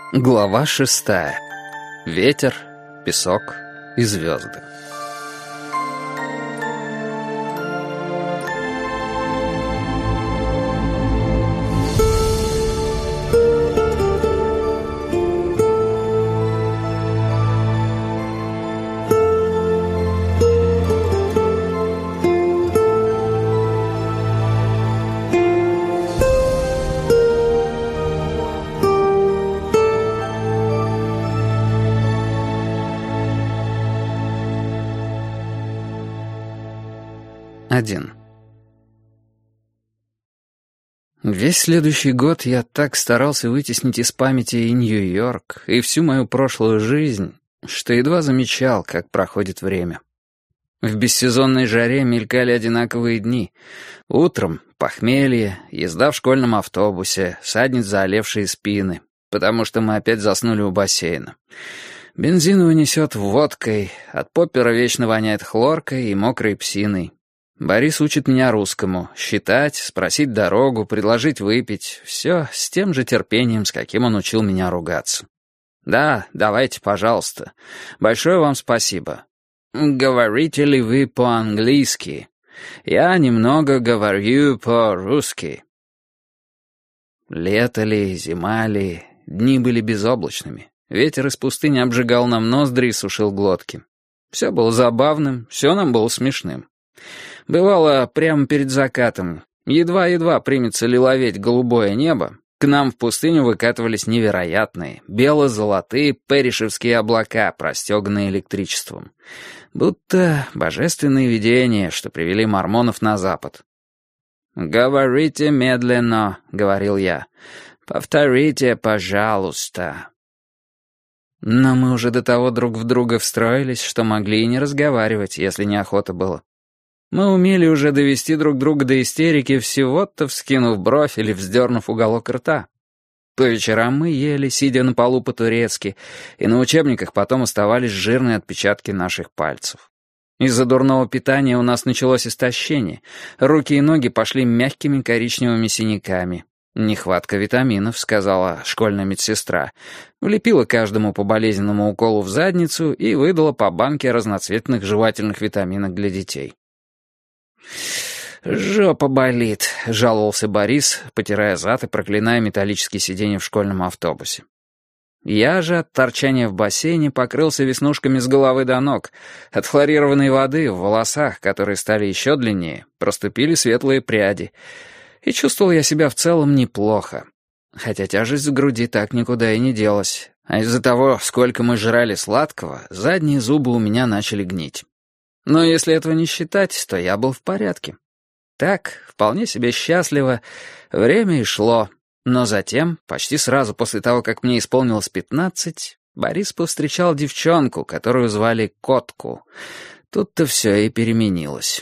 Глава 6. Ветер, песок и звезды. Один. Весь следующий год я так старался вытеснить из памяти и Нью-Йорк, и всю мою прошлую жизнь, что едва замечал, как проходит время. В бессезонной жаре мелькали одинаковые дни. Утром — похмелье, езда в школьном автобусе, садниц заолевшие спины, потому что мы опять заснули у бассейна. Бензин унесет водкой, от поппера вечно воняет хлоркой и мокрой псиной. Борис учит меня русскому: считать, спросить дорогу, предложить выпить. Все с тем же терпением, с каким он учил меня ругаться. Да, давайте, пожалуйста. Большое вам спасибо. Говорите ли вы по-английски? Я немного говорю по-русски. Лето ли, зима ли, дни были безоблачными. Ветер из пустыни обжигал нам ноздри и сушил глотки. Все было забавным, все нам было смешным. Бывало, прямо перед закатом, едва-едва примется лиловеть голубое небо, к нам в пустыню выкатывались невероятные, бело-золотые перишевские облака, простеганные электричеством. Будто божественные видения, что привели мормонов на запад. «Говорите медленно», — говорил я. «Повторите, пожалуйста». Но мы уже до того друг в друга встроились, что могли и не разговаривать, если неохота было. Мы умели уже довести друг друга до истерики, всего-то вскинув бровь или вздернув уголок рта. По вечерам мы ели, сидя на полу по-турецки, и на учебниках потом оставались жирные отпечатки наших пальцев. Из-за дурного питания у нас началось истощение, руки и ноги пошли мягкими коричневыми синяками. «Нехватка витаминов», — сказала школьная медсестра, влепила каждому по болезненному уколу в задницу и выдала по банке разноцветных жевательных витаминок для детей. «Жопа болит», — жаловался Борис, потирая зад и проклиная металлические сиденья в школьном автобусе. Я же от торчания в бассейне покрылся веснушками с головы до ног. От хлорированной воды в волосах, которые стали еще длиннее, проступили светлые пряди. И чувствовал я себя в целом неплохо. Хотя тяжесть в груди так никуда и не делась. А из-за того, сколько мы жрали сладкого, задние зубы у меня начали гнить. Но если этого не считать, то я был в порядке. Так, вполне себе счастливо, время и шло. Но затем, почти сразу после того, как мне исполнилось 15, Борис повстречал девчонку, которую звали Котку. Тут-то все и переменилось.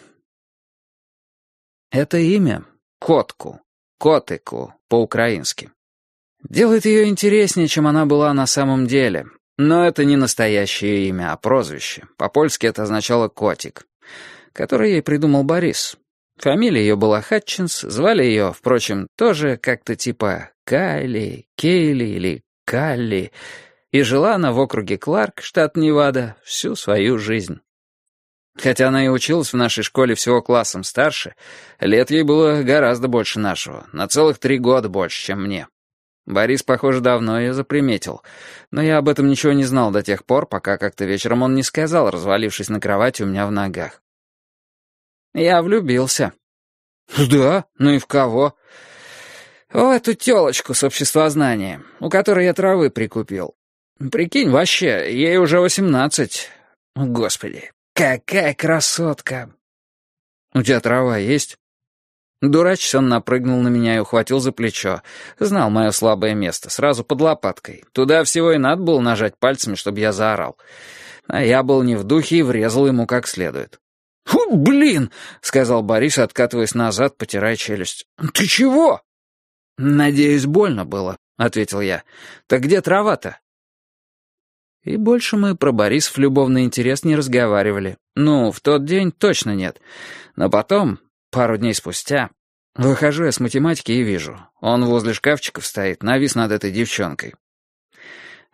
Это имя — Котку, Котику по-украински. Делает ее интереснее, чем она была на самом деле. Но это не настоящее имя, а прозвище. По-польски это означало «котик», который ей придумал Борис. Фамилия ее была Хатчинс, звали ее, впрочем, тоже как-то типа Кайли, Кейли или Калли. И жила она в округе Кларк, штат Невада, всю свою жизнь. Хотя она и училась в нашей школе всего классом старше, лет ей было гораздо больше нашего, на целых 3 года больше, чем мне. Борис, похоже, давно ее заприметил, но я об этом ничего не знал до тех пор, пока как-то вечером он не сказал, развалившись на кровати у меня в ногах. «Я влюбился». «Да? Ну и в кого?» «В эту тёлочку с обществознанием, у которой я травы прикупил. Прикинь, вообще, ей уже 18. Господи, какая красотка!» «У тебя трава есть?» Дурачись, он напрыгнул на меня и ухватил за плечо. Знал мое слабое место, сразу под лопаткой. Туда всего и надо было нажать пальцами, чтобы я заорал. А я был не в духе и врезал ему как следует. «Фу, блин!» — сказал Борис, откатываясь назад, потирая челюсть. «Ты чего?» «Надеюсь, больно было», — ответил я. «Так где трава-то?» И больше мы про Борисов любовный интерес не разговаривали. Ну, в тот день точно нет. Но потом... Пару дней спустя выхожу я с математики и вижу. Он возле шкафчиков стоит, навис над этой девчонкой.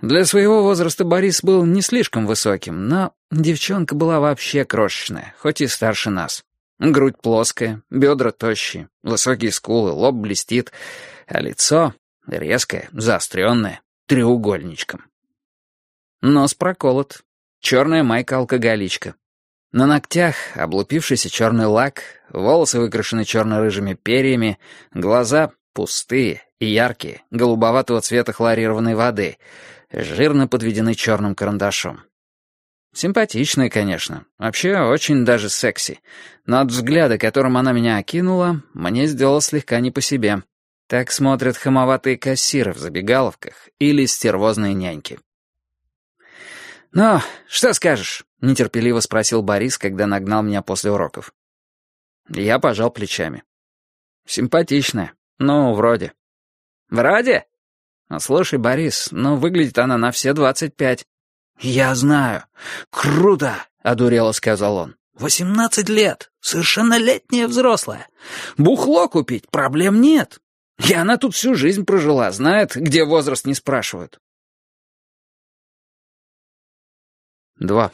Для своего возраста Борис был не слишком высоким, но девчонка была вообще крошечная, хоть и старше нас. Грудь плоская, бедра тощие, высокие скулы, лоб блестит, а лицо резкое, заостренное, треугольничком. Нос проколот, черная майка-алкоголичка. На ногтях облупившийся черный лак, волосы выкрашены черно-рыжими перьями, глаза пустые и яркие, голубоватого цвета хлорированной воды, жирно подведены черным карандашом. Симпатичная, конечно, вообще очень даже секси, но от взгляда, которым она меня окинула, мне сделалось слегка не по себе. Так смотрят хамоватые кассиры в забегаловках или стервозные няньки. «Ну, что скажешь?» — нетерпеливо спросил Борис, когда нагнал меня после уроков. Я пожал плечами. «Симпатичная. Ну, вроде». «Вроде?» «Слушай, Борис, ну, выглядит она на все 25». «Я знаю. Круто!» — одурело сказал он. 18 лет. Совершеннолетняя взрослая. Бухло купить проблем нет. И она тут всю жизнь прожила, знает, где возраст не спрашивают». 2.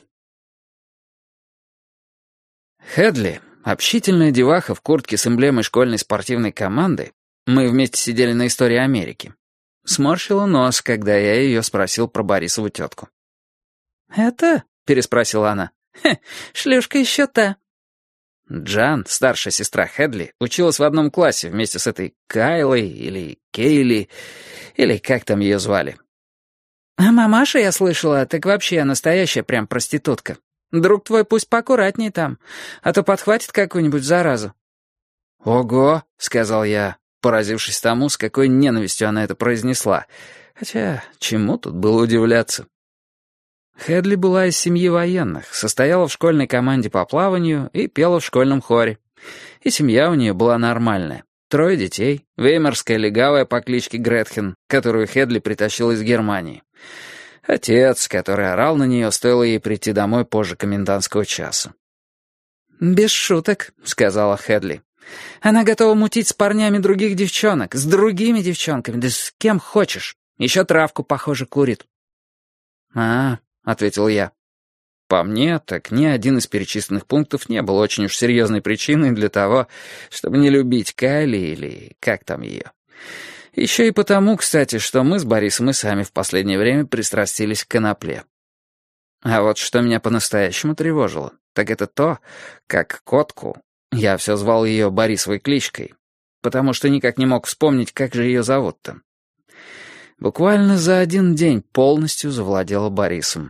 Хедли, общительная деваха в куртке с эмблемой школьной спортивной команды, мы вместе сидели на «Истории Америки», сморщила нос, когда я ее спросил про Борисову тетку. «Это?» — переспросила она. «Хе, шлюшка еще та». Джан, старшая сестра Хедли, училась в одном классе вместе с этой Кайлой или Кейли, или как там ее звали. «А мамаша, я слышала, так вообще настоящая прям проститутка. Друг твой пусть поаккуратней там, а то подхватит какую-нибудь заразу». «Ого», — сказал я, поразившись тому, с какой ненавистью она это произнесла. Хотя, чему тут было удивляться? Хедли была из семьи военных, состояла в школьной команде по плаванию и пела в школьном хоре. И семья у нее была нормальная. 3 детей, веймарская легавая по кличке Гретхен, которую Хедли притащил из Германии. Отец, который орал на нее, стоило ей прийти домой позже комендантского часа. «Без шуток», — сказала Хедли. «Она готова мутить с парнями других девчонок, с другими девчонками, да с кем хочешь. Еще травку, похоже, курит». «А», — ответил я. По мне, так ни один из перечисленных пунктов не был очень уж серьезной причиной для того, чтобы не любить Кайли или как там ее. Еще и потому, кстати, что мы с Борисом и сами в последнее время пристрастились к конопле. А вот что меня по-настоящему тревожило, так это то, как Котку, я все звал ее Борисовой кличкой, потому что никак не мог вспомнить, как же ее зовут-то. Буквально за один день полностью завладела Борисом.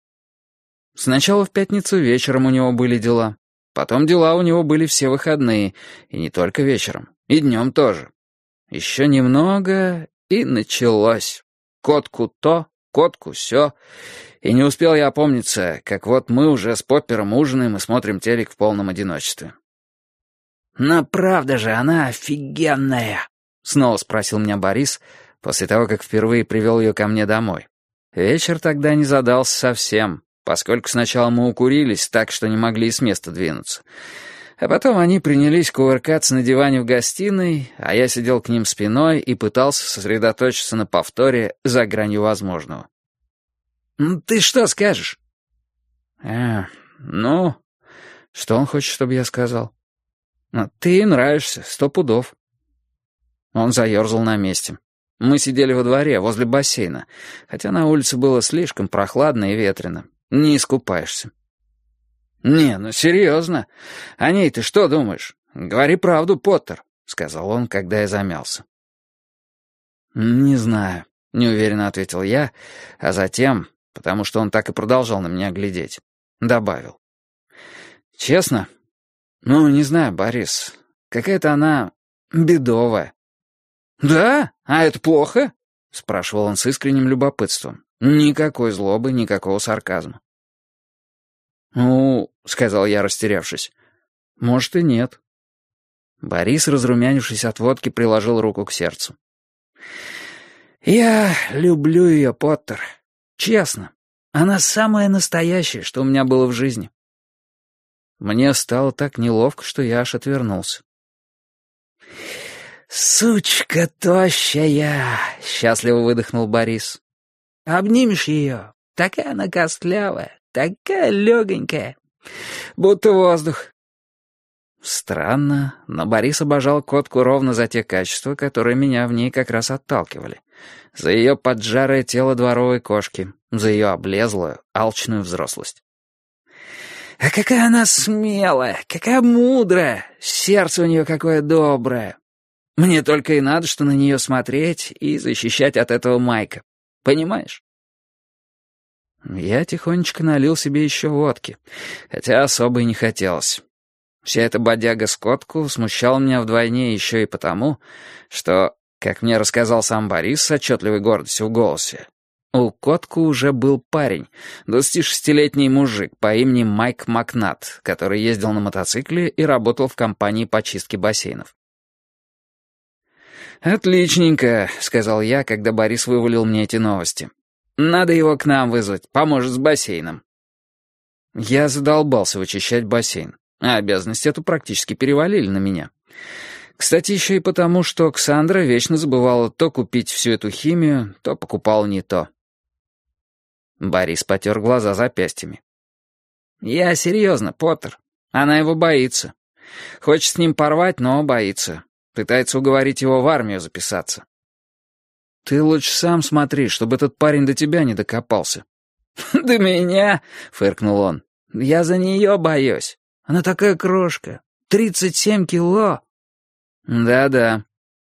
Сначала в пятницу вечером у него были дела, потом дела у него были все выходные, и не только вечером, и днем тоже. Еще немного, и началось. Котку то, котку сё. И не успел я опомниться, как вот мы уже с Поппером ужинаем и смотрим телек в полном одиночестве. «Но правда же, она офигенная!» — снова спросил меня Борис, после того, как впервые привел ее ко мне домой. Вечер тогда не задался совсем, поскольку сначала мы укурились так, что не могли и с места двинуться. А потом они принялись кувыркаться на диване в гостиной, а я сидел к ним спиной и пытался сосредоточиться на повторе за гранью возможного. «Ты что скажешь?» Ну, что он хочет, чтобы я сказал?» «Ты ей нравишься, 100 пудов». Он заерзал на месте. Мы сидели во дворе, возле бассейна, хотя на улице было слишком прохладно и ветрено. Не искупаешься. «Не, ну серьезно. О ней ты что думаешь? Говори правду, Поттер», — сказал он, когда я замялся. «Не знаю», — неуверенно ответил я, а затем, потому что он так и продолжал на меня глядеть, добавил. «Честно? Ну, не знаю, Борис. Какая-то она бедовая». «Да? А это плохо?» — спрашивал он с искренним любопытством. Никакой злобы, никакого сарказма. «Ну, — сказал я, растерявшись, — может и нет». Борис, разрумянившись от водки, приложил руку к сердцу. «Я люблю ее, Поттер. Честно. Она самая настоящая, что у меня было в жизни». Мне стало так неловко, что я аж отвернулся. «Сучка тощая!» — счастливо выдохнул Борис. Обнимешь ее. Такая она костлявая, такая легонькая. Будто воздух. Странно, но Борис обожал котку ровно за те качества, которые меня в ней как раз отталкивали. За ее поджарое тело дворовой кошки, за ее облезлую, алчную взрослость. А какая она смелая, какая мудрая, сердце у нее какое доброе. Мне только и надо, что на нее смотреть и защищать от этого Майка. Понимаешь? Я тихонечко налил себе еще водки, хотя особо и не хотелось. Вся эта бодяга с котку смущала меня вдвойне еще и потому, что, как мне рассказал сам Борис с отчетливой гордостью в голосе, у котку уже был парень, 26-летний мужик по имени Майк Макнат, который ездил на мотоцикле и работал в компании по чистке бассейнов. «Отличненько», — сказал я, когда Борис вывалил мне эти новости. «Надо его к нам вызвать, поможет с бассейном». Я задолбался вычищать бассейн, а обязанности эту практически перевалили на меня. Кстати, еще и потому, что Ксандра вечно забывала то купить всю эту химию, то покупала не то. Борис потер глаза запястьями. «Я серьезно, Поттер. Она его боится. Хочет с ним порвать, но боится. Пытается уговорить его в армию записаться». «Ты лучше сам смотри, чтобы этот парень до тебя не докопался». «До меня?» — фыркнул он. «Я за нее боюсь. Она такая крошка. 37 кило». «Да-да».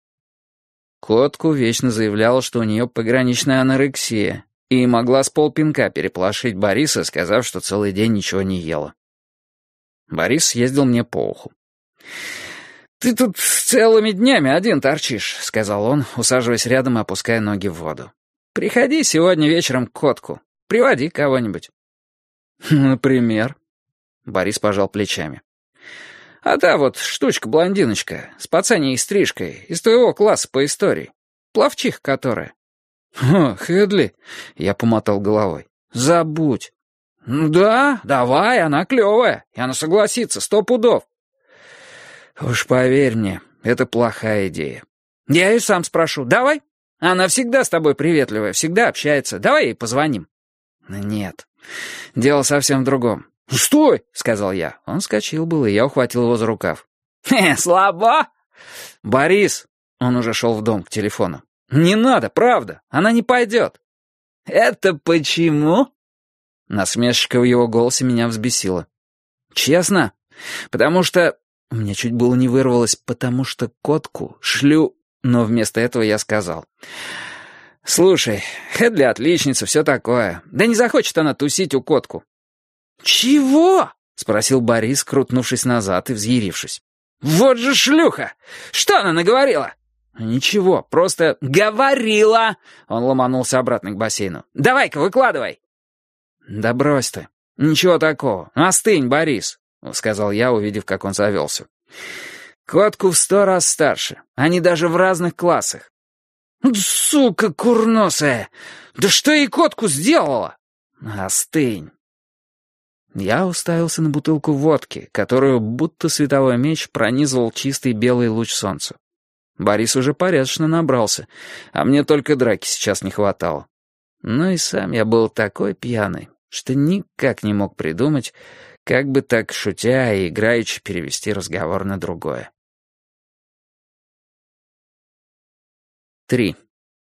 Котку вечно заявляла, что у нее пограничная анорексия, и могла с полпинка переполошить Бориса, сказав, что целый день ничего не ела. Борис съездил мне по уху. «Ты тут целыми днями один торчишь», — сказал он, усаживаясь рядом и опуская ноги в воду. «Приходи сегодня вечером к котку. Приводи кого-нибудь». «Например?» Борис пожал плечами. «А та вот штучка-блондиночка с пацаньей стрижкой из твоего класса по истории. Пловчиха которая». «О, Хедли!» — я помотал головой. «Забудь». «Ну да, давай, она клевая, и она согласится, 100 пудов». «Уж поверь мне, это плохая идея». «Я ее сам спрошу, давай? Она всегда с тобой приветливая, всегда общается. Давай ей позвоним». «Нет, дело совсем в другом». «Стой!» — сказал я. Он вскочил был, и я ухватил его за рукав. «Слабо?» «Борис!» — он уже шел в дом к телефону. «Не надо, правда, она не пойдет». «Это почему?» Насмешка в его голосе меня взбесила. «Честно? Потому что...» Мне чуть было не вырвалось, потому что котку шлю... Но вместо этого я сказал. «Слушай, Хедли отличница, все такое. Да не захочет она тусить у котку». «Чего?» — спросил Борис, крутнувшись назад и взъярившись. «Вот же шлюха! Что она наговорила?» «Ничего, просто...» «Говорила!» — он ломанулся обратно к бассейну. «Давай-ка, выкладывай!» «Да брось ты. Ничего такого. Остынь, Борис», — сказал я, увидев, как он завелся. «Котку в 100 раз старше. Они даже в разных классах». «Сука курносая! Да что ей котку сделала?» «Остынь». Я уставился на бутылку водки, которую, будто световой меч, пронизывал чистый белый луч солнца. Борис уже порядочно набрался, а мне только драки сейчас не хватало. Ну и сам я был такой пьяный, что никак не мог придумать, как бы так, шутя и играючи, перевести разговор на другое. 3.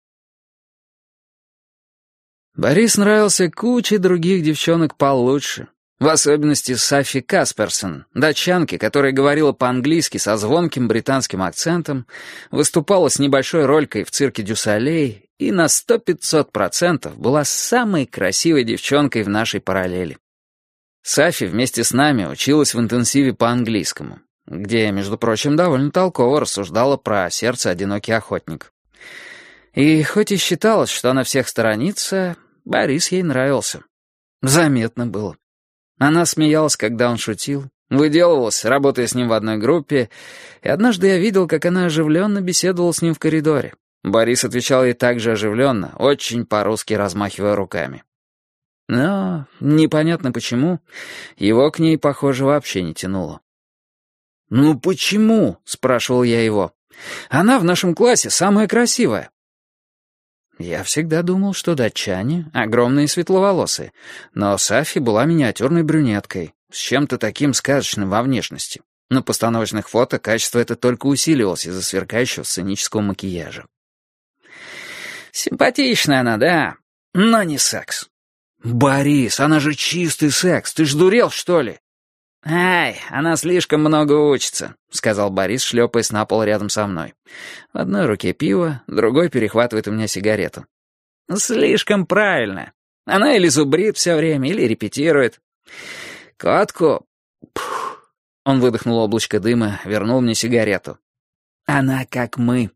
Борис нравился куче других девчонок получше. В особенности Сафи Касперсон, датчанке, которая говорила по-английски со звонким британским акцентом, выступала с небольшой ролькой в цирке Дю Солей и на 100-500% была самой красивой девчонкой в нашей параллели. Сафи вместе с нами училась в интенсиве по английскому, где, между прочим, довольно толково рассуждала про сердце одинокий охотник. И хоть и считалось, что она всех сторонится, Борис ей нравился. Заметно было. Она смеялась, когда он шутил, выделывалась, работая с ним в одной группе, и однажды я видел, как она оживленно беседовала с ним в коридоре. Борис отвечал ей также оживленно, очень по-русски размахивая руками. Но, непонятно почему, его к ней, похоже, вообще не тянуло. «Ну почему?» — спрашивал я его. «Она в нашем классе самая красивая». Я всегда думал, что датчане — огромные и светловолосые, но Сафи была миниатюрной брюнеткой, с чем-то таким сказочным во внешности. На постановочных фото качество это только усиливалось из-за сверкающего сценического макияжа. Симпатичная она, да, но не секс. «Борис, она же чистый секс, ты ж дурел, что ли?» «Ай, она слишком много учится», — сказал Борис, шлепаясь на пол рядом со мной. В одной руке пиво, другой перехватывает у меня сигарету. «Слишком правильно. Она или зубрит все время, или репетирует. Котку...» Он выдохнул облачко дыма, вернул мне сигарету. «Она как мы».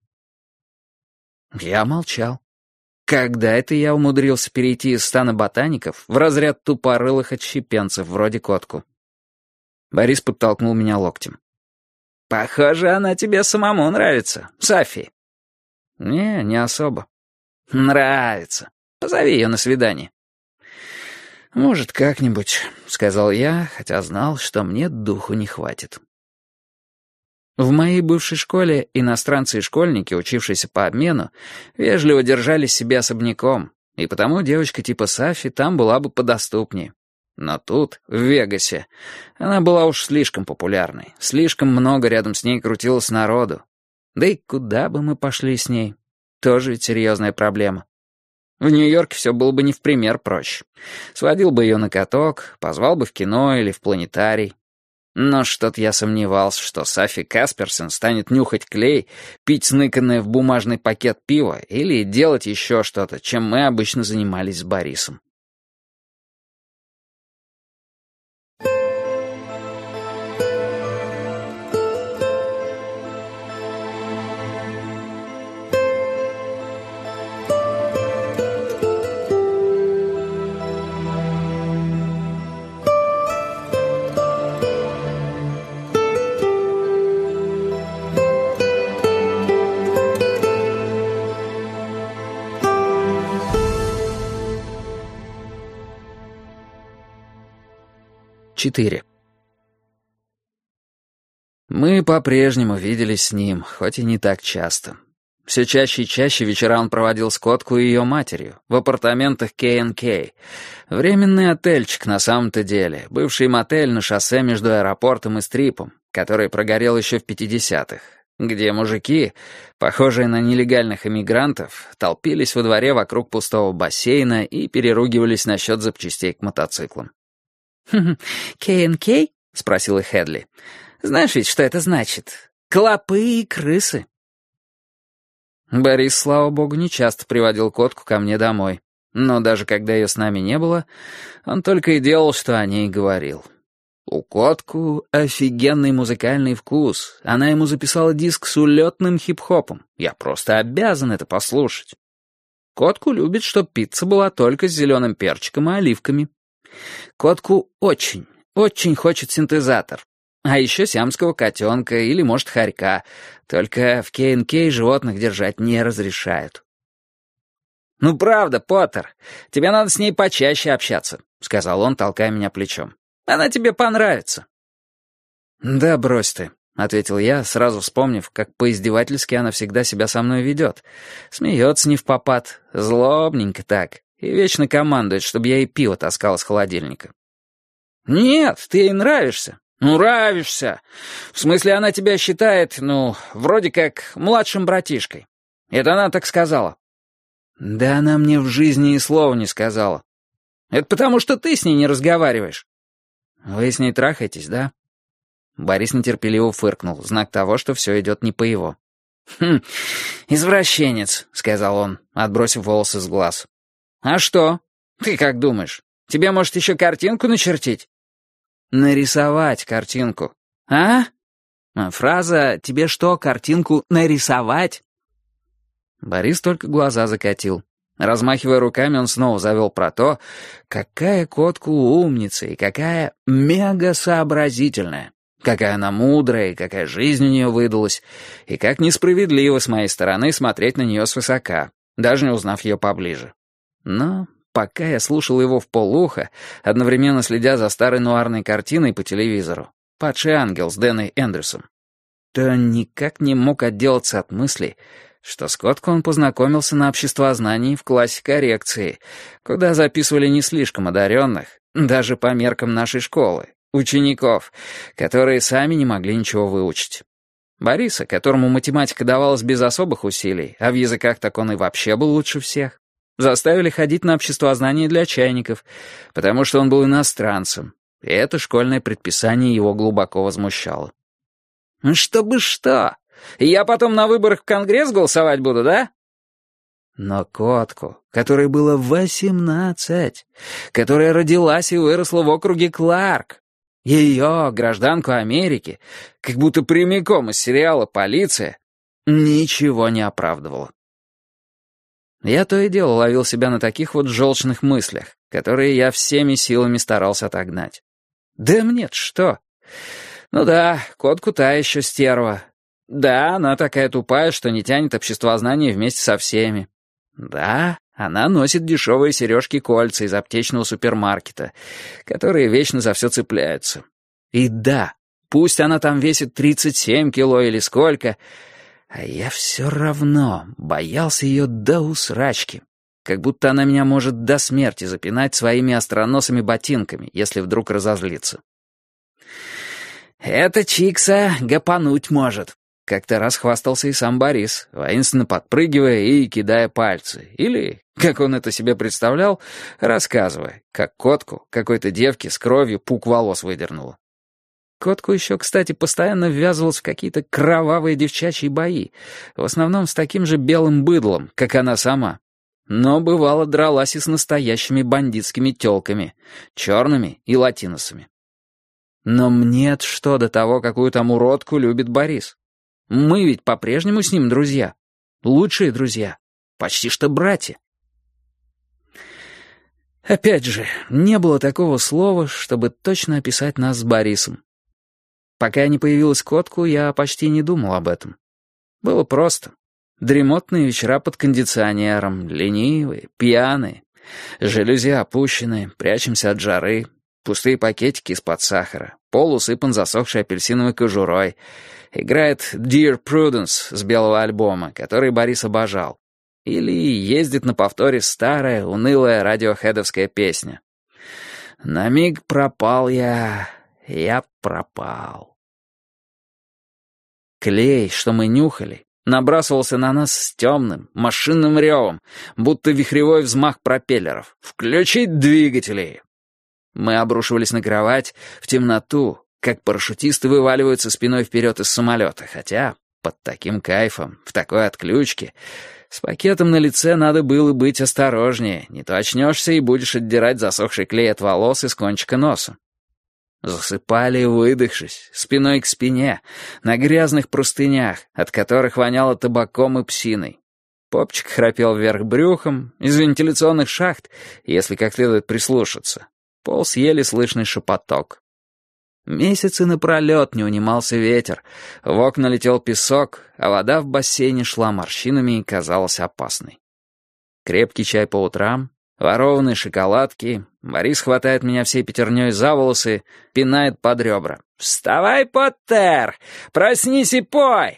Я молчал. Когда это я умудрился перейти из стана ботаников в разряд тупорылых отщепенцев вроде Котку? Борис подтолкнул меня локтем. «Похоже, она тебе самому нравится, Сафи». Не особо». «Нравится. Позови ее на свидание». «Может, как-нибудь», — сказал я, хотя знал, что мне духу не хватит. В моей бывшей школе иностранцы и школьники, учившиеся по обмену, вежливо держались себе особняком, и потому девочка типа Сафи там была бы подоступнее. Но тут, в Вегасе, она была уж слишком популярной, слишком много рядом с ней крутилось народу. Да и куда бы мы пошли с ней? Тоже ведь серьезная проблема. В Нью-Йорке все было бы не в пример проще. Сводил бы ее на каток, позвал бы в кино или в планетарий. Но что-то я сомневался, что Сафи Касперсен станет нюхать клей, пить сныканное в бумажный пакет пива или делать еще что-то, чем мы обычно занимались с Борисом. Четыре. Мы по-прежнему виделись с ним, хоть и не так часто. Все чаще и чаще вечера он проводил с Котку и ее матерью в апартаментах K&K. Временный отельчик на самом-то деле, бывший мотель на шоссе между аэропортом и Стрипом, который прогорел еще в 50-х, где мужики, похожие на нелегальных эмигрантов, толпились во дворе вокруг пустого бассейна и переругивались насчет запчастей к мотоциклам. «K&K?» — спросила Хедли. «Знаешь ведь, что это значит? Клопы и крысы». Борис, слава богу, не часто приводил Котку ко мне домой. Но даже когда ее с нами не было, он только и делал, что о ней говорил. У Котку офигенный музыкальный вкус. Она ему записала диск с улетным хип-хопом. Я просто обязан это послушать. Котку любит, чтоб пицца была только с зеленым перчиком и оливками. Котку очень, очень хочет синтезатор. А еще сиамского котенка или, может, хорька. Только в K&K животных держать не разрешают. «Ну правда, Поттер, тебе надо с ней почаще общаться», — сказал он, толкая меня плечом. «Она тебе понравится». «Да брось ты», — ответил я, сразу вспомнив, как по-издевательски она всегда себя со мной ведет. Смеется невпопад, злобненько так, и вечно командует, чтобы я ей пиво таскал из холодильника. «Нет, ты ей нравишься». «Ну, нравишься. В смысле, она тебя считает, вроде как младшим братишкой. Это она так сказала». «Да она мне в жизни и слова не сказала». «Это потому, что ты с ней не разговариваешь». «Вы с ней трахаетесь, да?» Борис нетерпеливо фыркнул, знак того, что все идет не по его. «Извращенец», — сказал он, отбросив волосы с глаз. «А что? Ты как думаешь? Тебе, может, еще картинку начертить?» «Нарисовать картинку». «А?» Фраза «тебе что, картинку нарисовать?» Борис только глаза закатил. Размахивая руками, он снова завел про то, какая Котка умница и какая мега сообразительная, какая она мудрая и какая жизнь у нее выдалась, и как несправедливо с моей стороны смотреть на нее свысока, даже не узнав ее поближе. Но пока я слушал его вполуха, одновременно следя за старой нуарной картиной по телевизору, «Падший ангел» с Дэной Эндрюсом, то никак не мог отделаться от мысли, что с Котко он познакомился на обществознании в классе коррекции, куда записывали не слишком одаренных, даже по меркам нашей школы, учеников, которые сами не могли ничего выучить. Бориса, которому математика давалась без особых усилий, а в языках так он и вообще был лучше всех, заставили ходить на обществознание для чайников, потому что он был иностранцем, и это школьное предписание его глубоко возмущало. «Чтобы что? Я потом на выборах в Конгресс голосовать буду, да?» Но Котку, которой было 18, которая родилась и выросла в округе Кларк, ее, гражданку Америки, как будто прямиком из сериала «Полиция», ничего не оправдывало. Я то и дело ловил себя на таких вот желчных мыслях, которые я всеми силами старался отогнать. Да мне-то что? Ну да, Котку та еще стерва. Да, она такая тупая, что не тянет обществознание вместе со всеми. Да, она носит дешевые сережки-кольца из аптечного супермаркета, которые вечно за все цепляются. И да, пусть она там весит 37 кило или сколько, а я все равно боялся ее до усрачки, как будто она меня может до смерти запинать своими остроносыми ботинками, если вдруг разозлится. «Эта чикса гапануть может», — как-то раз хвастался и сам Борис, воинственно подпрыгивая и кидая пальцы, или, как он это себе представлял, рассказывая, как Котку какой-то девке с кровью пук волос выдернула. Котку еще, кстати, постоянно ввязывалась в какие-то кровавые девчачьи бои, в основном с таким же белым быдлом, как она сама. Но, бывало, дралась и с настоящими бандитскими тёлками, черными и латиносами. Но мне-то что до того, какую там уродку любит Борис? Мы ведь по-прежнему с ним друзья. Лучшие друзья. Почти что братья. Опять же, не было такого слова, чтобы точно описать нас с Борисом. Пока не появилась Котку, я почти не думал об этом. Было просто. Дремотные вечера под кондиционером, ленивые, пьяные, жалюзи опущены, прячемся от жары, пустые пакетики из-под сахара, пол усыпан засохшей апельсиновой кожурой, играет «Dear Prudence» с белого альбома, который Борис обожал, или ездит на повторе старая, унылая радиохедовская песня. На миг пропал я пропал. Клей, что мы нюхали, набрасывался на нас с темным, машинным ревом, будто вихревой взмах пропеллеров. «Включить двигатели!» Мы обрушивались на кровать, в темноту, как парашютисты вываливаются спиной вперед из самолета, хотя под таким кайфом, в такой отключке, с пакетом на лице надо было быть осторожнее, не то очнешься и будешь отдирать засохший клей от волос из кончика носа. Засыпали, выдохшись, спиной к спине, на грязных простынях, от которых воняло табаком и псиной. Попчик храпел вверх брюхом, из вентиляционных шахт, если как следует прислушаться, полз еле слышный шепоток. Месяцы напролет не унимался ветер, в окна летел песок, а вода в бассейне шла морщинами и казалась опасной. Крепкий чай по утрам, ворованные шоколадки. Борис хватает меня всей пятерней за волосы, пинает под ребра. «Вставай, Поттер! Проснись и пой!»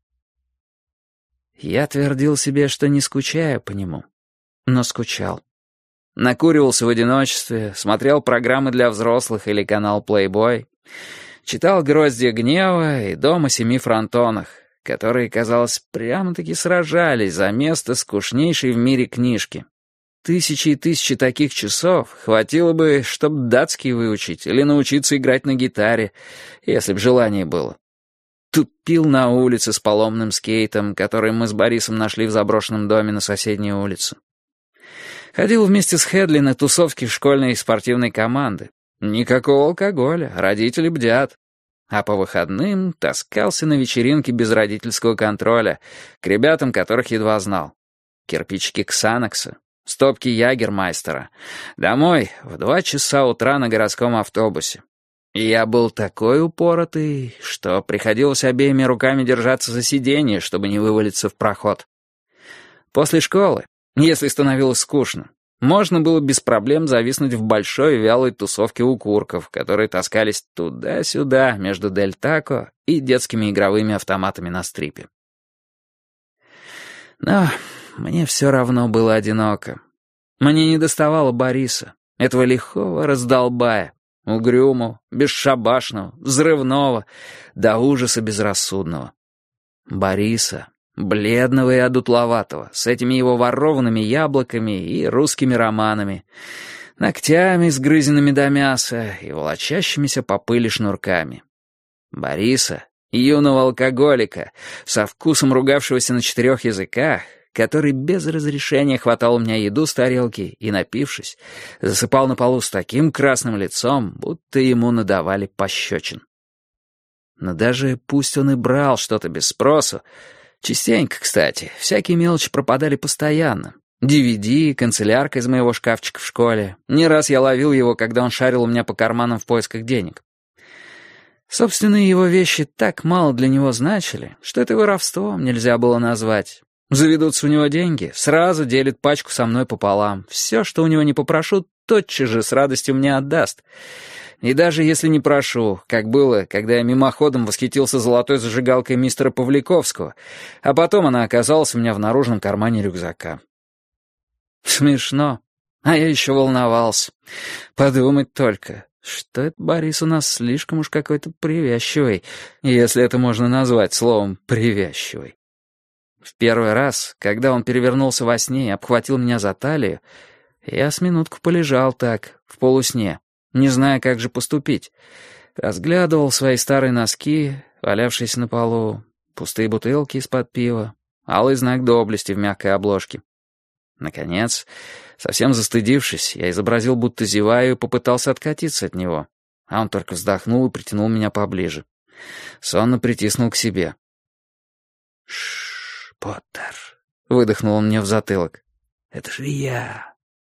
Я твердил себе, что не скучаю по нему, но скучал. Накуривался в одиночестве, смотрел программы для взрослых или канал Playboy, читал «Гроздья гнева» и «Дом о семи фронтонах», которые, казалось, прямо-таки сражались за место скучнейшей в мире книжки. Тысячи и тысячи таких часов хватило бы, чтобы датский выучить или научиться играть на гитаре, если б желание было. Тупил на улице с поломным скейтом, который мы с Борисом нашли в заброшенном доме на соседней улице. Ходил вместе с Хедли на тусовки школьной спортивной команды. Никакого алкоголя, родители бдят. А по выходным таскался на вечеринки без родительского контроля, к ребятам, которых едва знал. Кирпичики Ксанакса, стопки Ягермайстера. Домой в 2 часа утра на городском автобусе. И я был такой упоротый, что приходилось обеими руками держаться за сиденье, чтобы не вывалиться в проход. После школы, если становилось скучно, можно было без проблем зависнуть в большой вялой тусовке укурков, которые таскались туда-сюда между Дель Тако и детскими игровыми автоматами на стрипе. Но мне все равно было одиноко. Мне недоставало Бориса, этого лихого раздолбая, угрюмого, бесшабашного, взрывного, до ужаса безрассудного. Бориса, бледного и одутловатого, с этими его ворованными яблоками и русскими романами, ногтями, сгрызенными до мяса и волочащимися по пыли шнурками. Бориса, юного алкоголика, со вкусом ругавшегося на 4 языках, который без разрешения хватал у меня еду с тарелки и, напившись, засыпал на полу с таким красным лицом, будто ему надавали пощечин. Но даже пусть он и брал что-то без спросу, частенько, кстати, всякие мелочи пропадали постоянно. DVD, канцелярка из моего шкафчика в школе. Не раз я ловил его, когда он шарил у меня по карманам в поисках денег. Собственные его вещи так мало для него значили, что это воровством нельзя было назвать. Заведутся у него деньги, сразу делит пачку со мной пополам. Все, что у него не попрошу, тотчас же с радостью мне отдаст. И даже если не прошу, как было, когда я мимоходом восхитился золотой зажигалкой мистера Павликовского, а потом она оказалась у меня в наружном кармане рюкзака. Смешно. А я еще волновался. Подумать только, что это Борис у нас слишком уж какой-то привязчивый, если это можно назвать словом «привязчивый». В первый раз, когда он перевернулся во сне и обхватил меня за талию, я с минутку полежал так, в полусне, не зная, как же поступить. Разглядывал свои старые носки, валявшиеся на полу, пустые бутылки из-под пива, алый знак доблести в мягкой обложке. Наконец, совсем застыдившись, я изобразил, будто зеваю, и попытался откатиться от него, а он только вздохнул и притянул меня поближе. Сонно притиснул к себе. «Шш, Поттер», — выдохнул он мне в затылок. «Это же я».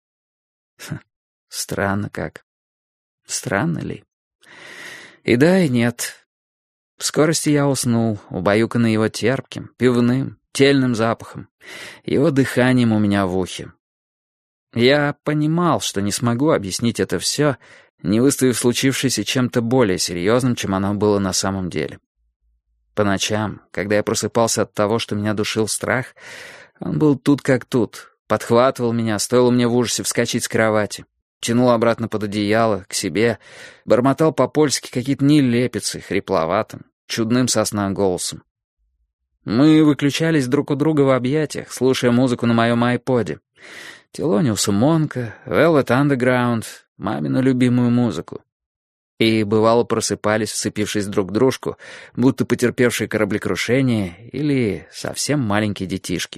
Странно как. Странно ли? И да, и нет. В скорости я уснул, убаюканный его терпким, пивным, тельным запахом, его дыханием у меня в ухе. Я понимал, что не смогу объяснить это все, не выставив случившееся чем-то более серьезным, чем оно было на самом деле. По ночам, когда я просыпался от того, что меня душил страх, он был тут как тут, подхватывал меня, стоило мне в ужасе вскочить с кровати, тянул обратно под одеяло, к себе, бормотал по-польски какие-то нелепицы, хрипловатым, чудным со сна голосом. Мы выключались друг у друга в объятиях, слушая музыку на моем айподе. Телониуса Монка, Velvet Underground, мамину любимую музыку. И, бывало, просыпались, вцепившись друг в дружку, будто потерпевшие кораблекрушение или совсем маленькие детишки.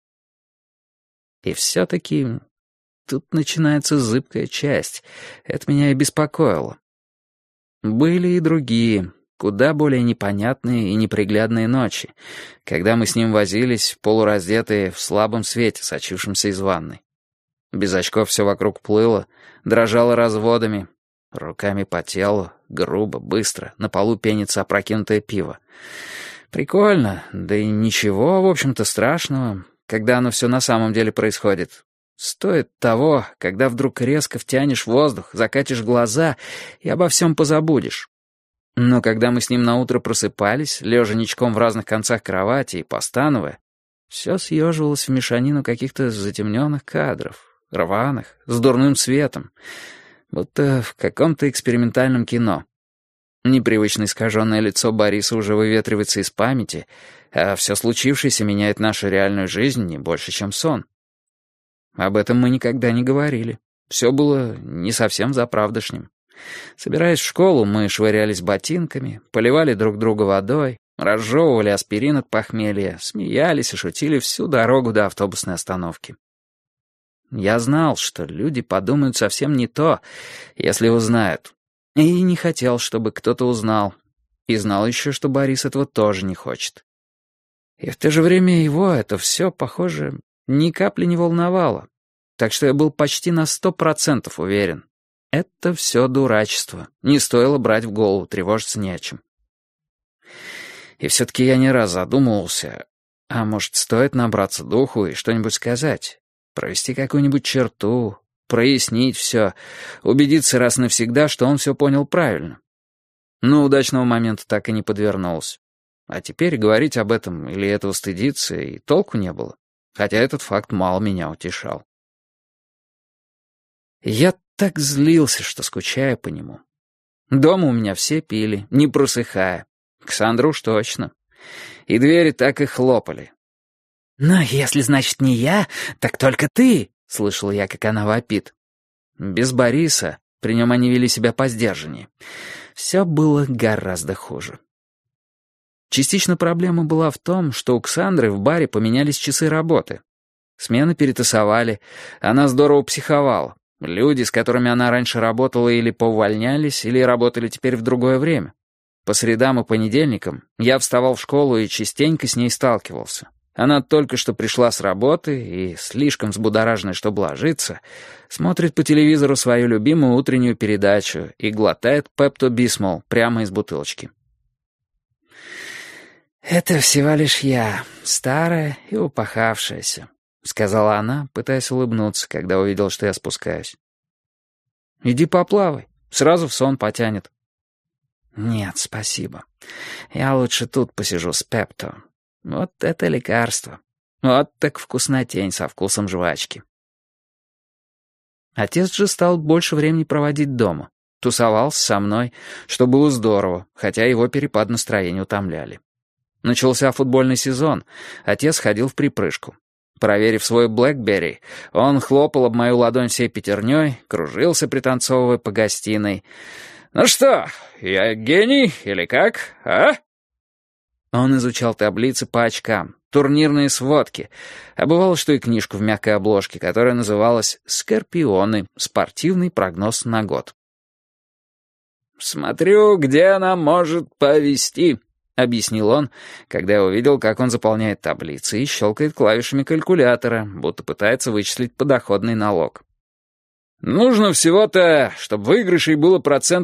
И все-таки тут начинается зыбкая часть. Это меня и беспокоило. Были и другие, куда более непонятные и неприглядные ночи, когда мы с ним возились, полураздетые, в слабом свете, сочившемся из ванной. Без очков все вокруг плыло, дрожало разводами, руками по телу, грубо, быстро, на полу пенится опрокинутое пиво. Прикольно, да и ничего, в общем-то, страшного, когда оно все на самом деле происходит. Стоит того, когда вдруг резко втянешь воздух, закатишь глаза и обо всем позабудешь. Но когда мы с ним наутро просыпались, лежа ничком в разных концах кровати и постановая, все съеживалось в мешанину каких-то затемненных кадров, рваных, с дурным светом, будто в каком-то экспериментальном кино. Непривычно искаженное лицо Бориса уже выветривается из памяти, а все случившееся меняет нашу реальную жизнь не больше, чем сон. Об этом мы никогда не говорили. Все было не совсем заправдошним. Собираясь в школу, мы швырялись ботинками, поливали друг друга водой, разжевывали аспирин от похмелья, смеялись и шутили всю дорогу до автобусной остановки. Я знал, что люди подумают совсем не то, если узнают. И не хотел, чтобы кто-то узнал. И знал еще, что Борис этого тоже не хочет. И в то же время его это все, похоже, ни капли не волновало. Так что я был почти на 100% уверен. Это все дурачество. Не стоило брать в голову, тревожиться не о чем. И все-таки я не раз задумывался, а может, стоит набраться духу и что-нибудь сказать? Провести какую-нибудь черту, прояснить все, убедиться раз навсегда, что он все понял правильно. Но удачного момента так и не подвернулся. А теперь говорить об этом или этого стыдиться и толку не было. хотя этот факт мало меня утешал. Я так злился, что скучаю по нему. Дома у меня все пили, не просыхая. Ксандра уж точно. И двери так и хлопали. «Но если, значит, не я, так только ты», — слышал я, как она вопит. Без Бориса, при нем они вели себя по сдержаннее, все было гораздо хуже. Частично проблема была в том, что у Ксандры в баре поменялись часы работы. Смены перетасовали, она здорово психовала. Люди, с которыми она раньше работала, или поувольнялись, или работали теперь в другое время. По средам и понедельникам я вставал в школу и частенько с ней сталкивался. Она только что пришла с работы и, слишком взбудораженная, чтобы ложиться, смотрит по телевизору свою любимую утреннюю передачу и глотает пепто-бисмол прямо из бутылочки. «Это всего лишь я, старая и упахавшаяся», — сказала она, пытаясь улыбнуться, когда увидела, что я спускаюсь. «Иди поплавай, сразу в сон потянет». «Нет, спасибо. Я лучше тут посижу с Пепто. Вот это лекарство. Вот так вкуснотень со вкусом жвачки». Отец же стал больше времени проводить дома. Тусовался со мной, что было здорово, хотя его перепад настроения утомляли. Начался футбольный сезон, отец ходил в припрыжку. Проверив свой BlackBerry, он хлопал об мою ладонь всей пятерней, кружился, пританцовывая по гостиной. «Ну что, я гений или как, а?» Он изучал таблицы по очкам, турнирные сводки, а бывало, что и книжку в мягкой обложке, которая называлась «Скорпионы. Спортивный прогноз на год». «Смотрю, где она может повести», — объяснил он, когда я увидел, как он заполняет таблицы и щелкает клавишами калькулятора, будто пытается вычислить подоходный налог. «Нужно всего-то, чтобы выигрышей было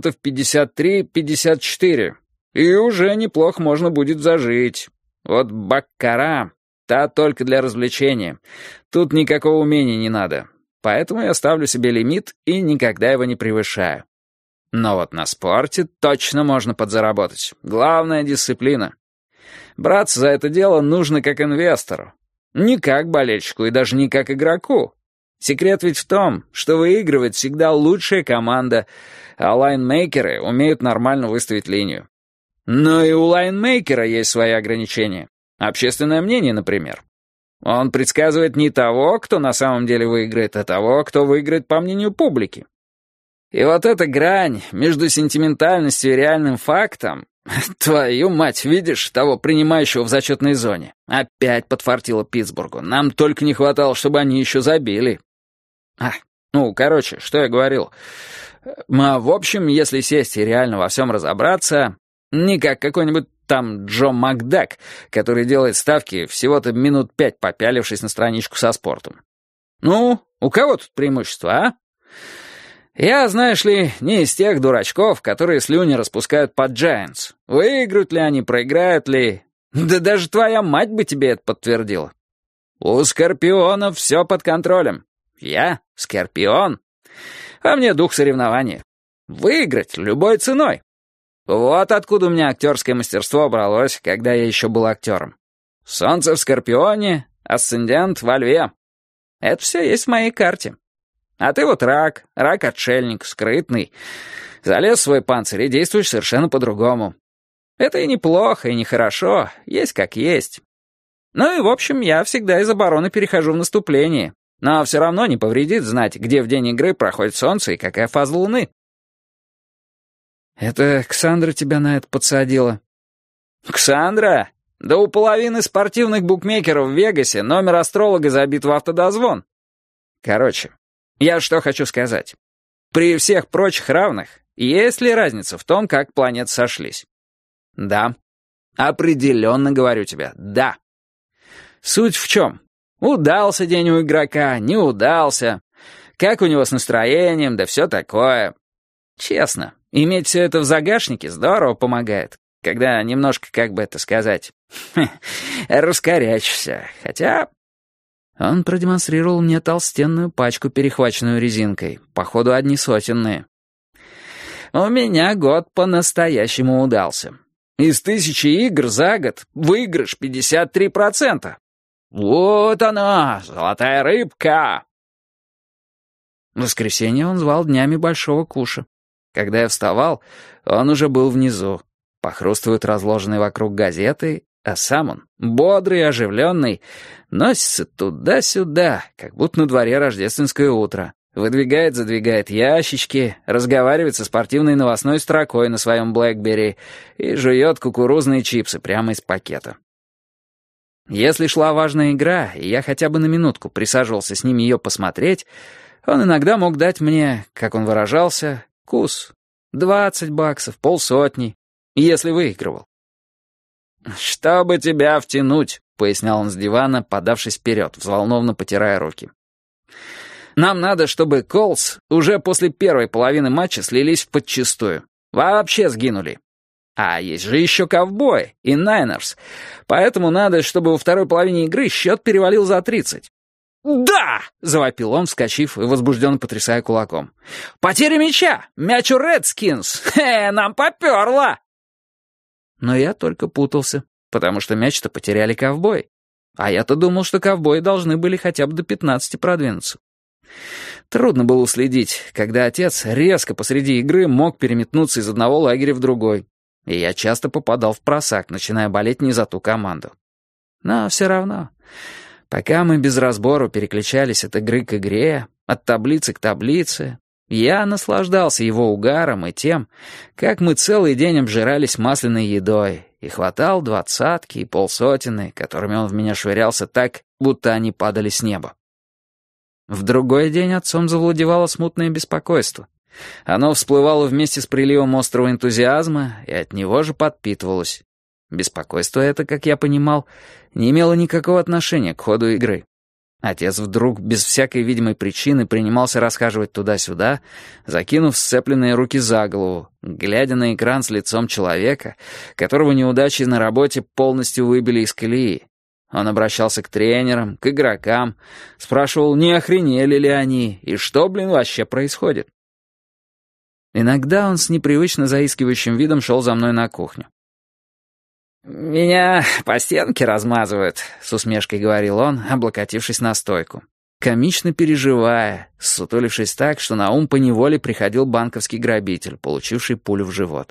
53-54%, и уже неплохо можно будет зажить. Вот баккара, та только для развлечения. Тут никакого умения не надо, поэтому я ставлю себе лимит и никогда его не превышаю. Но вот на спорте точно можно подзаработать. Главная дисциплина. Браться за это дело нужно как инвестору. Не как болельщику и даже не как игроку. Секрет ведь в том, что выигрывает всегда лучшая команда, а лайнмейкеры умеют нормально выставить линию. Но и у лайнмейкера есть свои ограничения. Общественное мнение, например. Он предсказывает не того, кто на самом деле выиграет, а того, кто выиграет по мнению публики. И вот эта грань между сентиментальностью и реальным фактом, твою мать, видишь, того принимающего в зачетной зоне, опять подфартило Питтсбургу. Нам только не хватало, чтобы они еще забили. Короче, что я говорил. В общем, если сесть и реально во всем разобраться, не как какой-нибудь там Джо Макдак, который делает ставки, всего-то минут 5 попялившись на страничку со спортом. Ну, у кого тут преимущество, а? Я, знаешь ли, не из тех дурачков, которые слюни распускают под Giants. Выиграют ли они, проиграют ли? Да даже твоя мать бы тебе это подтвердила. У Скорпионов все под контролем. Я Скорпион. А мне дух соревнования. Выиграть любой ценой. Вот откуда у меня актерское мастерство бралось, когда я еще был актером. Солнце в Скорпионе, асцендент во Льве. Это все есть в моей карте. А ты вот рак-отшельник, скрытный. Залез в свой панцирь и действуешь совершенно по-другому. Это и неплохо, и нехорошо, есть как есть. Ну и, в общем, я всегда из обороны перехожу в наступление. Но все равно не повредит знать, где в день игры проходит солнце и какая фаза луны. Это Ксандра тебя на это подсадила? Ксандра? Да у половины спортивных букмекеров в Вегасе номер астролога забит в автодозвон. Короче, я что хочу сказать. При всех прочих равных, есть ли разница в том, как планеты сошлись? Да. Определенно говорю тебе, да. Суть в чем? Удался день у игрока, не удался. Как у него с настроением, да все такое. Честно, иметь все это в загашнике здорово помогает. Когда немножко, как бы это сказать, раскорячишься. Хотя... Он продемонстрировал мне толстенную пачку, перехваченную резинкой. Походу, одни сотенные. У меня год по-настоящему удался. Из 1000 игр за год выигрыш 53%. «Вот она, золотая рыбка!» В воскресенье он звал днями большого куша. Когда я вставал, он уже был внизу. Похрустывают разложенные вокруг газеты, а сам он, бодрый и оживленный, носится туда-сюда, как будто на дворе рождественское утро. Выдвигает-задвигает ящички, разговаривает со спортивной новостной строкой на своем BlackBerry и жует кукурузные чипсы прямо из пакета. Если шла важная игра, и я хотя бы на минутку присаживался с ним ее посмотреть, он иногда мог дать мне, как он выражался, кус. $20, полсотни, если выигрывал. «Чтобы тебя втянуть», — пояснял он с дивана, подавшись вперед, взволнованно потирая руки. «Нам надо, чтобы Колс уже после первой половины матча слились в подчистую. Вообще сгинули. А есть же еще ковбои и Найнерс. Поэтому надо, чтобы во второй половине игры счет перевалил за 30. «Да!» — завопил он, вскочив и возбужденно потрясая кулаком. «Потеря мяча! Мяч у Редскинс! Нам поперло!» Но я только путался, потому что мяч-то потеряли ковбои. А я-то думал, что ковбои должны были хотя бы до 15 продвинуться. Трудно было уследить, когда отец резко посреди игры мог переметнуться из одного лагеря в другой. И я часто попадал в просак, начиная болеть не за ту команду. Но все равно, пока мы без разбору переключались от игры к игре, от таблицы к таблице, я наслаждался его угаром и тем, как мы целый день обжирались масляной едой, и хватал двадцатки и полсотенны, которыми он в меня швырялся так, будто они падали с неба. В другой день отцом завладевало смутное беспокойство. Оно всплывало вместе с приливом острого энтузиазма и от него же подпитывалось. Беспокойство это, как я понимал, не имело никакого отношения к ходу игры. Отец вдруг без всякой видимой причины принимался расхаживать туда-сюда, закинув сцепленные руки за голову, глядя на экран с лицом человека, которого неудачи на работе полностью выбили из колеи. Он обращался к тренерам, к игрокам, спрашивал, не охренели ли они и что, вообще происходит. Иногда он с непривычно заискивающим видом шел за мной на кухню. «Меня по стенке размазывают», — с усмешкой говорил он, облокотившись на стойку, комично переживая, ссутулившись так, что на ум поневоле приходил банковский грабитель, получивший пулю в живот.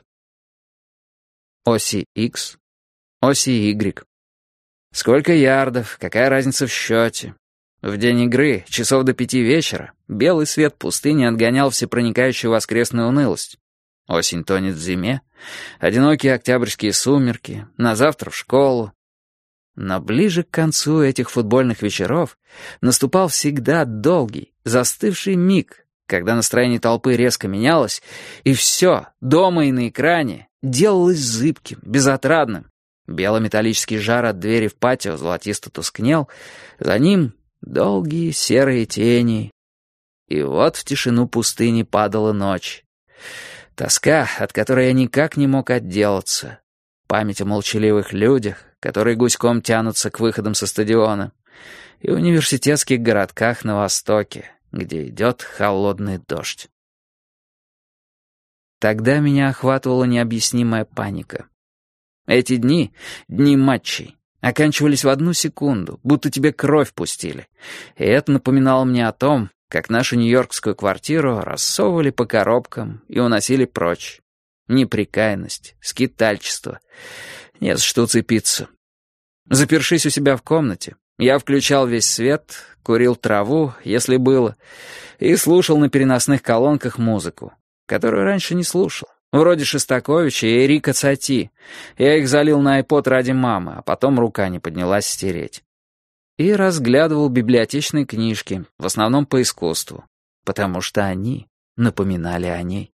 Оси X, оси Y. Сколько ярдов, какая разница в счете? В день игры, часов до 5 вечера, белый свет пустыни отгонял всепроникающую воскресную унылость. Осень тонет в зиме, одинокие октябрьские сумерки, на завтра в школу. Но ближе к концу этих футбольных вечеров наступал всегда долгий, застывший миг, когда настроение толпы резко менялось, и все, дома и на экране, делалось зыбким, безотрадным. Белометаллический жар от двери в патио золотисто тускнел, за ним долгие серые тени. И вот в тишину пустыни падала ночь. Тоска, от которой я никак не мог отделаться. Память о молчаливых людях, которые гуськом тянутся к выходам со стадиона. И университетских городках на востоке, где идет холодный дождь. Тогда меня охватывала необъяснимая паника. Эти дни, дни матчей, оканчивались в 1 секунду, будто тебе кровь пустили. И это напоминало мне о том, как нашу нью-йоркскую квартиру рассовывали по коробкам и уносили прочь. Неприкаянность, скитальчество. Не за что уцепиться. Запершись у себя в комнате, я включал весь свет, курил траву, если было, и слушал на переносных колонках музыку, которую раньше не слушал. Вроде Шостаковича и Эрика Сати. Я их залил на iPod ради мамы, а потом рука не поднялась стереть. И разглядывал библиотечные книжки, в основном по искусству, потому что они напоминали о ней.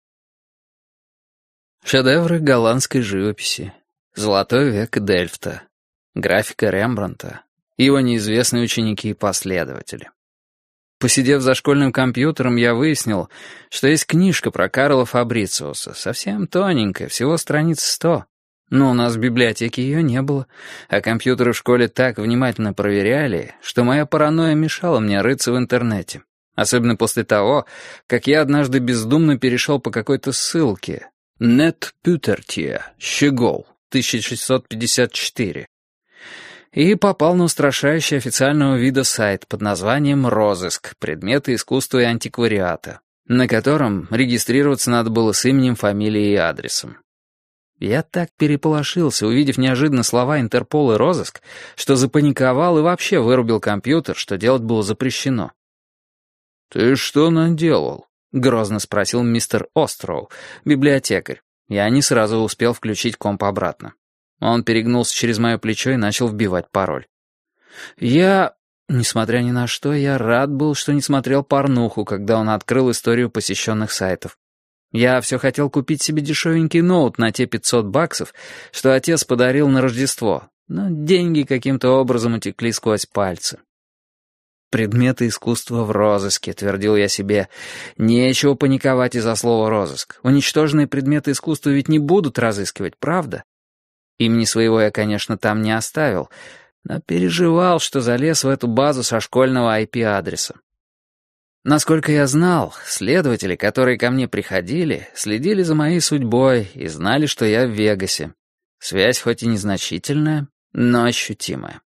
Шедевры голландской живописи, Золотой век Дельфта, графика Рембрандта, его неизвестные ученики и последователи. Посидев за школьным компьютером, я выяснил, что есть книжка про Карла Фабрициуса, совсем тоненькая, всего страниц 100. Но у нас в библиотеке ее не было, а компьютеры в школе так внимательно проверяли, что моя паранойя мешала мне рыться в интернете. Особенно после того, как я однажды бездумно перешел по какой-то ссылке. Нет Пютерти, Щегол, 1654. и попал на устрашающий официального вида сайт под названием «Розыск. Предметы искусства и антиквариата», на котором регистрироваться надо было с именем, фамилией и адресом. Я так переполошился, увидев неожиданно слова «Интерпол» и «Розыск», что запаниковал и вообще вырубил компьютер, что делать было запрещено. «Ты что наделал?» — грозно спросил мистер Остроу, библиотекарь. Я не сразу успел включить комп обратно. Он перегнулся через мое плечо и начал вбивать пароль. Несмотря ни на что, я рад был, что не смотрел порнуху, когда он открыл историю посещенных сайтов. Я все хотел купить себе дешевенький ноут на те $500, что отец подарил на Рождество, но деньги каким-то образом утекли сквозь пальцы. «Предметы искусства в розыске», — твердил я себе. «Нечего паниковать из-за слова «розыск». Уничтоженные предметы искусства ведь не будут разыскивать, правда?» Имени своего я, конечно, там не оставил, но переживал, что залез в эту базу со школьного IP-адреса. Насколько я знал, следователи, которые ко мне приходили, следили за моей судьбой и знали, что я в Вегасе. Связь хоть и незначительная, но ощутимая.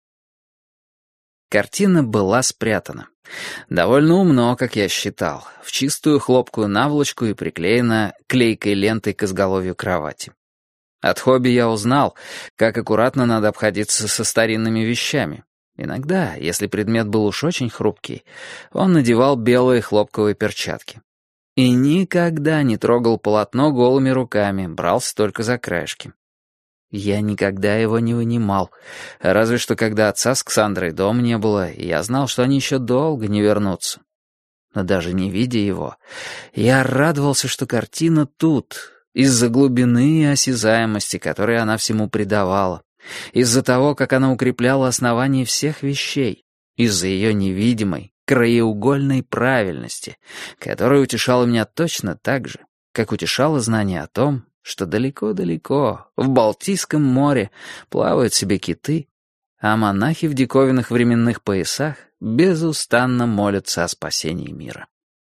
Картина была спрятана. Довольно умно, как я считал, в чистую хлопкую наволочку и приклеена клейкой лентой к изголовью кровати. От хобби я узнал, как аккуратно надо обходиться со старинными вещами. Иногда, если предмет был уж очень хрупкий, он надевал белые хлопковые перчатки. И никогда не трогал полотно голыми руками, брался только за краешки. Я никогда его не вынимал, разве что когда отца с Ксандрой дома не было, и я знал, что они еще долго не вернутся. Но даже не видя его, я радовался, что картина тут, из-за глубины и осязаемости, которые она всему придавала, из-за того, как она укрепляла основание всех вещей, из-за ее невидимой, краеугольной правильности, которая утешала меня точно так же, как утешало знание о том, что далеко-далеко, в Балтийском море, плавают себе киты, а монахи в диковинных временных поясах безустанно молятся о спасении мира.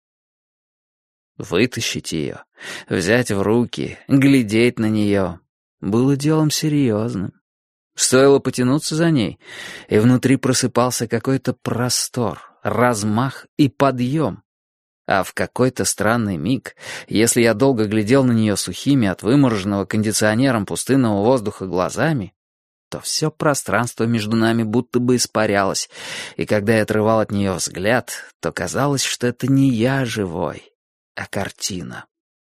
Вытащить ее, взять в руки, глядеть на нее было делом серьезным. Стоило потянуться за ней, и внутри просыпался какой-то простор, размах и подъем. А в какой-то странный миг, если я долго глядел на нее сухими от вымороженного кондиционером пустынного воздуха глазами, то все пространство между нами будто бы испарялось, и когда я отрывал от нее взгляд, то казалось, что это не я живой, а картина.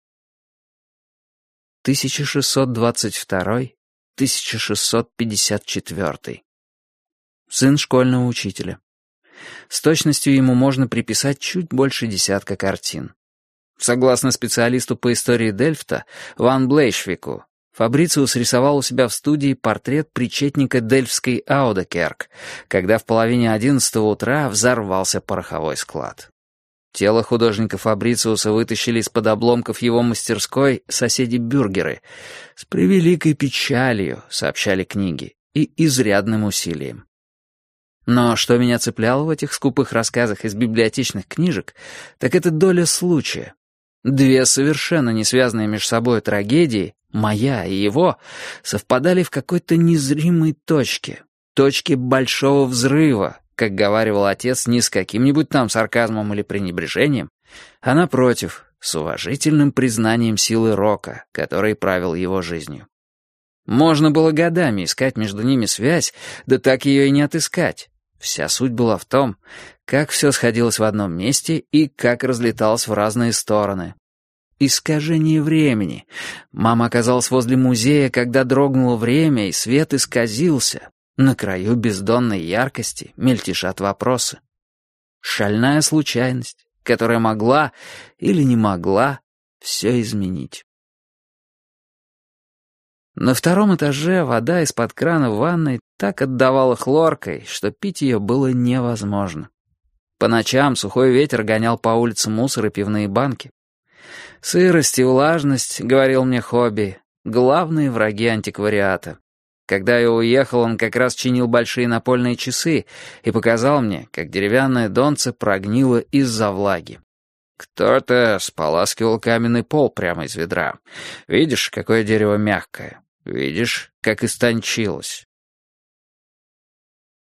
1622-1654. Сын школьного учителя. С точностью ему можно приписать чуть больше 10 картин. Согласно специалисту по истории Дельфта Ван Блейшвику, Фабрициус рисовал у себя в студии портрет причетника Дельфтской Аудекерк, когда в половине 11 утра взорвался пороховой склад. Тело художника Фабрициуса вытащили из-под обломков его мастерской соседи-бюргеры. С превеликой печалью, сообщали книги, и изрядным усилием. Но что меня цепляло в этих скупых рассказах из библиотечных книжек, так это доля случая. Две совершенно не связанные между собой трагедии, моя и его, совпадали в какой-то незримой точке большого взрыва, как говаривал отец, не с каким-нибудь там сарказмом или пренебрежением, а напротив, с уважительным признанием силы рока, который правил его жизнью. Можно было годами искать между ними связь, да так ее и не отыскать. Вся суть была в том, как все сходилось в одном месте и как разлеталось в разные стороны. Искажение времени. Мама оказалась возле музея, когда дрогнуло время, и свет исказился. На краю бездонной яркости мельтешат вопросы. Шальная случайность, которая могла или не могла все изменить. На втором этаже вода из-под крана в ванной так отдавала хлоркой, что пить ее было невозможно. По ночам сухой ветер гонял по улице мусор и пивные банки. Сырость и влажность, говорил мне хобби, главные враги антиквариата. Когда я уехал, он как раз чинил большие напольные часы и показал мне, как деревянное донце прогнило из-за влаги. Кто-то споласкивал каменный пол прямо из ведра. Видишь, какое дерево мягкое? Видишь, как истончилось?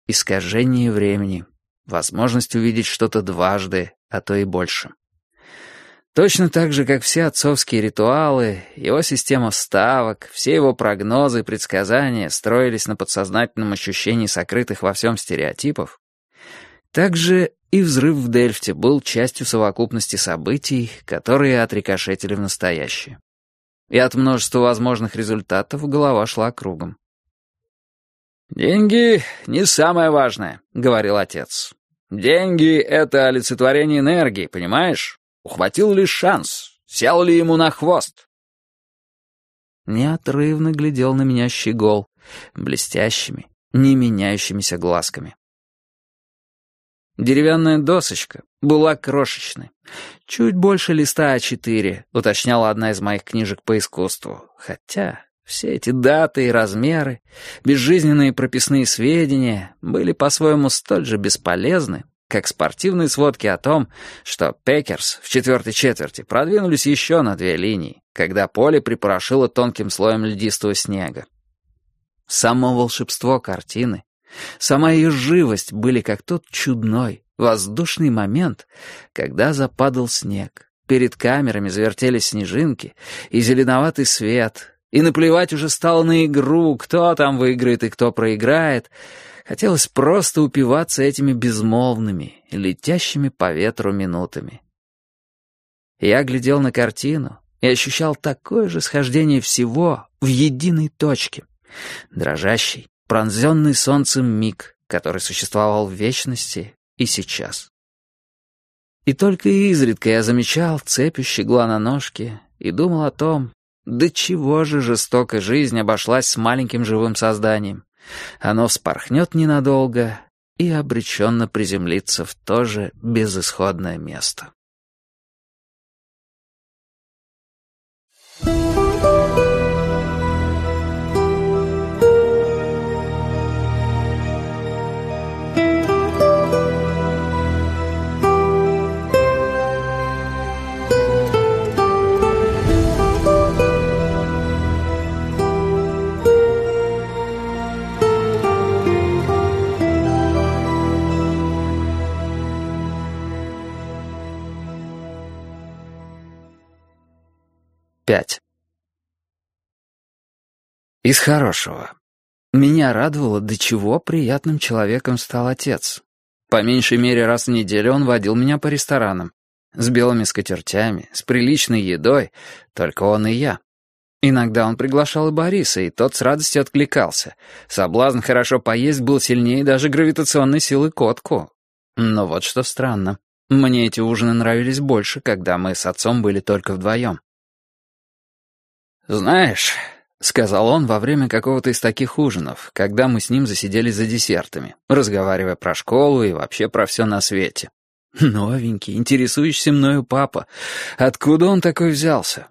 искажение времени, возможность увидеть что-то дважды, а то и больше. Точно так же, как все отцовские ритуалы, его система вставок, все его прогнозы и предсказания строились на подсознательном ощущении сокрытых во всем стереотипов, так же и взрыв в Дельфте был частью совокупности событий, которые отрикошетили в настоящее. И от множества возможных результатов голова шла кругом. «Деньги не самое важное», — говорил отец. «Деньги — это олицетворение энергии, понимаешь? Ухватил ли шанс? Сел ли ему на хвост?» Неотрывно глядел на меня щегол, блестящими, не меняющимися глазками. Деревянная досочка была крошечной. Чуть больше листа А4, уточняла одна из моих книжек по искусству. Хотя все эти даты и размеры, безжизненные прописные сведения были по-своему столь же бесполезны, как спортивные сводки о том, что Пекерс в четвертой четверти продвинулись еще на 2 линии, когда поле припорошило тонким слоем льдистого снега. Само волшебство картины, сама ее живость были как тот чудной, воздушный момент, когда западал снег, перед камерами завертелись снежинки и зеленоватый свет, и наплевать уже стало на игру, кто там выиграет и кто проиграет. Хотелось просто упиваться этими безмолвными, летящими по ветру минутами. Я глядел на картину и ощущал такое же схождение всего в единой точке. Дрожащий, пронзенный солнцем миг, который существовал в вечности и сейчас. И только изредка я замечал цепь у щегла на ножке и думал о том, до чего же жестоко жизнь обошлась с маленьким живым созданием. Оно вспорхнет ненадолго и обреченно приземлится в то же безысходное место. Пять. Из хорошего. Меня радовало, до чего приятным человеком стал отец. По меньшей мере раз в неделю он водил меня по ресторанам. С белыми скатертями, с приличной едой, только он и я. Иногда он приглашал и Бориса, и тот с радостью откликался. Соблазн хорошо поесть был сильнее даже гравитационной силы Котку. Но вот что странно. Мне эти ужины нравились больше, когда мы с отцом были только вдвоем. «Знаешь», — сказал он во время какого-то из таких ужинов, когда мы с ним засиделись за десертами, разговаривая про школу и вообще про все на свете. «Новенький, интересующийся мною папа. Откуда он такой взялся?»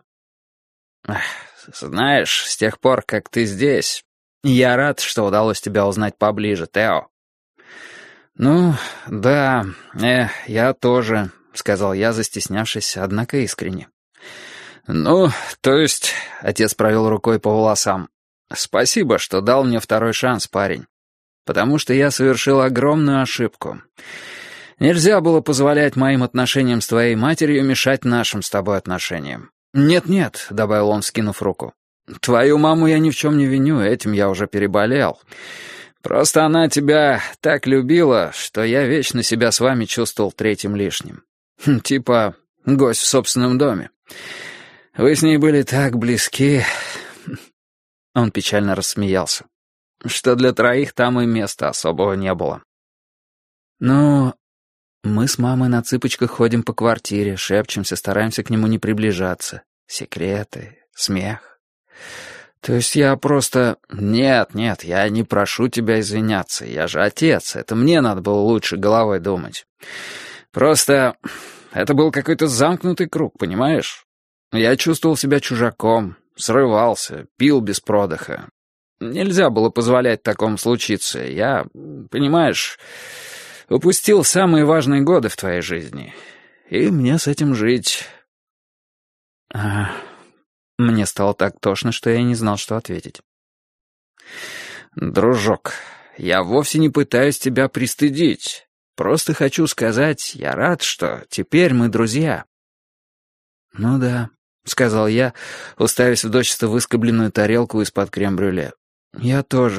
«Знаешь, с тех пор, как ты здесь, я рад, что удалось тебя узнать поближе, Тео». «Ну, да, я тоже», — сказал я, застеснявшись, однако искренне. «Ну, то есть...» — отец провел рукой по волосам. «Спасибо, что дал мне второй шанс, парень. Потому что я совершил огромную ошибку. Нельзя было позволять моим отношениям с твоей матерью мешать нашим с тобой отношениям. Нет-нет», — добавил он, вскинув руку. «Твою маму я ни в чем не виню, этим я уже переболел. Просто она тебя так любила, что я вечно себя с вами чувствовал третьим лишним. Типа гость в собственном доме. Вы с ней были так близки...» Он печально рассмеялся. «Что для троих там и места особого не было». «Ну, мы с мамой на цыпочках ходим по квартире, шепчемся, стараемся к нему не приближаться. Секреты, смех. То есть я просто... Нет, я не прошу тебя извиняться. Я же отец, это мне надо было лучше головой думать. Просто это был какой-то замкнутый круг, понимаешь? Я чувствовал себя чужаком, срывался, пил без продыха. Нельзя было позволять такому случиться. Я, понимаешь, упустил самые важные годы в твоей жизни. И мне с этим жить. Мне стало так тошно, что я не знал, что ответить. «Дружок, я вовсе не пытаюсь тебя пристыдить. Просто хочу сказать, я рад, что теперь мы друзья». «Ну да», — сказал я, уставясь в дочисто выскобленную тарелку из-под крем-брюле. «Я тоже».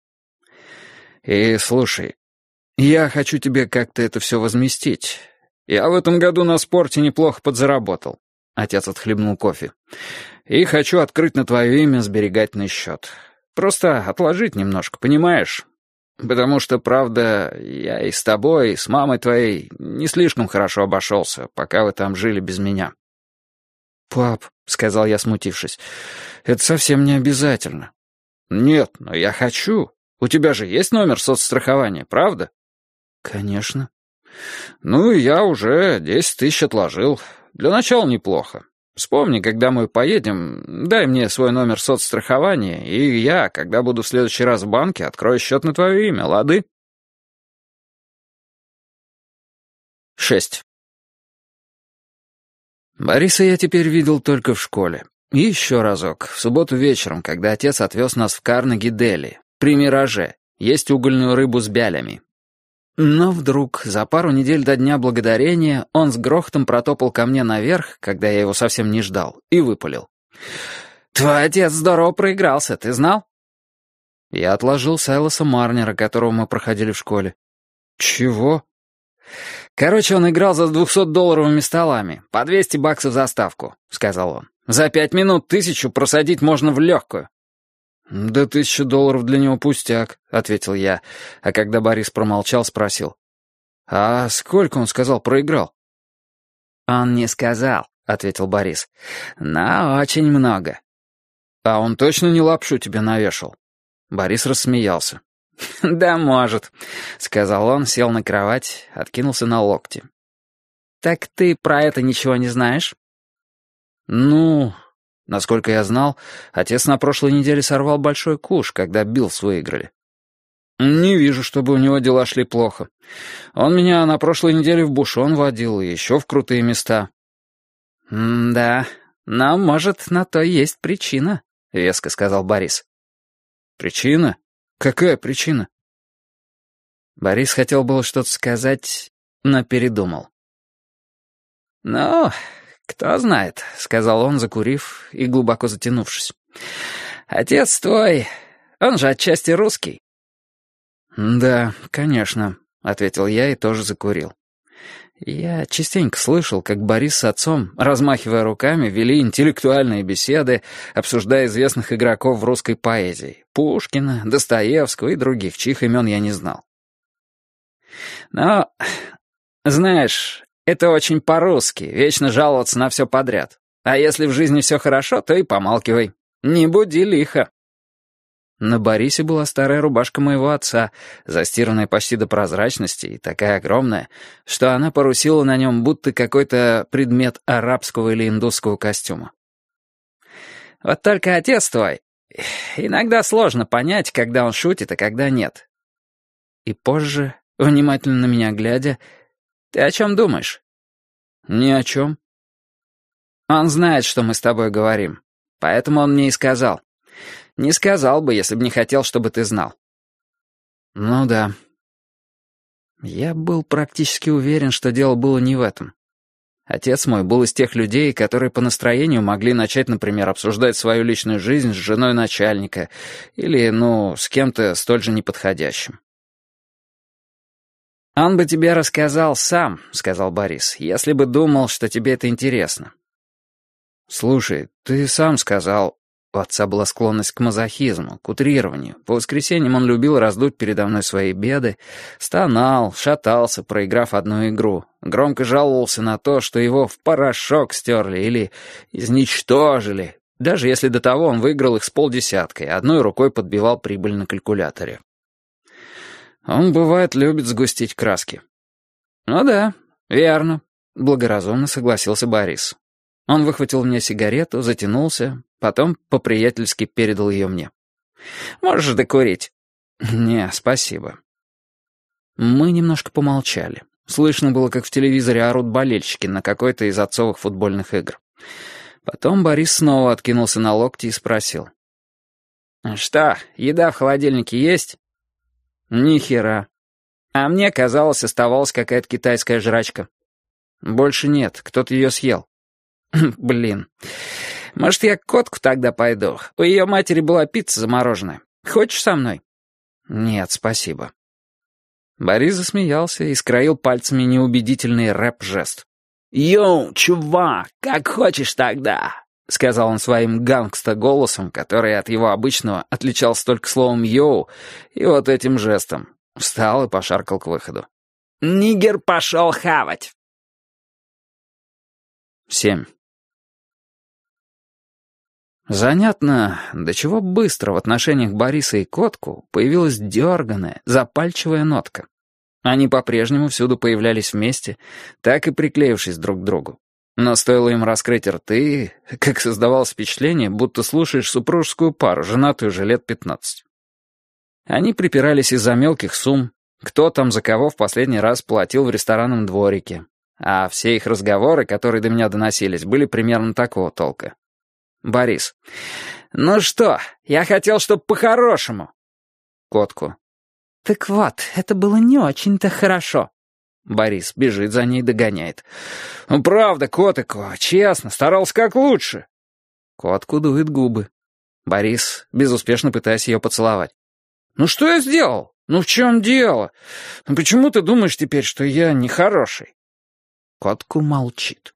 «И слушай, я хочу тебе как-то это все возместить. Я в этом году на спорте неплохо подзаработал». Отец отхлебнул кофе. «И хочу открыть на твое имя сберегательный счет. Просто отложить немножко, понимаешь? Потому что, правда, я и с тобой, и с мамой твоей не слишком хорошо обошелся, пока вы там жили без меня». «Пап», — сказал я, смутившись, — «это совсем не обязательно». «Нет, но я хочу. У тебя же есть номер соцстрахования, правда?» «Конечно». «Ну, я уже 10 тысяч отложил. Для начала неплохо. Вспомни, когда мы поедем, дай мне свой номер соцстрахования, и я, когда буду в следующий раз в банке, открою счет на твое имя, лады?» 6. Бориса я теперь видел только в школе. И еще разок, в субботу вечером, когда отец отвез нас в Карнеги-Дели, при «Мираже», есть угольную рыбу с бялями. Но вдруг, за пару недель до Дня Благодарения, он с грохотом протопал ко мне наверх, когда я его совсем не ждал, и выпалил: «Твой отец здорово проигрался, ты знал?» Я отложил Сайлоса Марнера, которого мы проходили в школе. «Чего?» «Короче, он играл за 200-долларовыми столами, по $200 за ставку», — сказал он. «За 5 минут 1000 просадить можно в легкую». «Да $1000 для него пустяк», — ответил я, а когда Борис промолчал, спросил: «А сколько, он сказал, проиграл?» «Он не сказал», — ответил Борис, — «но очень много». «А он точно не лапшу тебе навешал?» Борис рассмеялся. «Да, может», — сказал он, сел на кровать, откинулся на локти. «Так ты про это ничего не знаешь?» «Ну, насколько я знал, отец на прошлой неделе сорвал большой куш, когда Биллс выиграли. Не вижу, чтобы у него дела шли плохо. Он меня на прошлой неделе в Бушон водил и еще в крутые места». «Да, но, может, на то есть причина», — веско сказал Борис. «Причина? Какая причина?» Борис хотел было что-то сказать, но передумал. «Ну, кто знает», — сказал он, закурив и глубоко затянувшись. «Отец твой, он же отчасти русский». «Да, конечно», — ответил я и тоже закурил. Я частенько слышал, как Борис с отцом, размахивая руками, вели интеллектуальные беседы, обсуждая известных игроков в русской поэзии — Пушкина, Достоевского и других, чьих имен я не знал. «Но, знаешь, это очень по-русски, вечно жаловаться на все подряд. А если в жизни все хорошо, то и помалкивай. Не буди лихо». На Борисе была старая рубашка моего отца, застиранная почти до прозрачности и такая огромная, что она парусила на нем будто какой-то предмет арабского или индусского костюма. «Вот только отец твой, иногда сложно понять, когда он шутит, а когда нет». И позже, внимательно на меня глядя: «Ты о чем думаешь?» «Ни о чем». «Он знает, что мы с тобой говорим, поэтому он мне и сказал. Не сказал бы, если бы не хотел, чтобы ты знал». «Ну да». Я был практически уверен, что дело было не в этом. Отец мой был из тех людей, которые по настроению могли начать, например, обсуждать свою личную жизнь с женой начальника или, с кем-то столь же неподходящим. «Он бы тебе рассказал сам», — сказал Борис, — «если бы думал, что тебе это интересно». «Слушай, ты сам сказал...» У отца была склонность к мазохизму, к утрированию. По воскресеньям он любил раздуть передо мной свои беды, стонал, шатался, проиграв одну игру, громко жаловался на то, что его в порошок стерли или изничтожили, даже если до того он выиграл их с полдесяткой, одной рукой подбивал прибыль на калькуляторе. Он, бывает, любит сгустить краски. «Ну да, верно», — благоразумно согласился Борис. Он выхватил у меня сигарету, затянулся, потом по-приятельски передал ее мне. «Можешь докурить?» «Не, спасибо». Мы немножко помолчали. Слышно было, как в телевизоре орут болельщики на какой-то из отцовых футбольных игр. Потом Борис снова откинулся на локти и спросил: «Что, еда в холодильнике есть?» Ни хера. А мне казалось, оставалась какая-то китайская жрачка. Больше нет, кто-то ее съел. Блин. Может, я к Котку тогда пойду? У ее матери была пицца замороженная. Хочешь со мной? Нет, спасибо. Борис засмеялся и скроил пальцами неубедительный рэп-жест. «Йоу, чувак, как хочешь тогда», — сказал он своим гангста-голосом, который от его обычного отличался только словом «йоу» и вот этим жестом. Встал и пошаркал к выходу. «Нигер пошел хавать». 7. Занятно, до чего быстро в отношениях Бориса и Котку появилась дерганая, запальчивая нотка. Они по-прежнему всюду появлялись вместе, так и приклеившись друг к другу. Но стоило им раскрыть рты, как создавалось впечатление, будто слушаешь супружескую пару, женатую уже лет 15. Они припирались из-за мелких сумм, кто там за кого в последний раз платил в ресторанном дворике. А все их разговоры, которые до меня доносились, были примерно такого толка. Борис. «Ну что, я хотел, чтоб по-хорошему». Котку. «Так вот, это было не очень-то хорошо». Борис бежит за ней, догоняет. «Ну правда, Котыку, честно, старался как лучше». Котку дует губы. Борис, безуспешно пытаясь ее поцеловать. «Ну что я сделал? Ну в чем дело? Ну почему ты думаешь теперь, что я нехороший?» Котку молчит.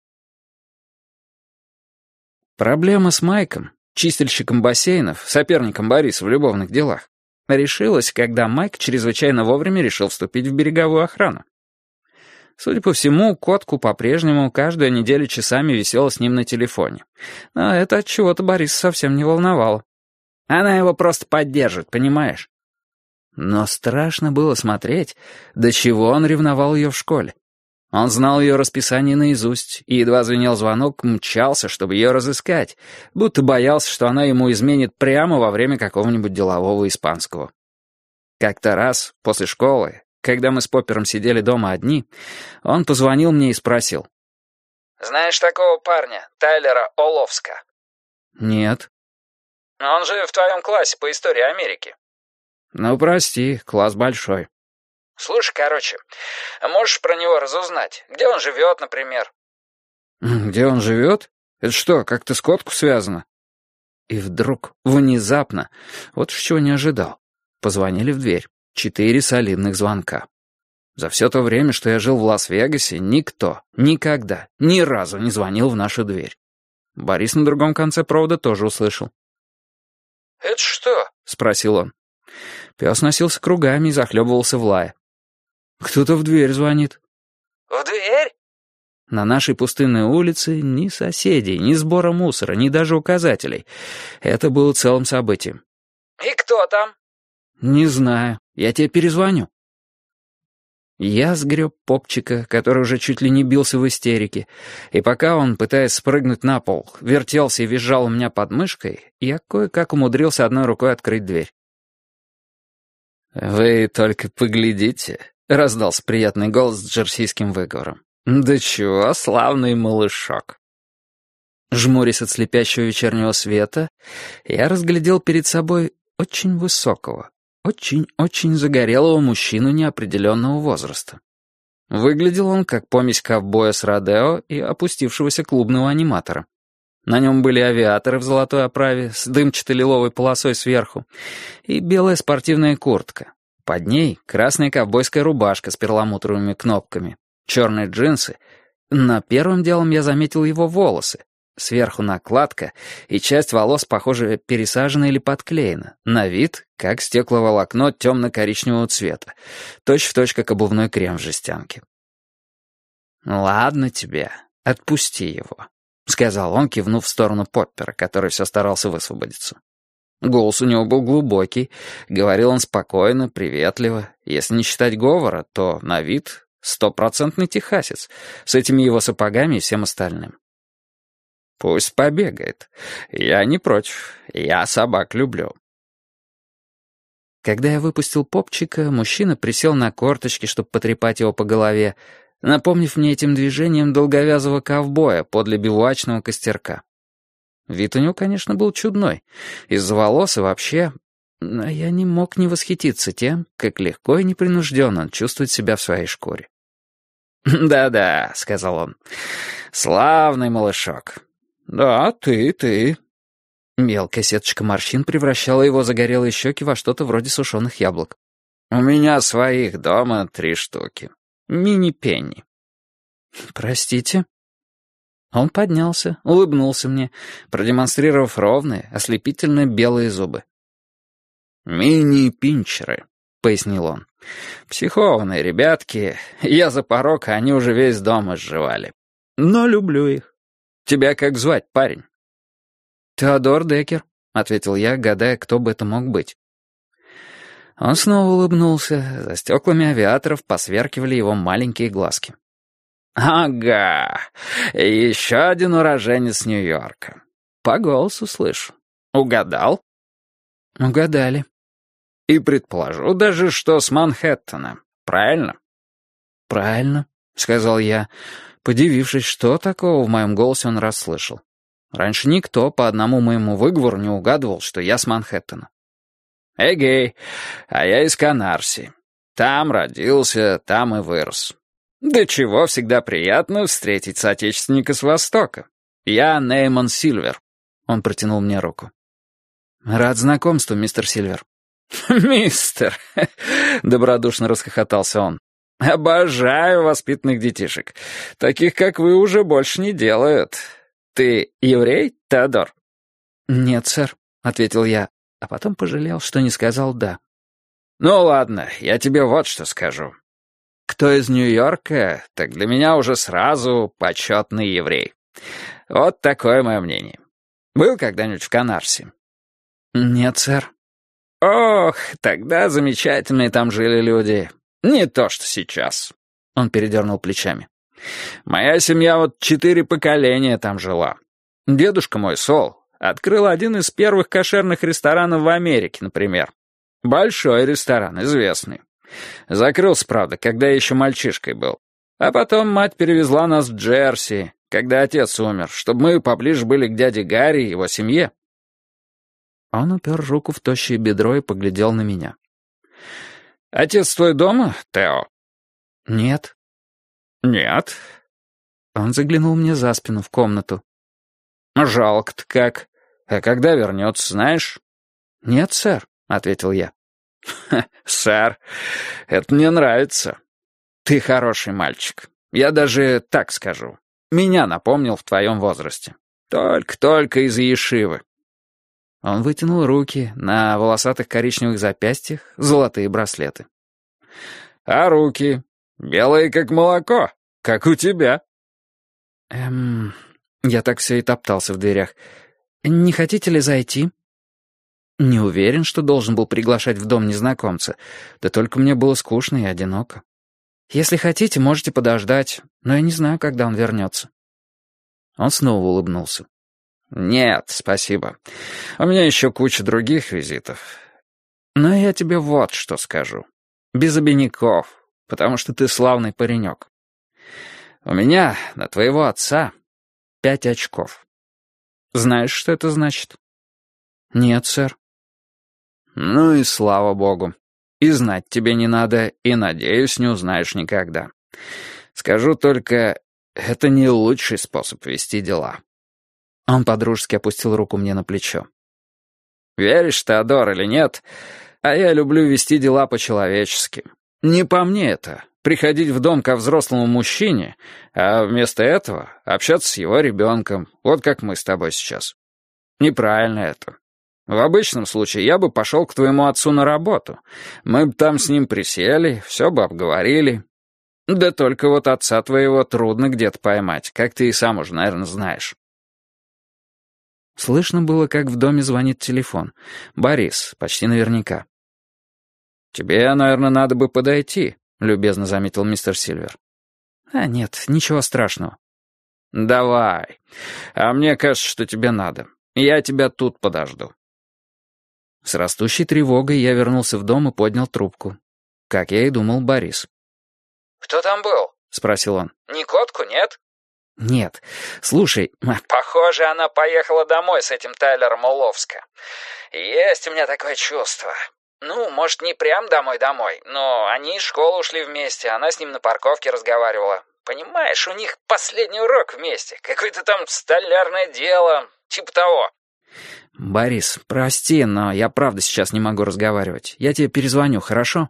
Проблема с Майком, чистильщиком бассейнов, соперником Бориса в любовных делах, решилась, когда Майк чрезвычайно вовремя решил вступить в береговую охрану. Судя по всему, Котку по-прежнему каждую неделю часами висела с ним на телефоне. Но это от чего-то Бориса совсем не волновало. Она его просто поддержит, понимаешь? Но страшно было смотреть, до чего он ревновал ее в школе. Он знал ее расписание наизусть, и едва звенел звонок, мчался, чтобы ее разыскать, будто боялся, что она ему изменит прямо во время какого-нибудь делового испанского. Как-то раз, после школы, когда мы с Поппером сидели дома одни, он позвонил мне и спросил. «Знаешь такого парня, Тайлера Оловска?» «Нет». «Он же в твоем классе по истории Америки». «Ну, прости, класс большой». «Слушай, короче, можешь про него разузнать? Где он живет, например?» «Где он живет? Это что, как-то с Котку связано?» И вдруг, внезапно, вот уж чего не ожидал, позвонили в дверь. 4 солидных звонка. За все то время, что я жил в Лас-Вегасе, никто, никогда, ни разу не звонил в нашу дверь. Борис на другом конце провода тоже услышал. «Это что?» — спросил он. Пес носился кругами и захлебывался в лае. «Кто-то в дверь звонит». «В дверь?» На нашей пустынной улице ни соседей, ни сбора мусора, ни даже указателей. Это было целым событием. «И кто там?» «Не знаю. Я тебе перезвоню». Я сгреб Попчика, который уже чуть ли не бился в истерике, и пока он, пытаясь спрыгнуть на пол, вертелся и визжал у меня под мышкой, я кое-как умудрился одной рукой открыть дверь. «Вы только поглядите», — раздался приятный голос с джерсийским выговором. «Да чего, славный малышок». Жмурясь от слепящего вечернего света, я разглядел перед собой очень высокого, очень-очень загорелого мужчину неопределенного возраста. Выглядел он как помесь ковбоя с родео и опустившегося клубного аниматора. На нем были авиаторы в золотой оправе с дымчато-лиловой полосой сверху и белая спортивная куртка. Под ней красная ковбойская рубашка с перламутровыми кнопками, черные джинсы. Но первым делом я заметил его волосы. Сверху накладка, и часть волос, похоже, пересажена или подклеена. На вид, как стекловолокно темно-коричневого цвета. Точь-в-точь, как обувной крем в жестянке. «Ладно тебе, отпусти его», — сказал он, кивнув в сторону Поппера, который все старался высвободиться. Голос у него был глубокий, говорил он спокойно, приветливо. Если не считать говора, то на вид 100% техасец, с этими его сапогами и всем остальным. «Пусть побегает. Я не против. Я собак люблю». Когда я выпустил Попчика, мужчина присел на корточки, чтобы потрепать его по голове, напомнив мне этим движением долговязого ковбоя подле бивуачного костерка. Вид у него, конечно, был чудной. Из-за волос и вообще... А я не мог не восхититься тем, как легко и непринужденно он чувствует себя в своей шкуре. «Да-да», — сказал он, — «славный малышок». «Да, ты». Мелкая сеточка морщин превращала его загорелые щеки во что-то вроде сушеных яблок. «У меня своих дома 3 штуки. Мини-пенни». «Простите?» Он поднялся, улыбнулся мне, продемонстрировав ровные, ослепительно белые зубы. «Мини-пинчеры», — пояснил он. «Психованные ребятки. Я за порог, а они уже весь дом изживали. Но люблю их. Тебя как звать, парень?» «Теодор Деккер», — ответил я, гадая, кто бы это мог быть. Он снова улыбнулся. За стеклами авиаторов посверкивали его маленькие глазки. «Ага, еще один уроженец Нью-Йорка. По голосу слышу. Угадал?» «Угадали». «И предположу даже, что с Манхэттена. Правильно?» «Правильно», — сказал я, подивившись, что такого в моем голосе он расслышал. Раньше никто по одному моему выговору не угадывал, что я с Манхэттена. «Эгей, а я из Канарси. Там родился, там и вырос. Да чего всегда приятно встретить соотечественника с Востока. Я Нейман Сильвер». Он протянул мне руку. «Рад знакомству, мистер Сильвер». «Мистер!» — добродушно расхохотался он. «Обожаю воспитанных детишек. Таких, как вы, уже больше не делают. Ты еврей, Теодор?» «Нет, сэр», — ответил я, а потом пожалел, что не сказал «да». «Ну ладно, я тебе вот что скажу. Кто из Нью-Йорка, так для меня уже сразу почетный еврей. Вот такое мое мнение. Был когда-нибудь в Канарси?» «Нет, сэр». «Ох, тогда замечательные там жили люди. Не то, что сейчас». Он передернул плечами. «Моя семья вот 4 поколения там жила. Дедушка мой, Сол, открыл один из первых кошерных ресторанов в Америке, например. Большой ресторан, известный. Закрылся, правда, когда я еще мальчишкой был. А потом мать перевезла нас в Джерси, когда отец умер, чтобы мы поближе были к дяде Гарри и его семье». Он упер руку в тощее бедро и поглядел на меня. «Отец твой дома, Тео?» «Нет». «Нет?» Он заглянул мне за спину в комнату. «Жалко-то как. А когда вернется, знаешь?» «Нет, сэр», — ответил я. «Сэр, это мне нравится. Ты хороший мальчик. Я даже так скажу. Меня напомнил в твоем возрасте. Только-только из Ешивы». Он вытянул руки, на волосатых коричневых запястьях золотые браслеты. «А руки? Белые, как молоко, как у тебя». Я так все и топтался в дверях. «Не хотите ли зайти?» Не уверен, что должен был приглашать в дом незнакомца, да только мне было скучно и одиноко. «Если хотите, можете подождать, но я не знаю, когда он вернется». Он снова улыбнулся. «Нет, спасибо. У меня еще куча других визитов. Но я тебе вот что скажу. Без обиняков, потому что ты славный паренек. У меня на твоего отца 5 очков. Знаешь, что это значит?» «Нет, сэр». «Ну и слава богу. И знать тебе не надо, и, надеюсь, не узнаешь никогда. Скажу только, это не лучший способ вести дела». Он подружески опустил руку мне на плечо. «Веришь, Теодор, или нет, а я люблю вести дела по-человечески. Не по мне это, приходить в дом ко взрослому мужчине, а вместо этого общаться с его ребенком, вот как мы с тобой сейчас. Неправильно это. В обычном случае я бы пошел к твоему отцу на работу. Мы бы там с ним присели, все бы обговорили. Да только вот отца твоего трудно где-то поймать, как ты и сам уже, наверное, знаешь». Слышно было, как в доме звонит телефон. Борис, почти наверняка. «Тебе, наверное, надо бы подойти», — любезно заметил мистер Сильвер. «А нет, ничего страшного». «Давай. А мне кажется, что тебе надо. Я тебя тут подожду». С растущей тревогой я вернулся в дом и поднял трубку. Как я и думал, Борис. «Кто там был?» — спросил он. «Не Котку, нет?» Нет, слушай... Похоже, она поехала домой с этим Тайлером Уловска. Есть у меня такое чувство. Ну, может, не прям домой-домой, но они из школы ушли вместе, она с ним на парковке разговаривала. Понимаешь, у них последний урок вместе. Какое-то там столярное дело, типа того. Борис, прости, но я правда сейчас не могу разговаривать. Я тебе перезвоню, хорошо?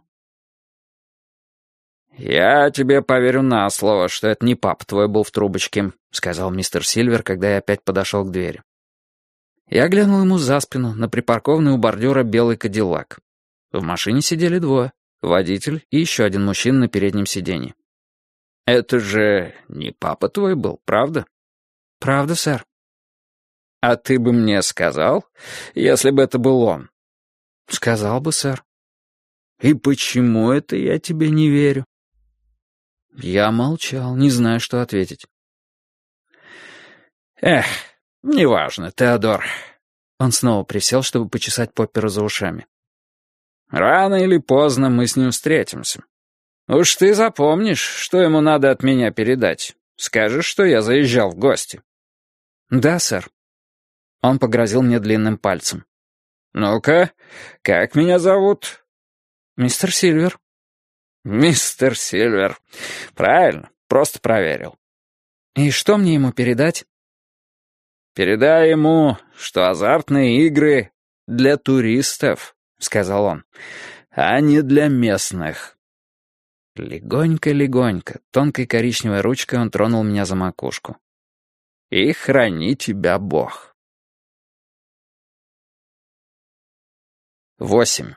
«Я тебе поверю на слово, что это не папа твой был в трубочке», — сказал мистер Сильвер, когда я опять подошел к двери. Я глянул ему за спину на припаркованный у бордюра белый кадиллак. В машине сидели двое — водитель и еще один мужчина на переднем сиденье. «Это же не папа твой был, правда?» «Правда, сэр». «А ты бы мне сказал, если бы это был он?» «Сказал бы, сэр». «И почему это я тебе не верю?» Я молчал, не зная, что ответить. «Эх, неважно, Теодор». Он снова присел, чтобы почесать Поппера за ушами. «Рано или поздно мы с ним встретимся. Уж ты запомнишь, что ему надо от меня передать. Скажешь, что я заезжал в гости». «Да, сэр». Он погрозил мне длинным пальцем. «Ну-ка, как меня зовут?» «Мистер Сильвер». «Мистер Сильвер. Правильно, просто проверил». «И что мне ему передать?» «Передай ему, что азартные игры для туристов», — сказал он, — «а не для местных». Легонько-легонько, тонкой коричневой ручкой он тронул меня за макушку. «И храни тебя Бог». 8.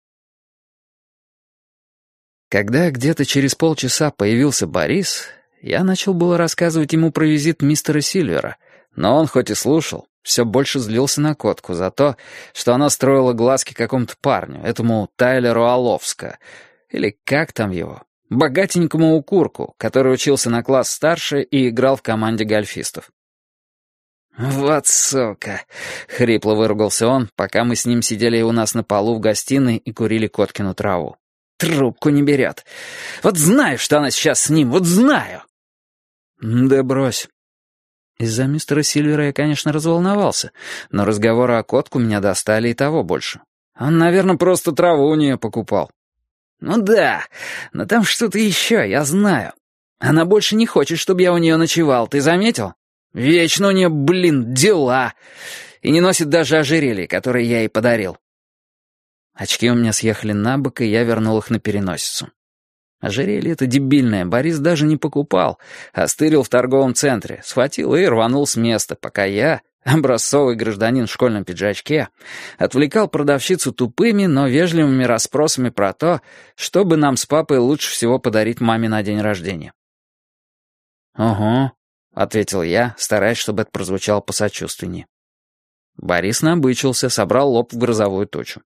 Когда где-то через полчаса появился Борис, я начал было рассказывать ему про визит мистера Сильвера, но он хоть и слушал, все больше злился на Котку за то, что она строила глазки какому-то парню, этому Тайлеру Уловска, или как там его, богатенькому укурку, который учился на класс старше и играл в команде гольфистов. «Вот сука!» — хрипло выругался он, пока мы с ним сидели у нас на полу в гостиной и курили Коткину траву. «Трубку не берет. Вот знаю, что она сейчас с ним, вот знаю!» «Да брось». Из-за мистера Сильвера я, конечно, разволновался, но разговоры о Котку меня достали и того больше. Он, наверное, просто траву у нее покупал. «Ну да, но там что-то еще, я знаю. Она больше не хочет, чтобы я у нее ночевал, ты заметил? Вечно у нее, дела. И не носит даже ожерелье, которое я ей подарил». Очки у меня съехали на бок, и я вернул их на переносицу. Ожерелье это дебильное Борис даже не покупал, а стырил в торговом центре, схватил и рванул с места, пока я, образцовый гражданин в школьном пиджачке, отвлекал продавщицу тупыми, но вежливыми расспросами про то, что бы нам с папой лучше всего подарить маме на день рождения. «Угу», — ответил я, стараясь, чтобы это прозвучало посочувственнее. Борис набычился, собрал лоб в грозовую тучу.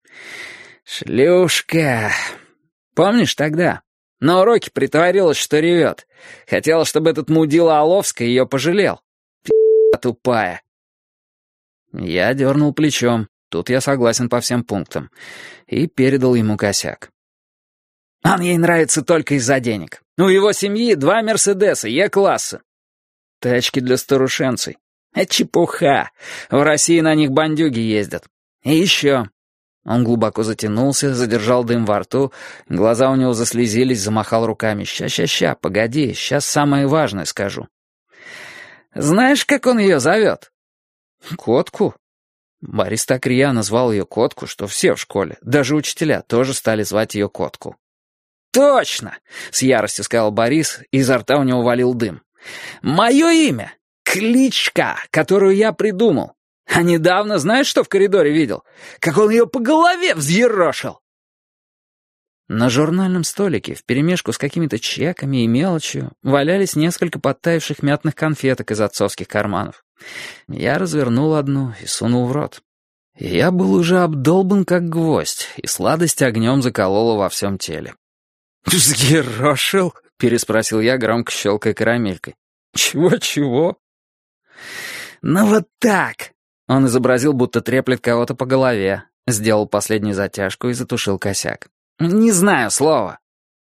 «Шлюшка! Помнишь тогда? На уроке притворилась, что ревет. Хотела, чтобы этот мудила Уловска ее пожалел. Пи***а тупая». Я дернул плечом, тут я согласен по всем пунктам, и передал ему косяк. «Он ей нравится только из-за денег. У его семьи 2 Мерседеса Е-класса. Тачки для старушенцей. Это чепуха. В России на них бандюги ездят. И еще...» Он глубоко затянулся, задержал дым во рту, глаза у него заслезились, замахал руками. «Ща, погоди, сейчас самое важное скажу». «Знаешь, как он ее зовет?» «Котку?» Борис так рьяно звал ее Котку, что все в школе, даже учителя, тоже стали звать ее Котку. «Точно!» — с яростью сказал Борис, и изо рта у него валил дым. «Мое имя — кличка, которую я придумал. А недавно знаешь, что в коридоре видел? Как он ее по голове взъерошил!» На журнальном столике вперемешку с какими-то чеками и мелочью валялись несколько подтаявших мятных конфеток из отцовских карманов. Я развернул одну и сунул в рот. Я был уже обдолбан как гвоздь, и сладость огнем заколола во всем теле. «Взъерошил?» — переспросил я, громко щелкая карамелькой. «Чего-чего?» «Ну вот так!» Он изобразил, будто треплет кого-то по голове, сделал последнюю затяжку и затушил косяк. «Не знаю слова».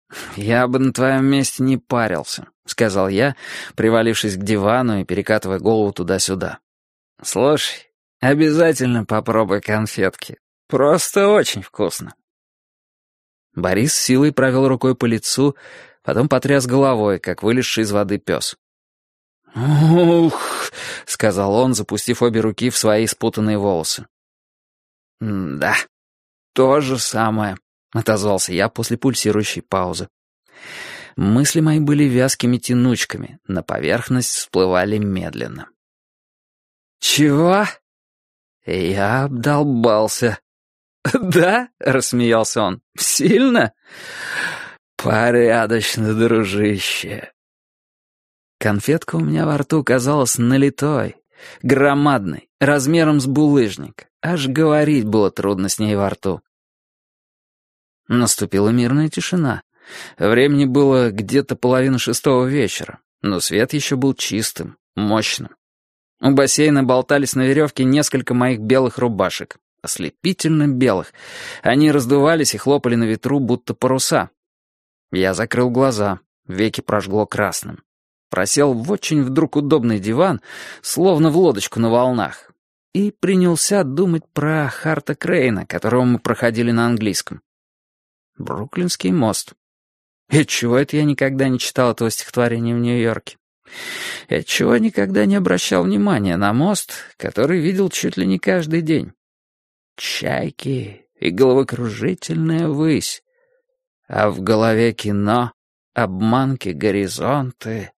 «Я бы на твоем месте не парился», — сказал я, привалившись к дивану и перекатывая голову туда-сюда. «Слушай, обязательно попробуй конфетки. Просто очень вкусно». Борис с силой провел рукой по лицу, потом потряс головой, как вылезший из воды пес. «Ух!» — сказал он, запустив обе руки в свои спутанные волосы. «Да, то же самое», — отозвался я после пульсирующей паузы. Мысли мои были вязкими тянучками, на поверхность всплывали медленно. «Чего?» Я обдолбался. «Да?» — рассмеялся он. «Сильно?» «Порядочно, дружище». Конфетка у меня во рту казалась налитой, громадной, размером с булыжник. Аж говорить было трудно с ней во рту. Наступила мирная тишина. Времени было где-то 5:30 вечера, но свет еще был чистым, мощным. У бассейна болтались на веревке несколько моих белых рубашек, ослепительно белых. Они раздувались и хлопали на ветру, будто паруса. Я закрыл глаза, веки прожгло красным. Просел в очень вдруг удобный диван, словно в лодочку на волнах, и принялся думать про Харта Крейна, которого мы проходили на английском. Бруклинский мост. И отчего это я никогда не читал этого стихотворения в Нью-Йорке? И отчего никогда не обращал внимания на мост, который видел чуть ли не каждый день? Чайки и головокружительная высь. А в голове кино, обманки, горизонты.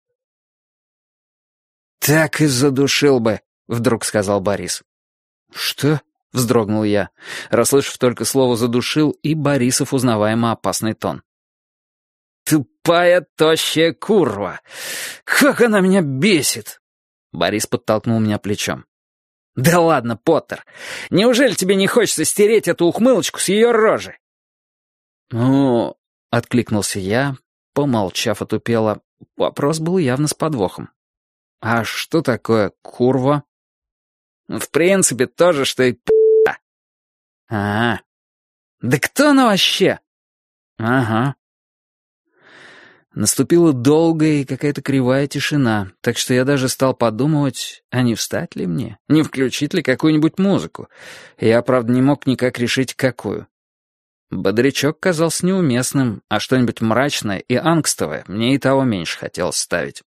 «Так и задушил бы», — вдруг сказал Борис. «Что?» — вздрогнул я, расслышав только слово «задушил» и Борисов узнаваемо опасный тон. «Тупая, тощая курва! Как она меня бесит!» Борис подтолкнул меня плечом. «Да ладно, Поттер, неужели тебе не хочется стереть эту ухмылочку с ее рожи?» «Ну...» — откликнулся я, помолчав отупело. Вопрос был явно с подвохом. «А что такое курва?» «В принципе, то же, что и п***а». «А, да кто она вообще?» «Ага». Наступила долгая и какая-то кривая тишина, так что я даже стал подумывать, а не встать ли мне, не включить ли какую-нибудь музыку. Я, правда, не мог никак решить, какую. Бодрячок казался неуместным, а что-нибудь мрачное и ангстовое мне и того меньше хотелось ставить.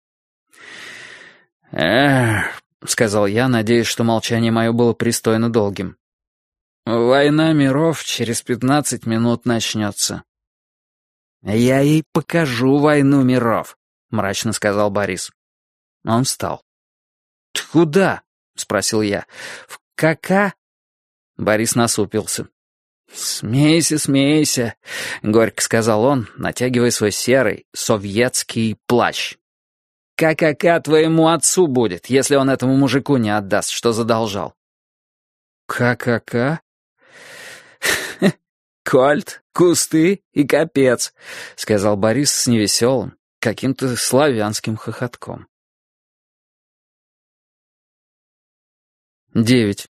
«Эх», — сказал я, надеясь, что молчание мое было пристойно долгим. «Война миров через 15 минут начнется». «Я ей покажу войну миров», — мрачно сказал Борис. Он встал. «Ты куда?» — спросил я. «В кака?» Борис насупился. «Смейся, смейся», — горько сказал он, натягивая свой серый советский плащ. «Ка-ка-ка твоему отцу будет, если он этому мужику не отдаст, что задолжал». «Ка-ка-ка?» «Кольт, кусты и капец», — сказал Борис с невеселым, каким-то славянским хохотком. 9.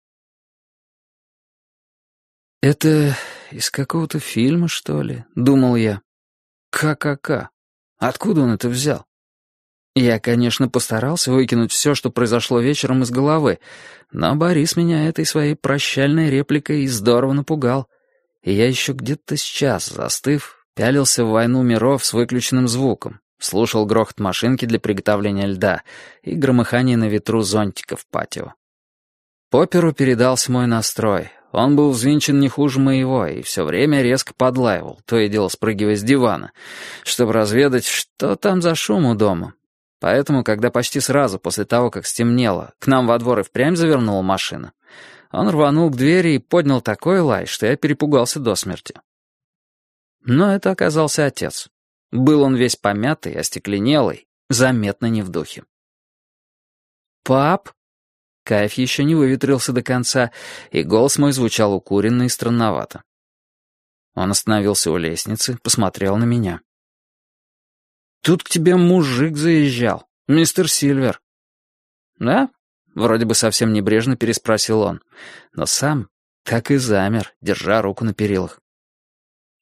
«Это из какого-то фильма, что ли?» — думал я. «Ка-ка-ка. Откуда он это взял?» Я, конечно, постарался выкинуть все, что произошло вечером, из головы, но Борис меня этой своей прощальной репликой здорово напугал. И я еще где-то час, застыв, пялился в «Войну миров» с выключенным звуком, слушал грохот машинки для приготовления льда и громыхание на ветру зонтика в патио. Попперу передался мой настрой. Он был взвинчен не хуже моего и все время резко подлаивал, то и дело спрыгивая с дивана, чтобы разведать, что там за шум у дома. Поэтому, когда почти сразу после того, как стемнело, к нам во двор и впрямь завернула машина, он рванул к двери и поднял такой лай, что я перепугался до смерти. Но это оказался отец. Был он весь помятый, остекленелый, заметно не в духе. «Пап?» Кайф еще не выветрился до конца, и голос мой звучал укуренно и странновато. Он остановился у лестницы, посмотрел на меня. «Тут к тебе мужик заезжал, мистер Сильвер». «Да?» — вроде бы совсем небрежно переспросил он, но сам так и замер, держа руку на перилах.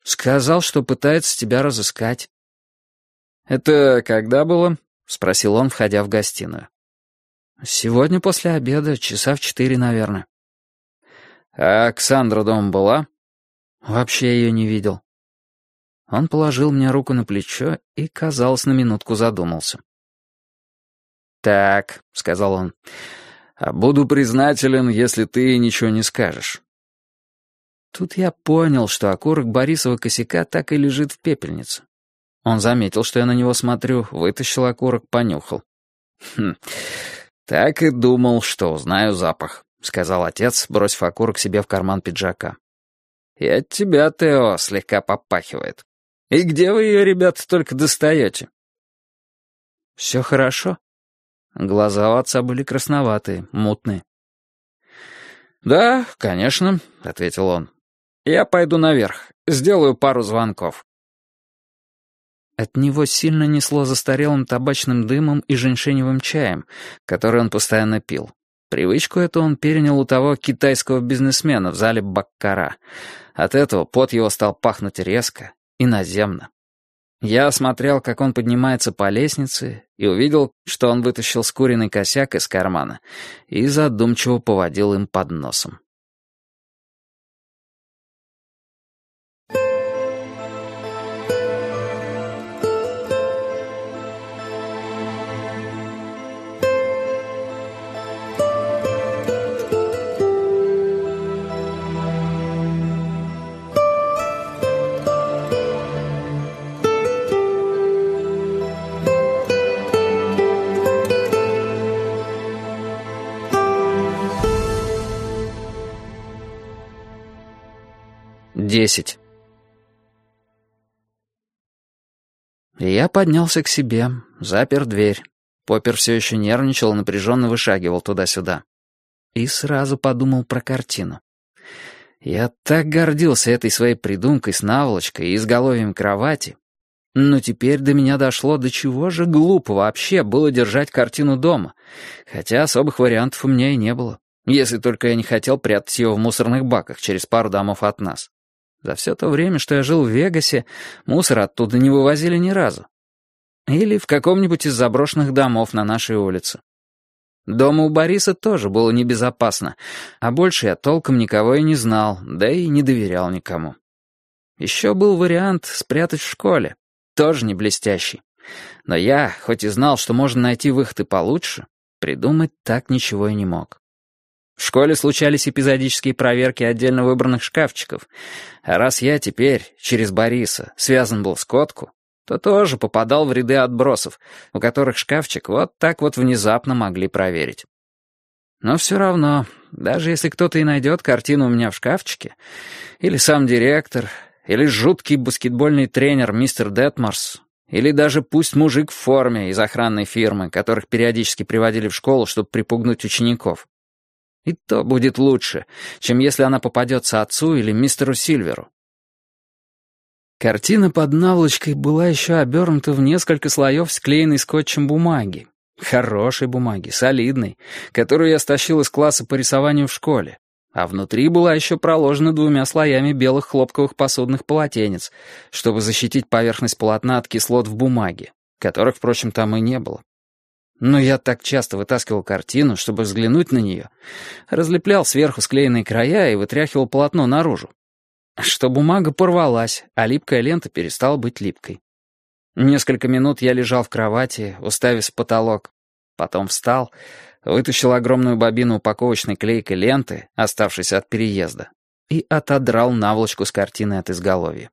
Сказал, что пытается тебя разыскать». «Это когда было?» — спросил он, входя в гостиную. «Сегодня после обеда, часа в 4, наверное». «А Оксандра дома была?» «Вообще ее не видел». Он положил мне руку на плечо и, казалось, на минутку задумался. «Так», — сказал он, — «а буду признателен, если ты ничего не скажешь». Тут я понял, что окурок Борисова косяка так и лежит в пепельнице. Он заметил, что я на него смотрю, вытащил окурок, понюхал. «Хм, так и думал, что узнаю запах», — сказал отец, бросив окурок себе в карман пиджака. «И от тебя, Тео, слегка попахивает. И где вы ее, ребята, только достаете?» «Все хорошо». Глаза у отца были красноватые, мутные. «Да, конечно», — ответил он. «Я пойду наверх, сделаю пару звонков». От него сильно несло застарелым табачным дымом и женьшеневым чаем, который он постоянно пил. Привычку эту он перенял у того китайского бизнесмена в зале Баккара. От этого пот его стал пахнуть резко и наземно. Я смотрел, как он поднимается по лестнице, и увидел, что он вытащил скуренный косяк из кармана и задумчиво поводил им под носом. Десять. Я поднялся к себе, запер дверь. Поппер все еще нервничал и напряженно вышагивал туда-сюда. И сразу подумал про картину. Я так гордился этой своей придумкой с наволочкой и изголовьем кровати. Но теперь до меня дошло, до чего же глупо вообще было держать картину дома, хотя особых вариантов у меня и не было, если только я не хотел прятать ее в мусорных баках через пару домов от нас. За все то время, что я жил в Вегасе, мусор оттуда не вывозили ни разу. Или в каком-нибудь из заброшенных домов на нашей улице. Дома у Бориса тоже было небезопасно, а больше я толком никого и не знал, да и не доверял никому. Еще был вариант спрятать в школе, тоже не блестящий. Но я, хоть и знал, что можно найти выход и получше, придумать так ничего и не мог. В школе случались эпизодические проверки отдельно выбранных шкафчиков, а раз я теперь, через Бориса, связан был с Котку, то тоже попадал в ряды отбросов, у которых шкафчик вот так вот внезапно могли проверить. Но все равно, даже если кто-то и найдет картину у меня в шкафчике, или сам директор, или жуткий баскетбольный тренер мистер Детмарс, или даже пусть мужик в форме из охранной фирмы, которых периодически приводили в школу, чтобы припугнуть учеников, и то будет лучше, чем если она попадется отцу или мистеру Сильверу. Картина под наволочкой была еще обернута в несколько слоев склеенной скотчем бумаги. Хорошей бумаги, солидной, которую я стащил из класса по рисованию в школе. А внутри была еще проложена 2 слоями белых хлопковых посудных полотенец, чтобы защитить поверхность полотна от кислот в бумаге, которых, впрочем, там и не было. Но я так часто вытаскивал картину, чтобы взглянуть на нее, разлеплял сверху склеенные края и вытряхивал полотно наружу, что бумага порвалась, а липкая лента перестала быть липкой. Несколько минут я лежал в кровати, уставясь в потолок. Потом встал, вытащил огромную бобину упаковочной клейкой ленты, оставшейся от переезда, и отодрал наволочку с картины от изголовья.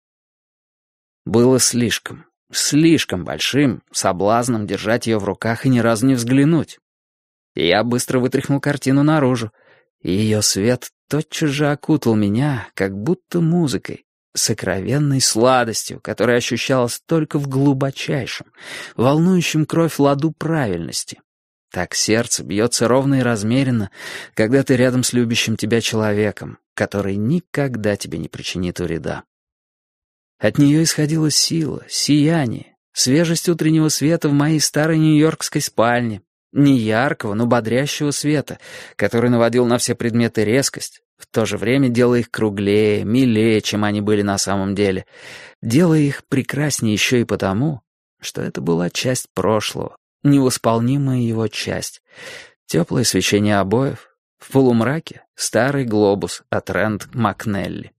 Было слишком большим соблазном держать ее в руках и ни разу не взглянуть. Я быстро вытряхнул картину наружу, и ее свет тотчас же окутал меня, как будто музыкой, сокровенной сладостью, которая ощущалась только в глубочайшем, волнующем кровь ладу правильности. Так сердце бьется ровно и размеренно, когда ты рядом с любящим тебя человеком, который никогда тебе не причинит вреда. От нее исходила сила, сияние, свежесть утреннего света в моей старой нью-йоркской спальне, Не яркого, но бодрящего света, который наводил на все предметы резкость, в то же время делая их круглее, милее, чем они были на самом деле, делая их прекраснее еще и потому, что это была часть прошлого, невосполнимая его часть, теплое свечение обоев, в полумраке старый глобус от Рэнд Макнелли.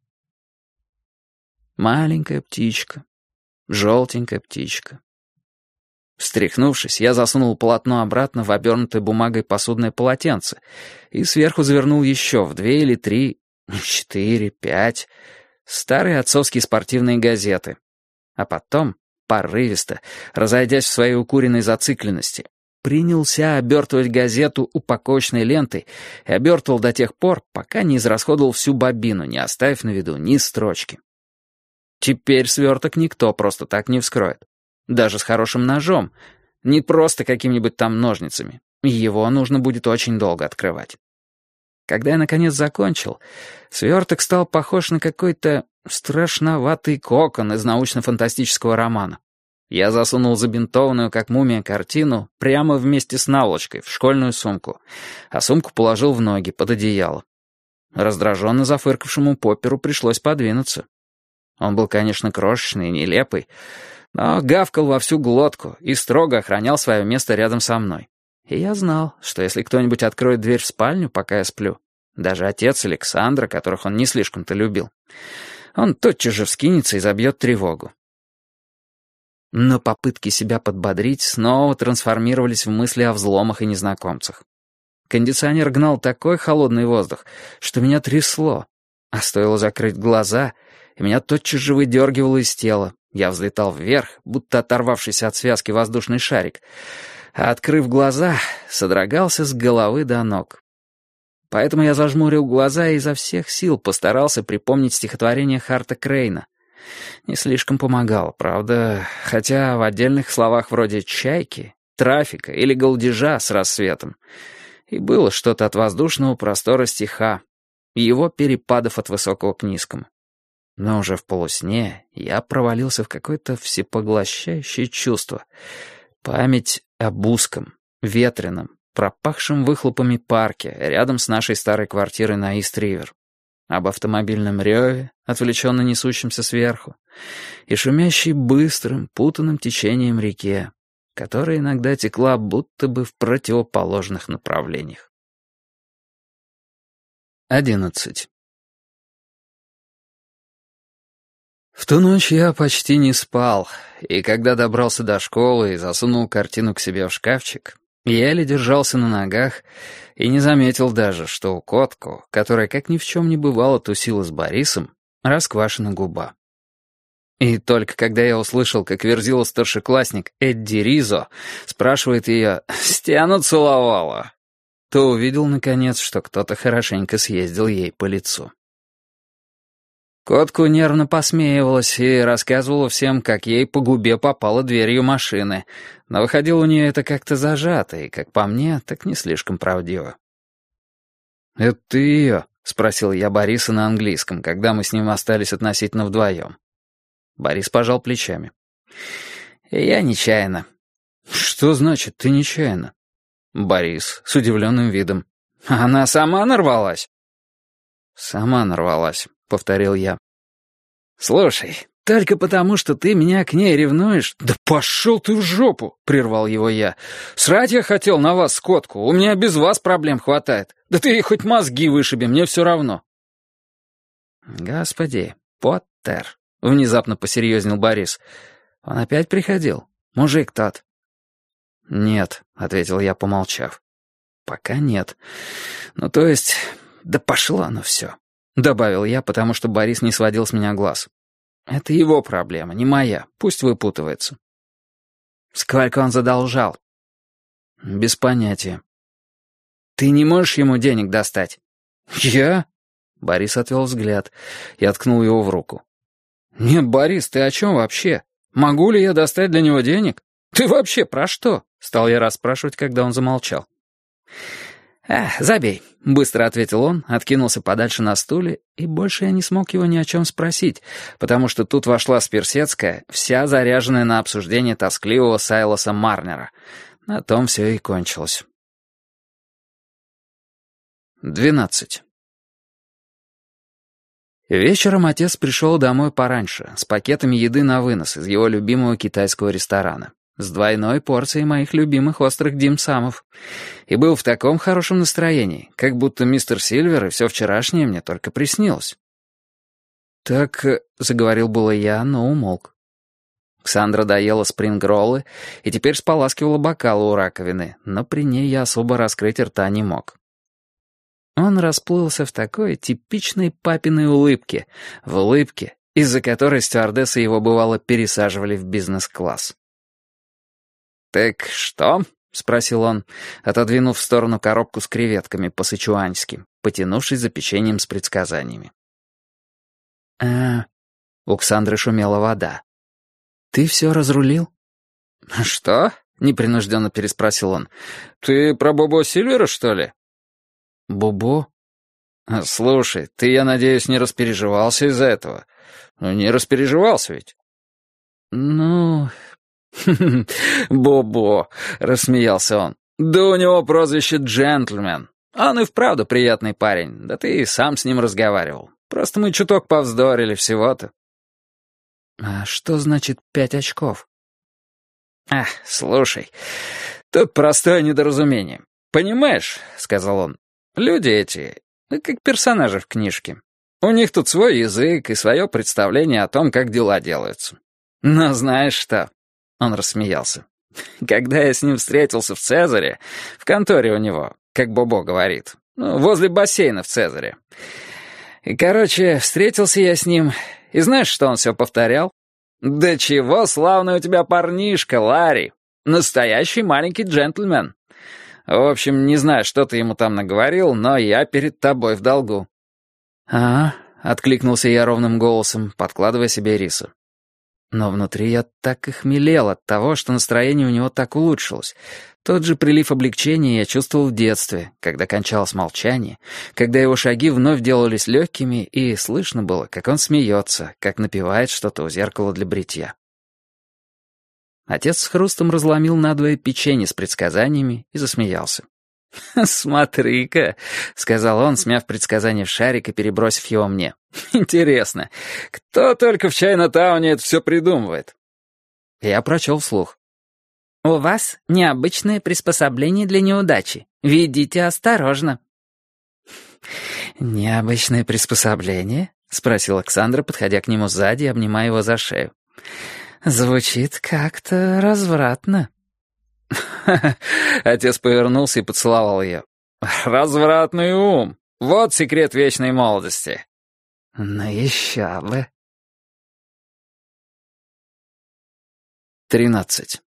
Маленькая птичка, желтенькая птичка. Встряхнувшись, я засунул полотно обратно в обернутое бумагой посудное полотенце и сверху завернул еще в 2 или 3, 4, 5 старые отцовские спортивные газеты. А потом, порывисто, разойдясь в своей укуренной зацикленности, принялся обертывать газету упаковочной лентой и обертывал до тех пор, пока не израсходовал всю бобину, не оставив на виду ни строчки. Теперь сверток никто просто так не вскроет. Даже с хорошим ножом, не просто какими-нибудь там ножницами. Его нужно будет очень долго открывать. Когда я, наконец, закончил, сверток стал похож на какой-то страшноватый кокон из научно-фантастического романа. Я засунул забинтованную, как мумия, картину прямо вместе с наволочкой в школьную сумку, а сумку положил в ноги под одеяло. Раздраженно зафыркавшему Попперу пришлось подвинуться. Он был, конечно, крошечный и нелепый, но гавкал во всю глотку и строго охранял свое место рядом со мной. И я знал, что если кто-нибудь откроет дверь в спальню, пока я сплю, даже отец Александра, которых он не слишком-то любил, он тотчас же вскинется и забьет тревогу. Но попытки себя подбодрить снова трансформировались в мысли о взломах и незнакомцах. Кондиционер гнал такой холодный воздух, что меня трясло, а стоило закрыть глаза, и меня тотчас же выдергивало из тела. Я взлетал вверх, будто оторвавшийся от связки воздушный шарик, а, открыв глаза, содрогался с головы до ног. Поэтому я зажмурил глаза и изо всех сил постарался припомнить стихотворение Харта Крейна. Не слишком помогало, правда, хотя в отдельных словах вроде «чайки», «трафика» или «голдежа» с рассветом и было что-то от воздушного простора стиха и его перепадов от высокого к низкому. Но уже в полусне я провалился в какое-то всепоглощающее чувство. Память об узком, ветреном, пропахшем выхлопами парке рядом с нашей старой квартирой на Ист-Ривер. Об автомобильном реве, отвлеченно несущемся сверху, и шумящей быстрым, путанным течением реке, которая иногда текла будто бы в противоположных направлениях. 11. В ту ночь я почти не спал, и когда добрался до школы и засунул картину к себе в шкафчик, еле держался на ногах и не заметил даже, что у Котку, которая как ни в чем не бывало тусила с Борисом, расквашена губа. И только когда я услышал, как верзила старшеклассник Эдди Ризо спрашивает ее «Стену целовала?», то увидел, наконец, что кто-то хорошенько съездил ей по лицу. Котку нервно посмеивалась и рассказывала всем, как ей по губе попала дверью машины, но выходило у нее это как-то зажато, и, как по мне, так не слишком правдиво. «Это ты ее?» — спросил я Бориса на английском, когда мы с ним остались относительно вдвоем. Борис пожал плечами. «Я нечаянно». «Что значит «ты нечаянно»?» Борис с удивленным видом. «Она сама нарвалась?» «Сама нарвалась», — повторил я. «Слушай, только потому, что ты меня к ней ревнуешь...» «Да пошел ты в жопу!» — прервал его я. «Срать я хотел на вас, скотку. У меня без вас проблем хватает. Да ты ей хоть мозги вышиби, мне все равно». «Господи, Поттер!» — внезапно посерьезнел Борис. «Он опять приходил? Мужик тот». «Нет», — ответил я, помолчав. «Пока нет. Ну, то есть, да пошло оно все», — добавил я, потому что Борис не сводил с меня глаз. «Это его проблема, не моя. Пусть выпутывается». «Сколько он задолжал?» «Без понятия». «Ты не можешь ему денег достать?» «Я?» Борис отвел взгляд. Я ткнул его в руку. «Нет, Борис, ты о чем вообще? Могу ли я достать для него денег? Ты вообще про что?» Стал я расспрашивать, когда он замолчал. «Забей», — быстро ответил он, откинулся подальше на стуле, и больше я не смог его ни о чем спросить, потому что тут вошла Спирсецкая, вся заряженная на обсуждение тоскливого Сайлоса Марнера, На том все и кончилось. 12. Вечером отец пришел домой пораньше, с пакетами еды на вынос из его любимого китайского ресторана, с двойной порцией моих любимых острых димсамов, и был в таком хорошем настроении, как будто мистер Сильвер и все вчерашнее мне только приснилось. «Так», — заговорил было я, но умолк. Ксандра доела спрингроллы и теперь споласкивала бокалы у раковины, но при ней я особо раскрыть рта не мог. Он расплылся в такой типичной папиной улыбке, в улыбке, из-за которой стюардессы его бывало пересаживали в бизнес-класс. «Так что?» — спросил он, отодвинув в сторону коробку с креветками по-сычуански, потянувшись за печеньем с предсказаниями. У Ксандры шумела вода. «Ты все разрулил?» «Что?» — непринужденно переспросил он. «Ты про Бобо Сильвера, что ли?» «Бобо?» «Слушай, ты, я надеюсь, не распереживался из-за этого? Ну, не распереживался ведь?» «Ну...» «Бобо», — рассмеялся он. «Да у него прозвище «Джентльмен». Он и вправду приятный парень, да ты и сам с ним разговаривал. Просто мы чуток повздорили всего-то». «А что значит 5 очков?» Слушай, тут простое недоразумение. Понимаешь, — сказал он, — люди эти, как персонажи в книжке. У них тут свой язык и свое представление о том, как дела делаются. Но знаешь что?» Он рассмеялся. «Когда я с ним встретился в Цезаре, в конторе у него, как Бобо говорит, возле бассейна в Цезаре. И, короче, встретился я с ним, и знаешь, что он все повторял? Да чего славный у тебя парнишка, Ларри! Настоящий маленький джентльмен. В общем, не знаю, что ты ему там наговорил, но я перед тобой в долгу». Откликнулся я ровным голосом, подкладывая себе рису. Но внутри я так и хмелел от того, что настроение у него так улучшилось. Тот же прилив облегчения я чувствовал в детстве, когда кончалось молчание, когда его шаги вновь делались легкими, и слышно было, как он смеется, как напевает что-то у зеркала для бритья. Отец с хрустом разломил надвое печенье с предсказаниями и засмеялся. «Смотри-ка», — сказал он, смяв предсказание в шарик и перебросив его мне. «Интересно, кто только в Чайна-тауне это все придумывает?» Я прочел вслух. «У вас необычное приспособление для неудачи. Ведите осторожно». «Необычное приспособление?» — спросил Оксандра, подходя к нему сзади и обнимая его за шею. «Звучит как-то развратно». Отец повернулся и поцеловал ее. «Развратный ум! Вот секрет вечной молодости!» «Ну еще бы!» 13.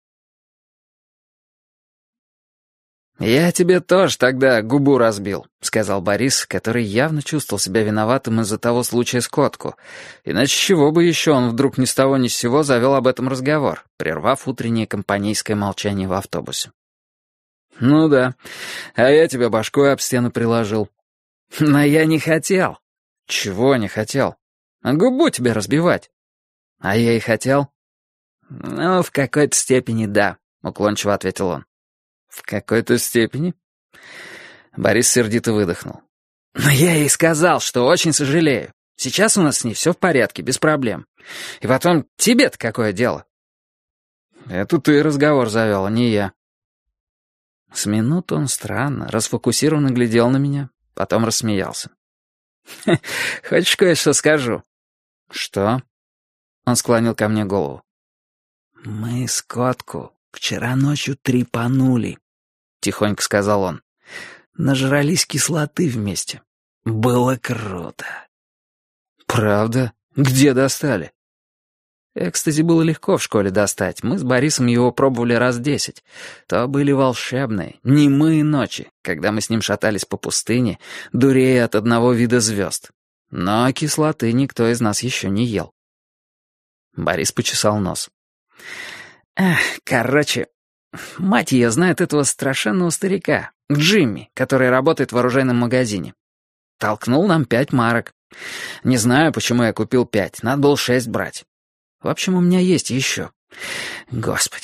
«Я тебе тоже тогда губу разбил», — сказал Борис, который явно чувствовал себя виноватым из-за того случая с Котку. Иначе чего бы еще он вдруг ни с того ни с сего завел об этом разговор, прервав утреннее компанейское молчание в автобусе. «Ну да, а я тебя башкой об стену приложил». «Но я не хотел». «Чего не хотел?» «Губу тебе разбивать». «А я и хотел». «Ну, в какой-то степени да», — уклончиво ответил он. «В какой-то степени?» Борис сердито выдохнул. «Но я ей сказал, что очень сожалею. Сейчас у нас с ней все в порядке, без проблем. И потом, тебе-то какое дело?» «Это ты разговор завел, а не я». С минуту он странно, расфокусированно глядел на меня, потом рассмеялся. «Хочешь, кое-что скажу?» «Что?» Он склонил ко мне голову. «Мы с Котку вчера ночью трепанули», — тихонько сказал он. «Нажрались кислоты вместе. Было круто». «Правда? Где достали?» Экстази было легко в школе достать. Мы с Борисом его пробовали раз 10. То были волшебные, немые ночи, когда мы с ним шатались по пустыне, дурея от одного вида звезд. Но кислоты никто из нас еще не ел. Борис почесал нос. «Короче, мать ее знает этого страшенного старика, Джимми, который работает в оружейном магазине. Толкнул нам 5 марок. Не знаю, почему я купил 5, надо было 6 брать. В общем, у меня есть еще. Господи,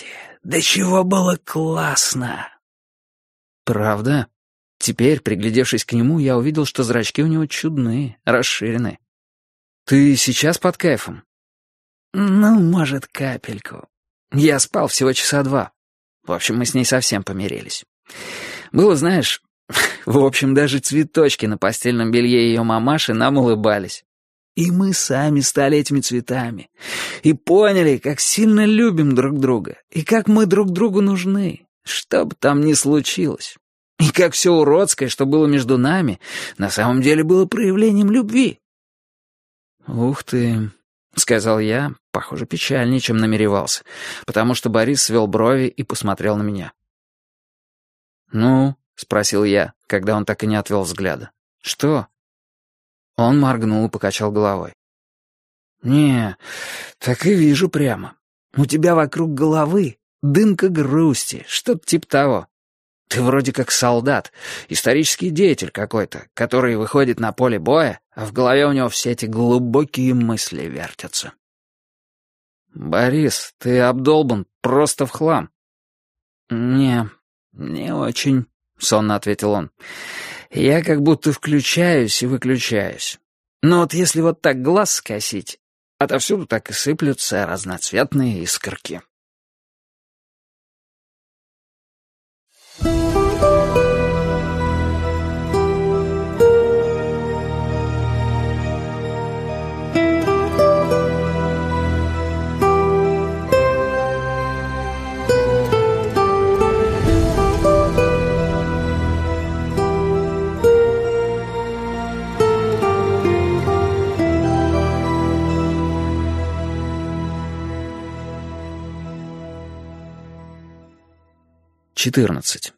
Да чего было классно!» «Правда?» Теперь, приглядевшись к нему, я увидел, что зрачки у него чудные, расширенные. «Ты сейчас под кайфом?» «Ну, может, капельку». Я спал всего часа 2. В общем, мы с ней совсем помирились. Было, знаешь, в общем, даже цветочки на постельном белье ее мамаши нам улыбались. И мы сами стали этими цветами. И поняли, как сильно любим друг друга. И как мы друг другу нужны, что бы там ни случилось. И как все уродское, что было между нами, на самом деле было проявлением любви. «Ух ты», — сказал я, похоже, печальнее, чем намеревался, потому что Борис свел брови и посмотрел на меня. «Ну?» — спросил я, когда он так и не отвел взгляда. «Что?» Он моргнул и покачал головой. «Не, так и вижу прямо. У тебя вокруг головы дымка грусти, что-то типа того. Ты вроде как солдат, исторический деятель какой-то, который выходит на поле боя, а в голове у него все эти глубокие мысли вертятся». «Борис, ты обдолбан просто в хлам». Не очень», — сонно ответил он. «Я как будто включаюсь и выключаюсь. Но вот если вот так глаз скосить, отовсюду так и сыплются разноцветные искорки». «14.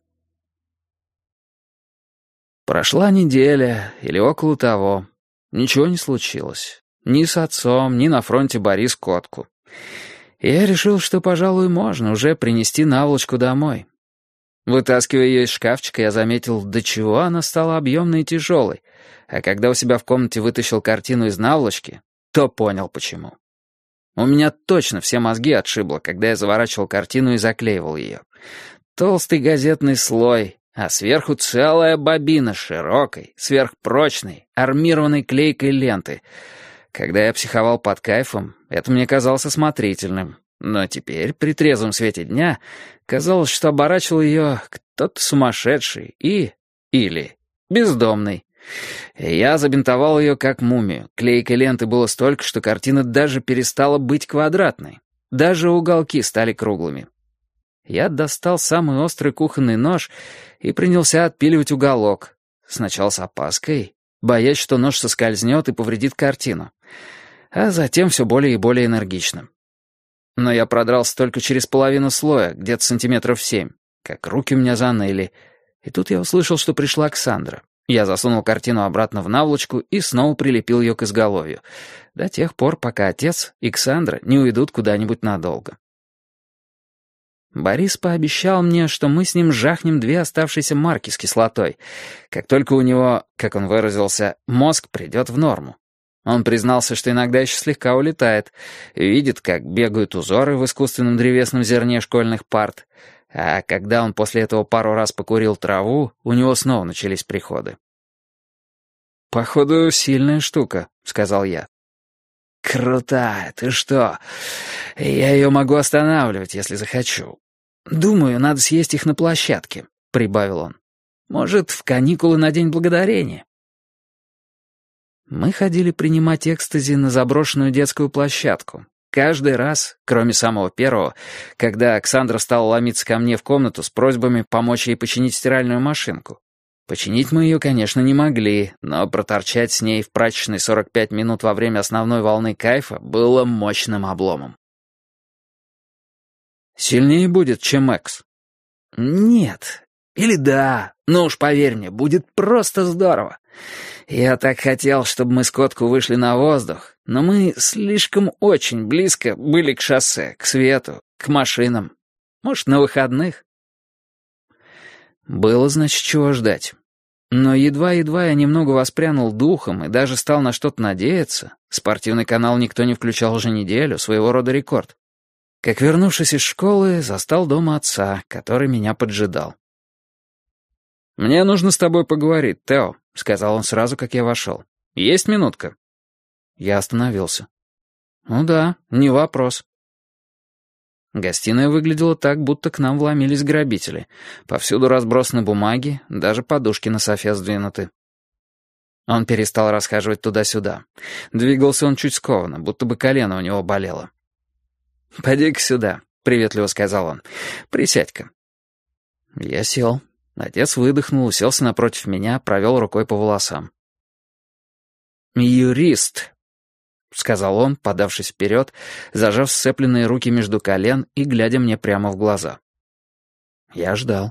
Прошла неделя или около того. Ничего не случилось. Ни с отцом, ни на фронте Борис Котку. И я решил, что, пожалуй, можно уже принести наволочку домой. Вытаскивая ее из шкафчика, я заметил, до чего она стала объемной и тяжелой, а когда у себя в комнате вытащил картину из наволочки, то понял, почему. У меня точно все мозги отшибло, когда я заворачивал картину и заклеивал ее. Толстый газетный слой, а сверху целая бобина широкой, сверхпрочной, армированной клейкой ленты. Когда я психовал под кайфом, это мне казалось осмотрительным. Но теперь, при трезвом свете дня, казалось, что оборачивал ее кто-то сумасшедший или бездомный. Я забинтовал ее как мумию. Клейкой ленты было столько, что картина даже перестала быть квадратной. Даже уголки стали круглыми. Я достал самый острый кухонный нож и принялся отпиливать уголок. Сначала с опаской, боясь, что нож соскользнет и повредит картину. А затем все более и более энергично. Но я продрался только через половину слоя, где-то сантиметров 7, как руки у меня заныли. И тут я услышал, что пришла Оксандра. Я засунул картину обратно в наволочку и снова прилепил ее к изголовью. До тех пор, пока отец и Оксандра не уйдут куда-нибудь надолго. Борис пообещал мне, что мы с ним жахнем 2 оставшиеся марки с кислотой, как только у него, как он выразился, мозг придет в норму. Он признался, что иногда еще слегка улетает, видит, как бегают узоры в искусственном древесном зерне школьных парт, а когда он после этого пару раз покурил траву, у него снова начались приходы. «Походу, сильная штука», — сказал я. «Крутая, ты что? Я ее могу останавливать, если захочу. Думаю, надо съесть их на площадке», — прибавил он. «Может, в каникулы на День Благодарения». Мы ходили принимать экстази на заброшенную детскую площадку. Каждый раз, кроме самого первого, когда Оксандра стала ломиться ко мне в комнату с просьбами помочь ей починить стиральную машинку. Починить мы ее, конечно, не могли, но проторчать с ней в прачечной 45 минут во время основной волны кайфа было мощным обломом. «Сильнее будет, чем Экс?» «Нет. Или да. Ну уж поверь мне, будет просто здорово. Я так хотел, чтобы мы с Котку вышли на воздух, но мы слишком очень близко были к шоссе, к свету, к машинам. Может, на выходных?» Было, значит, чего ждать. Но едва-едва я немного воспрянул духом и даже стал на что-то надеяться. Спортивный канал никто не включал уже неделю, своего рода рекорд. Как вернувшись из школы, застал дома отца, который меня поджидал. «Мне нужно с тобой поговорить, Тео», — сказал он сразу, как я вошел. «Есть минутка?» Я остановился. «Ну да, не вопрос». Гостиная выглядела так, будто к нам вломились грабители. Повсюду разбросаны бумаги, даже подушки на софе сдвинуты. Он перестал расхаживать туда-сюда. Двигался он чуть скованно, будто бы колено у него болело. «Поди-ка сюда», — приветливо сказал он. «Присядь-ка». Я сел. Отец выдохнул, уселся напротив меня, провел рукой по волосам. «Юрист», — сказал он, подавшись вперед, зажав сцепленные руки между колен и глядя мне прямо в глаза. Я ждал.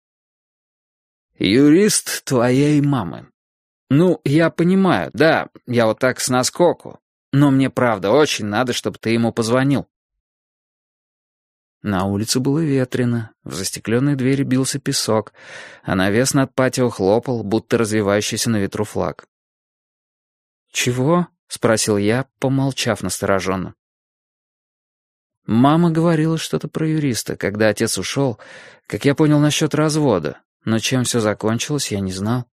«Юрист твоей мамы. Ну, я понимаю, да, я вот так с наскоку, но мне правда очень надо, чтобы ты ему позвонил». На улице было ветрено, в застекленной двери бился песок, а навес над патио хлопал, будто развивающийся на ветру флаг. «Чего?» — спросил я, помолчав настороженно. Мама говорила что-то про юриста, когда отец ушел, как я понял, насчет развода, но чем все закончилось, я не знал.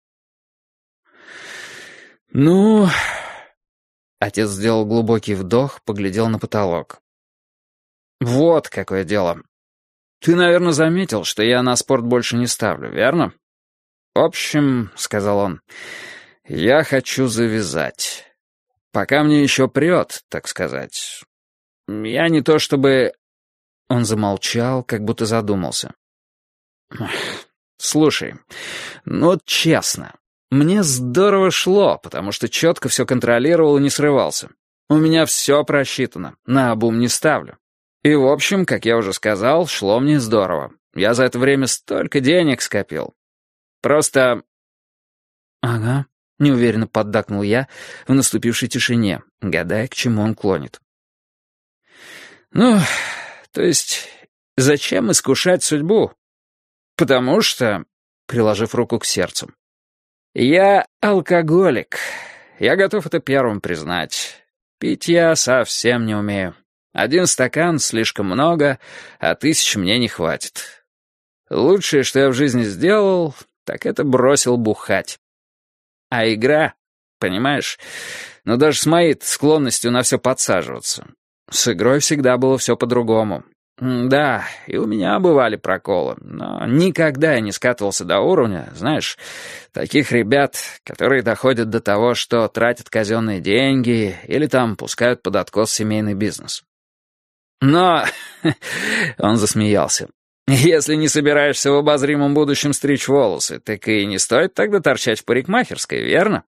«Ну...» Отец сделал глубокий вдох, поглядел на потолок. «Вот какое дело. Ты, наверное, заметил, что я на спорт больше не ставлю, верно? В общем, — сказал он, — я хочу завязать. Пока мне еще прет, так сказать. Я не то чтобы...» Он замолчал, как будто задумался. «Слушай, ну вот честно, мне здорово шло, потому что четко все контролировал и не срывался. У меня все просчитано, наобум не ставлю. И, в общем, как я уже сказал, шло мне здорово. Я за это время столько денег скопил. Просто...» «Ага», — неуверенно поддакнул я в наступившей тишине, гадая, к чему он клонит. «Ну, то есть, зачем искушать судьбу? Потому что...» — приложив руку к сердцу. «Я алкоголик. Я готов это первым признать. Пить я совсем не умею. 1 стакан слишком много, а 1000 мне не хватит. Лучшее, что я в жизни сделал, так это бросил бухать. А игра, понимаешь, ну даже с моей склонностью на все подсаживаться. С игрой всегда было все по-другому. Да, и у меня бывали проколы, но никогда я не скатывался до уровня, знаешь, таких ребят, которые доходят до того, что тратят казенные деньги или там пускают под откос семейный бизнес. Но...» — он засмеялся. «Если не собираешься в обозримом будущем стричь волосы, так и не стоит тогда торчать в парикмахерской, верно?»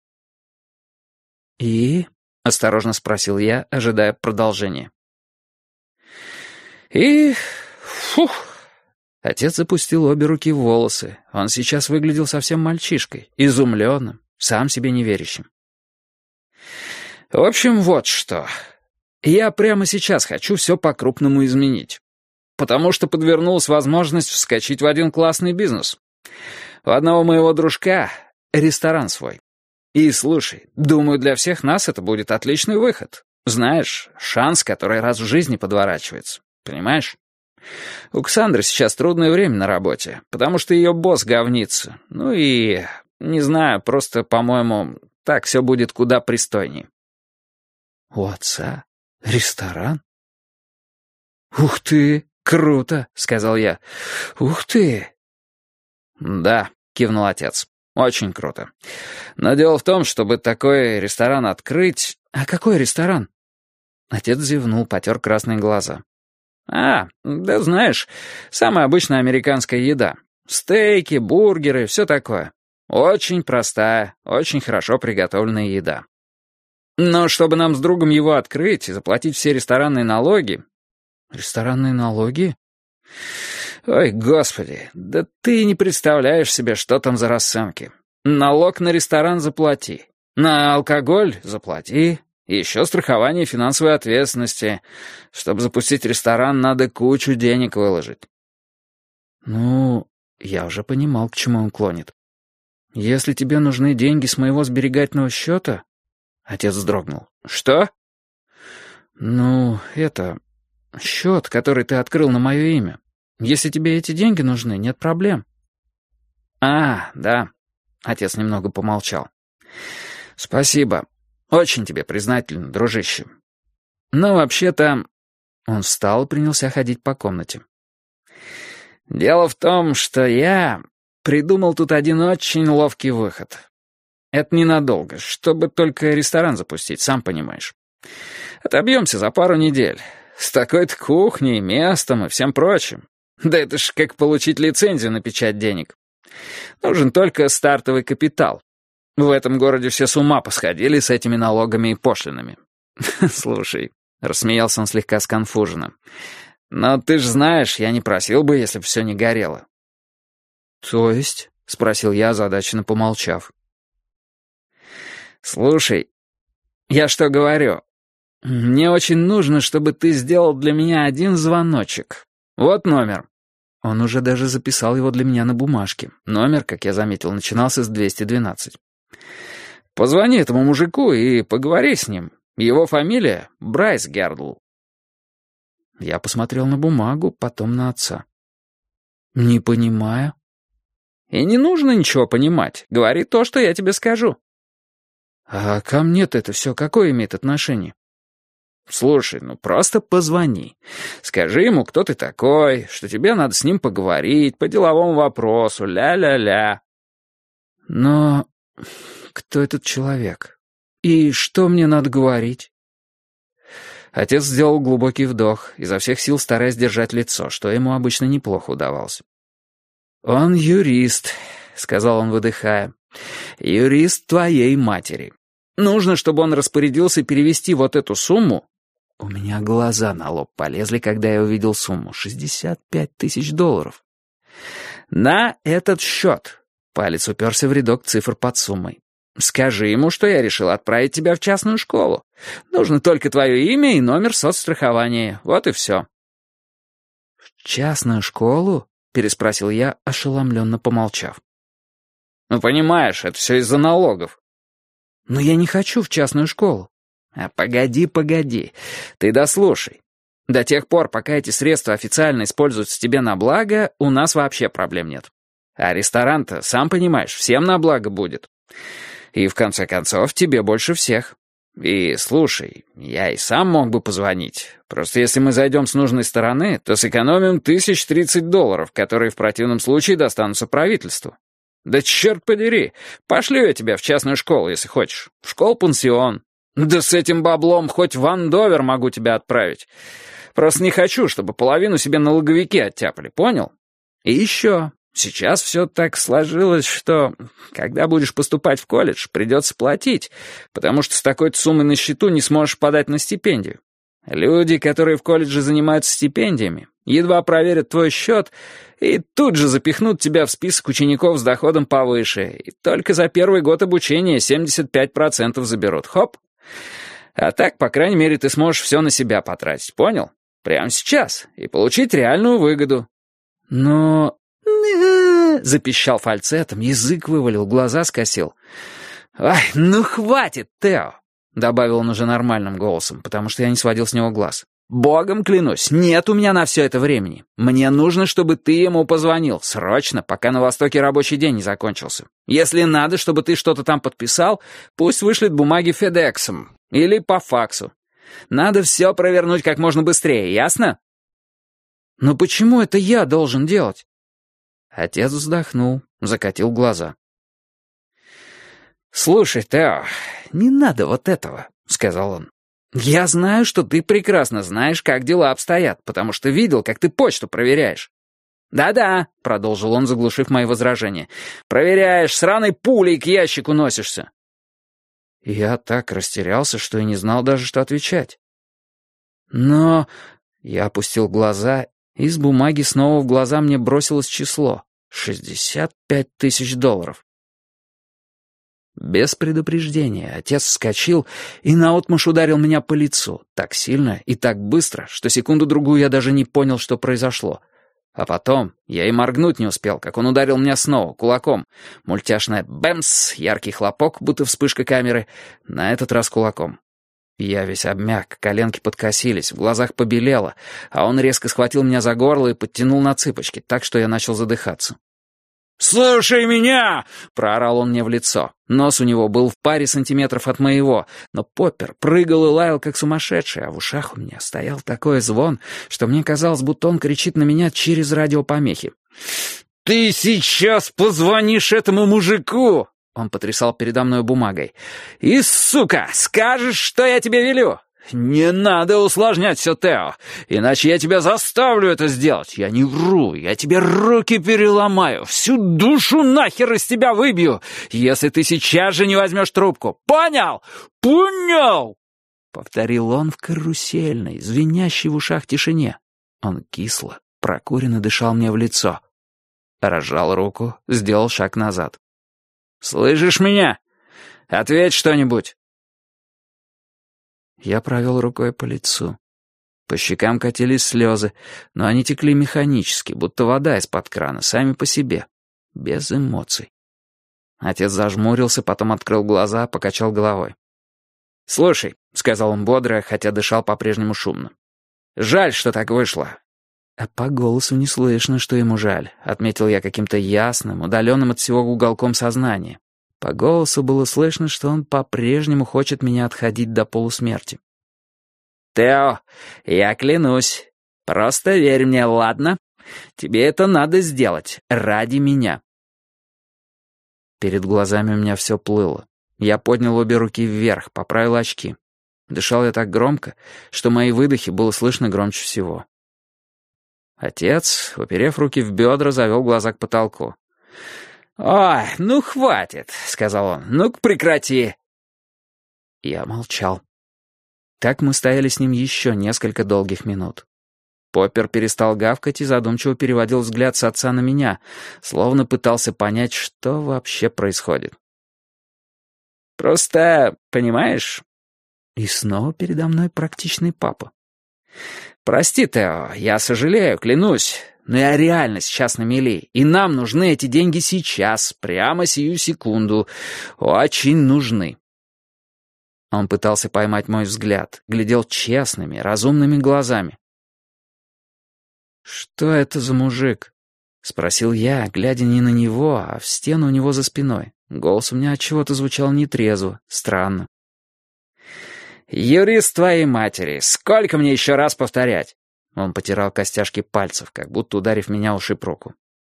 «И?» — осторожно спросил я, ожидая продолжения. «И... фух...» Отец запустил обе руки в волосы. Он сейчас выглядел совсем мальчишкой, изумленным, сам себе не верящим. «В общем, вот что...» Я прямо сейчас хочу все по-крупному изменить. Потому что подвернулась возможность вскочить в один классный бизнес. У одного моего дружка ресторан свой. И, слушай, думаю, для всех нас это будет отличный выход. Знаешь, шанс, который раз в жизни подворачивается. Понимаешь? У Ксандры сейчас трудное время на работе, потому что ее босс говнится. Ну и, не знаю, просто, по-моему, так все будет куда пристойней. У отца? Ресторан? «Ух ты, круто!» — сказал я. «Ух ты!» «Да», — кивнул отец, — «очень круто. Но дело в том, чтобы такой ресторан открыть...» «А какой ресторан?» Отец зевнул, потер красные глаза. «Да знаешь, самая обычная американская еда. Стейки, бургеры, все такое. Очень простая, очень хорошо приготовленная еда. Но чтобы нам с другом его открыть и заплатить все ресторанные налоги...» «Ресторанные налоги?» «Ой, господи, да ты не представляешь себе, что там за расценки. Налог на ресторан заплати, на алкоголь заплати, еще страхование финансовой ответственности. Чтобы запустить ресторан, надо кучу денег выложить». «Ну, я уже понимал, к чему он клонит. Если тебе нужны деньги с моего сберегательного счета...» Отец вздрогнул. «Что?» «Ну, это... счет, который ты открыл на мое имя. Если тебе эти деньги нужны, нет проблем». «А, да». Отец немного помолчал. «Спасибо. Очень тебе признателен, дружище. Но вообще-то...» Он встал и принялся ходить по комнате. «Дело в том, что я придумал тут один очень ловкий выход. Это ненадолго, чтобы только ресторан запустить, сам понимаешь. Отобьемся за пару недель. С такой-то кухней, местом и всем прочим. Да это ж как получить лицензию на печать денег. Нужен только стартовый капитал. В этом городе все с ума посходили с этими налогами и пошлинами». «Слушай», — рассмеялся он слегка сконфуженно, «но ты ж знаешь, я не просил бы, если бы все не горело». «То есть?» — спросил я, озадаченно помолчав. «Слушай, я что говорю? Мне очень нужно, чтобы ты сделал для меня один звоночек. Вот номер». Он уже даже записал его для меня на бумажке. Номер, как я заметил, начинался с 212. «Позвони этому мужику и поговори с ним. Его фамилия Брайс Гердл». Я посмотрел на бумагу, потом на отца. «Не понимаю». «И не нужно ничего понимать. Говори то, что я тебе скажу». «А ко мне-то это все какое имеет отношение?» «Слушай, ну просто позвони. Скажи ему, кто ты такой, что тебе надо с ним поговорить по деловому вопросу, ля-ля-ля». «Но кто этот человек? И что мне надо говорить?» Отец сделал глубокий вдох, изо всех сил стараясь держать лицо, что ему обычно неплохо удавалось. «Он юрист», — сказал он, выдыхая. «Юрист твоей матери. Нужно, чтобы он распорядился перевести вот эту сумму». У меня глаза на лоб полезли, когда я увидел сумму. $65 тысяч. «На этот счет». Палец уперся в рядок цифр под суммой. «Скажи ему, что я решил отправить тебя в частную школу. Нужно только твое имя и номер соцстрахования. Вот и все». «В частную школу?» — переспросил я, ошеломленно помолчав. «Ну, понимаешь, это все из-за налогов». «Но я не хочу в частную школу». «А погоди, ты дослушай. До тех пор, пока эти средства официально используются тебе на благо, у нас вообще проблем нет. А ресторан-то, сам понимаешь, всем на благо будет. И в конце концов, тебе больше всех. И слушай, я и сам мог бы позвонить. Просто если мы зайдем с нужной стороны, то сэкономим $1030, которые в противном случае достанутся правительству. Да черт подери, пошлю я тебя в частную школу, если хочешь. В школу-пансион. Да с этим баблом хоть в Андовер могу тебя отправить. Просто не хочу, чтобы половину себе налоговики оттяпали, понял? И еще, сейчас все так сложилось, что, когда будешь поступать в колледж, придется платить, потому что с такой-то суммой на счету не сможешь подать на стипендию. Люди, которые в колледже занимаются стипендиями, едва проверят твой счет и тут же запихнут тебя в список учеников с доходом повыше, и только за первый год обучения 75% заберут. Хоп! А так, по крайней мере, ты сможешь все на себя потратить, понял? Прямо сейчас. И получить реальную выгоду. Но... запищал фальцетом, язык вывалил, глаза скосил. «Ай, ну хватит, Тео!» — добавил он уже нормальным голосом, потому что я не сводил с него глаз. «Богом клянусь, нет у меня на все это времени. Мне нужно, чтобы ты ему позвонил. Срочно, пока на Востоке рабочий день не закончился. Если надо, чтобы ты что-то там подписал, пусть вышлет бумаги Федексом или по факсу. Надо все провернуть как можно быстрее, ясно?» «Но почему это я должен делать?» Отец вздохнул, закатил глаза. «Слушай, Тео, не надо вот этого», — сказал он. «Я знаю, что ты прекрасно знаешь, как дела обстоят, потому что видел, как ты почту проверяешь». «Да-да», — продолжил он, заглушив мои возражения, «проверяешь, сраной пулей к ящику носишься». Я так растерялся, что и не знал даже, что отвечать. «Но...» — я опустил глаза, и с бумаги снова в глаза мне бросилось число — $65 тысяч. Без предупреждения отец вскочил и наотмашь ударил меня по лицу, так сильно и так быстро, что секунду-другую я даже не понял, что произошло. А потом я и моргнуть не успел, как он ударил меня снова кулаком. Мультяшная «бэмс», яркий хлопок, будто вспышка камеры, на этот раз кулаком. Я весь обмяк, коленки подкосились, в глазах побелело, а он резко схватил меня за горло и подтянул на цыпочки, так что я начал задыхаться. «Слушай меня!» — проорал он мне в лицо. Нос у него был в паре сантиметров от моего, но Поппер прыгал и лаял, как сумасшедший, а в ушах у меня стоял такой звон, что мне казалось, будто он кричит на меня через радиопомехи. «Ты сейчас позвонишь этому мужику!» Он потрясал передо мной бумагой. «И, сука, скажешь, что я тебе велю! Не надо усложнять все, Тео, иначе я тебя заставлю это сделать. Я не вру, я тебе руки переломаю, всю душу нахер из тебя выбью, если ты сейчас же не возьмешь трубку. Понял? Понял!» Повторил он в карусельной, звенящей в ушах тишине. Он кисло, прокуренно дышал мне в лицо. Разжал руку, сделал шаг назад. «Слышишь меня? Ответь что-нибудь!» Я провел рукой по лицу. По щекам катились слезы, но они текли механически, будто вода из-под крана, сами по себе, без эмоций. Отец зажмурился, потом открыл глаза, покачал головой. «Слушай», — сказал он бодро, хотя дышал по-прежнему шумно. «Жаль, что так вышло». «А по голосу не слышно, что ему жаль», — отметил я каким-то ясным, удаленным от всего уголком сознания. По голосу было слышно, что он по-прежнему хочет меня отходить до полусмерти. «Тео, я клянусь, просто верь мне, ладно? Тебе это надо сделать ради меня». Перед глазами у меня все плыло. Я поднял обе руки вверх, поправил очки. Дышал я так громко, что мои выдохи было слышно громче всего. Отец, уперев руки в бедра, завел глаза к потолку. «Ой, ну хватит», — сказал он, — «ну-ка прекрати». Я молчал. Так мы стояли с ним еще несколько долгих минут. Поппер перестал гавкать и задумчиво переводил взгляд с отца на меня, словно пытался понять, что вообще происходит. «Просто, понимаешь...» И снова передо мной практичный папа. «Прости, Тео, я сожалею, клянусь, но я реально сейчас на мели, и нам нужны эти деньги сейчас, прямо сию секунду. Очень нужны». Он пытался поймать мой взгляд, глядел честными, разумными глазами. «Что это за мужик?» — спросил я, глядя не на него, а в стену у него за спиной. Голос у меня отчего-то звучал нетрезво, странно. «Юрист твоей матери, сколько мне еще раз повторять?» Он потирал костяшки пальцев, как будто ударив меня ушиб руку.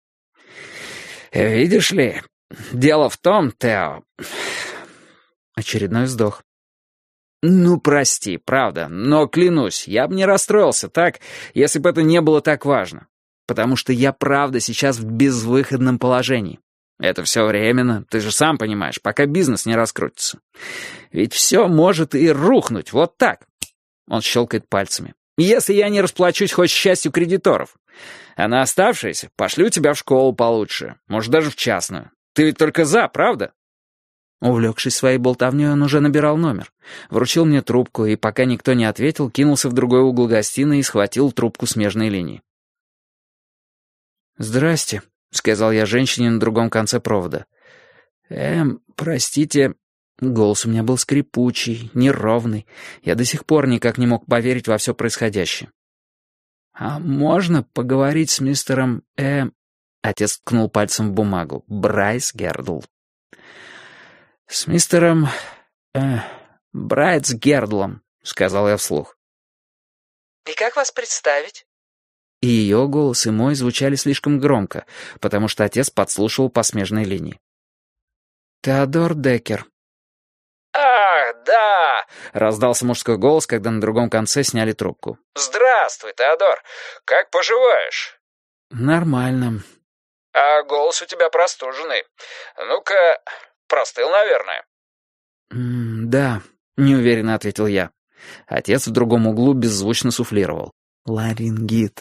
«Видишь ли, дело в том, Тео...» Очередной вздох. «Ну, прости, правда, но клянусь, я бы не расстроился так, если бы это не было так важно. Потому что я правда сейчас в безвыходном положении. Это все временно, ты же сам понимаешь, пока бизнес не раскрутится. Ведь все может и рухнуть, вот так». Он щелкает пальцами. «Если я не расплачусь хоть с частью кредиторов. А на оставшиеся пошлю тебя в школу получше, может, даже в частную. Ты ведь только за, правда?» Увлекшись своей болтовней, он уже набирал номер. Вручил мне трубку, и пока никто не ответил, кинулся в другой угол гостиной и схватил трубку смежной линии. «Здрасте», — сказал я женщине на другом конце провода. Простите...» Голос у меня был скрипучий, неровный. Я до сих пор никак не мог поверить во все происходящее. «А можно поговорить с мистером... Отец ткнул пальцем в бумагу. «Брайс Гердл». «С мистером... Брайс Гердлом», — сказал я вслух. «И как вас представить?» И ее голос, и мой звучали слишком громко, потому что отец подслушивал по смежной линии. «Теодор Деккер». «Ах, да!» — раздался мужской голос, когда на другом конце сняли трубку. «Здравствуй, Теодор. Как поживаешь?» «Нормально». «А голос у тебя простуженный. Ну-ка, простыл, наверное». «Да», — неуверенно ответил я. Отец в другом углу беззвучно суфлировал. «Ларингит».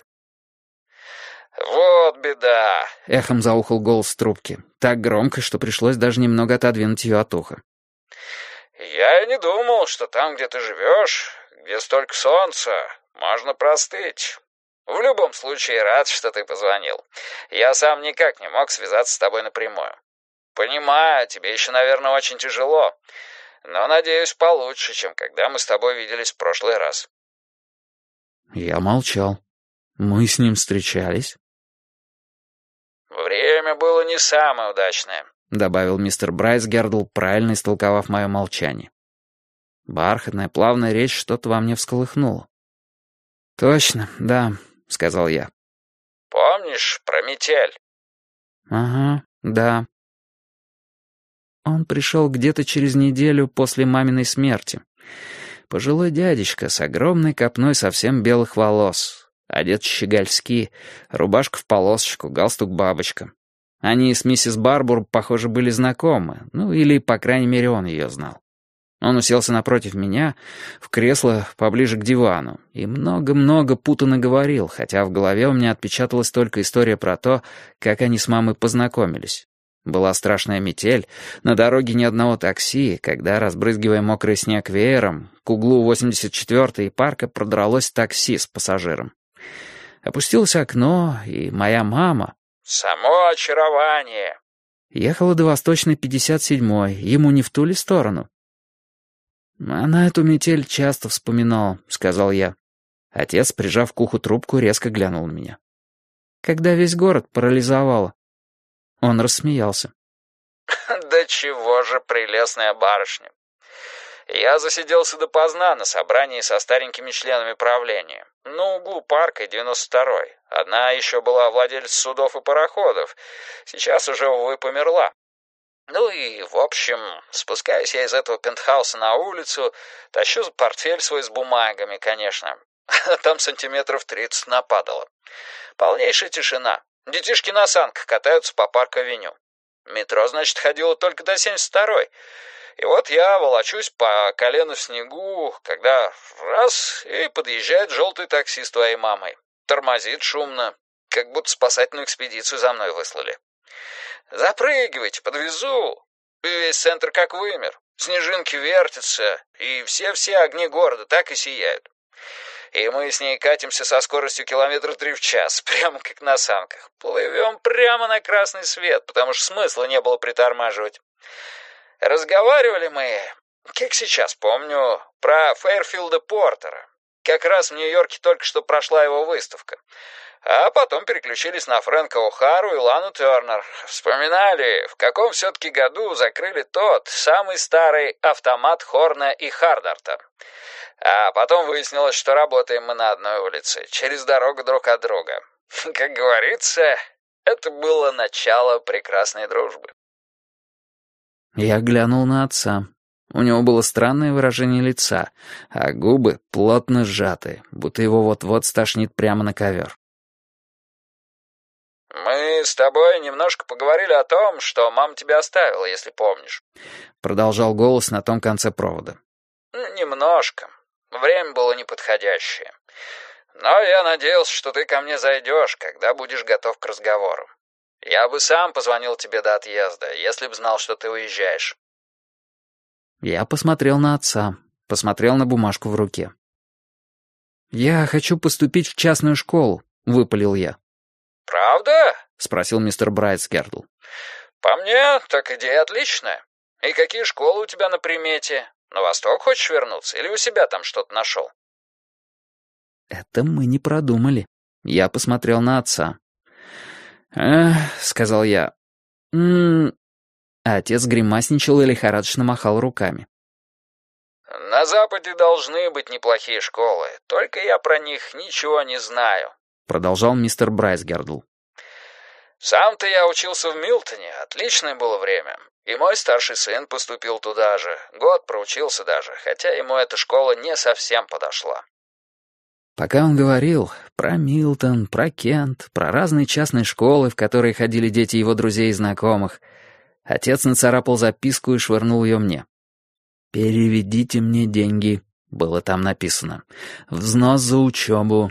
«Вот беда», — эхом заухал голос в трубке. Так громко, что пришлось даже немного отодвинуть ее от уха. «Я и не думал, что там, где ты живешь, где столько солнца, можно простыть. В любом случае, рад, что ты позвонил. Я сам никак не мог связаться с тобой напрямую. Понимаю, тебе еще, наверное, очень тяжело. Но, надеюсь, получше, чем когда мы с тобой виделись в прошлый раз». Я молчал. Мы с ним встречались. «Время было не самое удачное», — добавил мистер Брайсгердл, правильно истолковав мое молчание. Бархатная, плавная речь что-то во мне всколыхнула. «Точно, да», — сказал я. «Помнишь про метель?» «Ага, да». Он пришел где-то через неделю после маминой смерти. Пожилой дядечка с огромной копной совсем белых волос, одет щегольски, рубашка в полосочку, галстук-бабочка. Они с миссис Барбур, похоже, были знакомы, ну или, по крайней мере, он ее знал. Он уселся напротив меня, в кресло поближе к дивану, и много-много путанно говорил, хотя в голове у меня отпечаталась только история про то, как они с мамой познакомились. Была страшная метель, на дороге ни одного такси, когда, разбрызгивая мокрый снег веером, к углу 84-й парка продралось такси с пассажиром. Опустилось окно, и моя мама... «Само очарование!» Ехала до Восточной 57-й, ему не в ту ли сторону? «Она эту метель часто вспоминала», — сказал я. Отец, прижав к уху трубку, резко глянул на меня. «Когда весь город парализовало». Он рассмеялся. «Да чего же прелестная барышня! Я засиделся допоздна на собрании со старенькими членами правления. На углу парка и 92-й. Одна еще была владелец судов и пароходов. Сейчас уже, увы, померла. Ну и, в общем, спускаюсь я из этого пентхауса на улицу, тащу портфель свой с бумагами, конечно. Там сантиметров 30 нападало. Полнейшая тишина. Детишки на санках катаются по парк-авеню. Метро, значит, ходило только до 72-й. И вот я волочусь по колено в снегу, когда раз, и подъезжает желтый такси с твоей мамой. Тормозит шумно, как будто спасательную экспедицию за мной выслали. «Запрыгивайте, подвезу!» Весь центр как вымер. Снежинки вертятся, и все огни города так и сияют. И мы с ней катимся со скоростью 3 километра в час, прямо как на санках. Плывем прямо на красный свет, потому что смысла не было притормаживать. Разговаривали мы, как сейчас помню, про Фейрфилда Портера. Как раз в Нью-Йорке только что прошла его выставка. А потом переключились на Фрэнка О'Хару и Лану Тернер. Вспоминали, в каком все-таки году закрыли тот, самый старый автомат Хорна и Хардарта. А потом выяснилось, что работаем мы на одной улице, через дорогу друг от друга. Как говорится, это было начало прекрасной дружбы. Я глянул на отца. У него было странное выражение лица, а губы плотно сжаты, будто его вот-вот стошнит прямо на ковер. «Мы с тобой немножко поговорили о том, что мама тебя оставила, если помнишь», — продолжал голос на том конце провода. «Немножко. Время было неподходящее. Но я надеялся, что ты ко мне зайдешь, когда будешь готов к разговору. Я бы сам позвонил тебе до отъезда, если б знал, что ты уезжаешь». Я посмотрел на отца, посмотрел на бумажку в руке. «Я хочу поступить в частную школу», — выпалил я. «Правда?» — спросил мистер Брайсгердл. «По мне, так идея отличная. И какие школы у тебя на примете? На восток хочешь вернуться или у себя там что-то нашел?» Это мы не продумали. Я посмотрел на отца. Сказал я. А отец гримасничал и лихорадочно махал руками. «На Западе должны быть неплохие школы, только я про них ничего не знаю», — продолжал мистер Брайсгердл. «Сам-то я учился в Милтоне, отличное было время. И мой старший сын поступил туда же, год проучился даже, хотя ему эта школа не совсем подошла». Пока он говорил про Милтон, про Кент, про разные частные школы, в которые ходили дети его друзей и знакомых, отец нацарапал записку и швырнул ее мне. «Переведите мне деньги», — было там написано. «Взнос за учебу».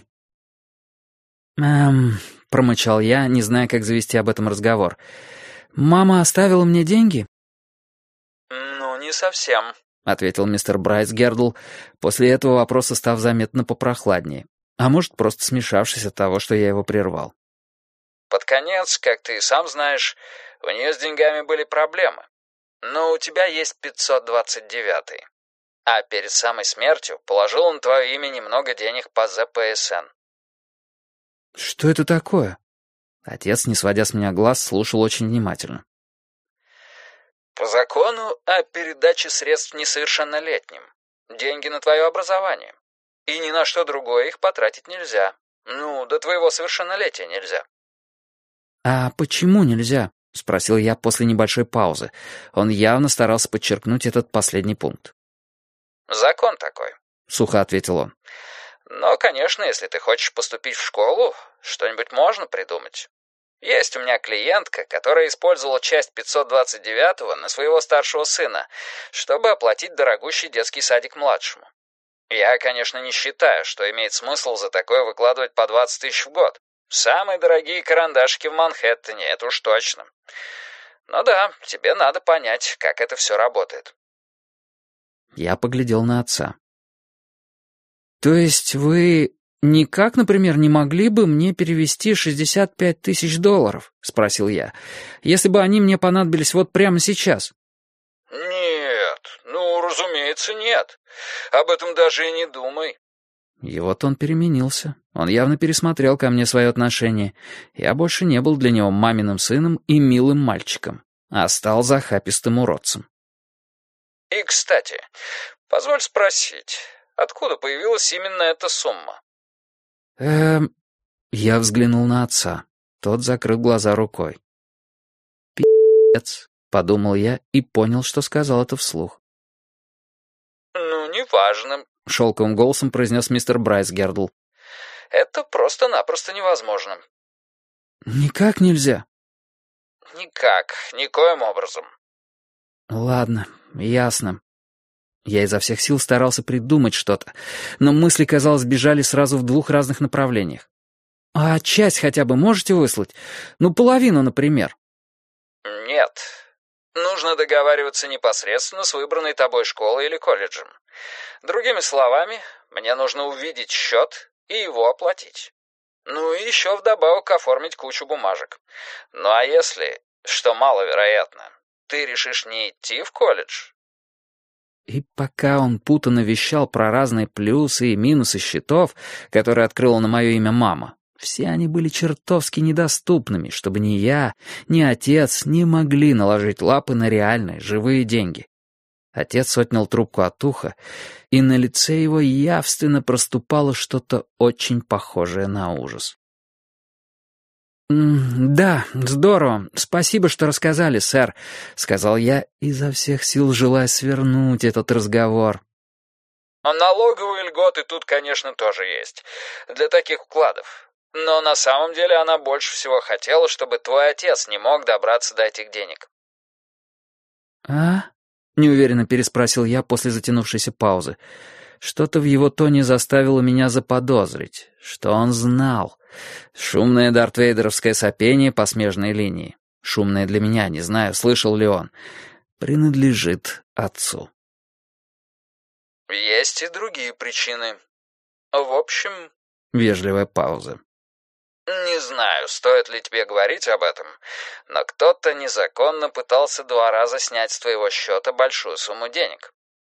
Промычал я, не зная, как завести об этом разговор. «Мама оставила мне деньги?» «Ну, не совсем», — ответил мистер Брайсгердл, после этого вопроса став заметно попрохладнее, а может, просто смешавшись от того, что я его прервал. «Под конец, как ты и сам знаешь, у нее с деньгами были проблемы. Но у тебя есть 529-й. А перед самой смертью положил на твое имя немного денег по ЗПСН. Что это такое? Отец, не сводя с меня глаз, слушал очень внимательно. По закону о передаче средств несовершеннолетним. Деньги на твое образование. И ни на что другое их потратить нельзя. Ну, до твоего совершеннолетия нельзя. «А почему нельзя?» — спросил я после небольшой паузы. Он явно старался подчеркнуть этот последний пункт. «Закон такой», — сухо ответил он. «Но, конечно, если ты хочешь поступить в школу, что-нибудь можно придумать. Есть у меня клиентка, которая использовала часть 529-го на своего старшего сына, чтобы оплатить дорогущий детский садик младшему. Я, конечно, не считаю, что имеет смысл за такое выкладывать по 20 тысяч в год. Самые дорогие карандашики в Манхэттене, это уж точно. Но да, тебе надо понять, как это все работает». Я поглядел на отца. «То есть вы никак, например, не могли бы мне перевести $65 тысяч?» — спросил я. «Если бы они мне понадобились вот прямо сейчас». «Нет, ну, разумеется, нет. Об этом даже и не думай». И вот он переменился. Он явно пересмотрел ко мне свое отношение. Я больше не был для него маминым сыном и милым мальчиком, а стал захапистым уродцем. «И, кстати, позволь спросить, откуда появилась именно эта сумма?» Я взглянул на отца. Тот закрыл глаза рукой. «Пи***ц», — подумал я и понял, что сказал это вслух. «Ну, неважно», — шелковым голосом произнес мистер Брайсгердл. «Это просто-напросто невозможно». «Никак нельзя». «Никак, никоим образом». «Ладно, ясно». Я изо всех сил старался придумать что-то, но мысли, казалось, бежали сразу в двух разных направлениях. «А часть хотя бы можете выслать? Ну, половину, например». «Нет. Нужно договариваться непосредственно с выбранной тобой школой или колледжем. Другими словами, мне нужно увидеть счет и его оплатить. Ну и еще вдобавок оформить кучу бумажек. Ну а если, что маловероятно, ты решишь не идти в колледж?» И пока он путанно вещал про разные плюсы и минусы счетов, которые открыла на мое имя мама, все они были чертовски недоступными, чтобы ни я, ни отец не могли наложить лапы на реальные, живые деньги. Отец отнял трубку от уха, и на лице его явственно проступало что-то очень похожее на ужас. «Да, здорово. Спасибо, что рассказали, сэр», — сказал я, изо всех сил желая свернуть этот разговор. Налоговые льготы тут, конечно, тоже есть. Для таких вкладов. Но на самом деле она больше всего хотела, чтобы твой отец не мог добраться до этих денег». «А?» — неуверенно переспросил я после затянувшейся паузы. Что-то в его тоне заставило меня заподозрить, что он знал. Шумное дартвейдеровское сопение по смежной линии. Шумное для меня, не знаю, слышал ли он. Принадлежит отцу. «Есть и другие причины. В общем...» Вежливая пауза. «Не знаю, стоит ли тебе говорить об этом, но кто-то незаконно пытался 2 раза снять с твоего счета большую сумму денег».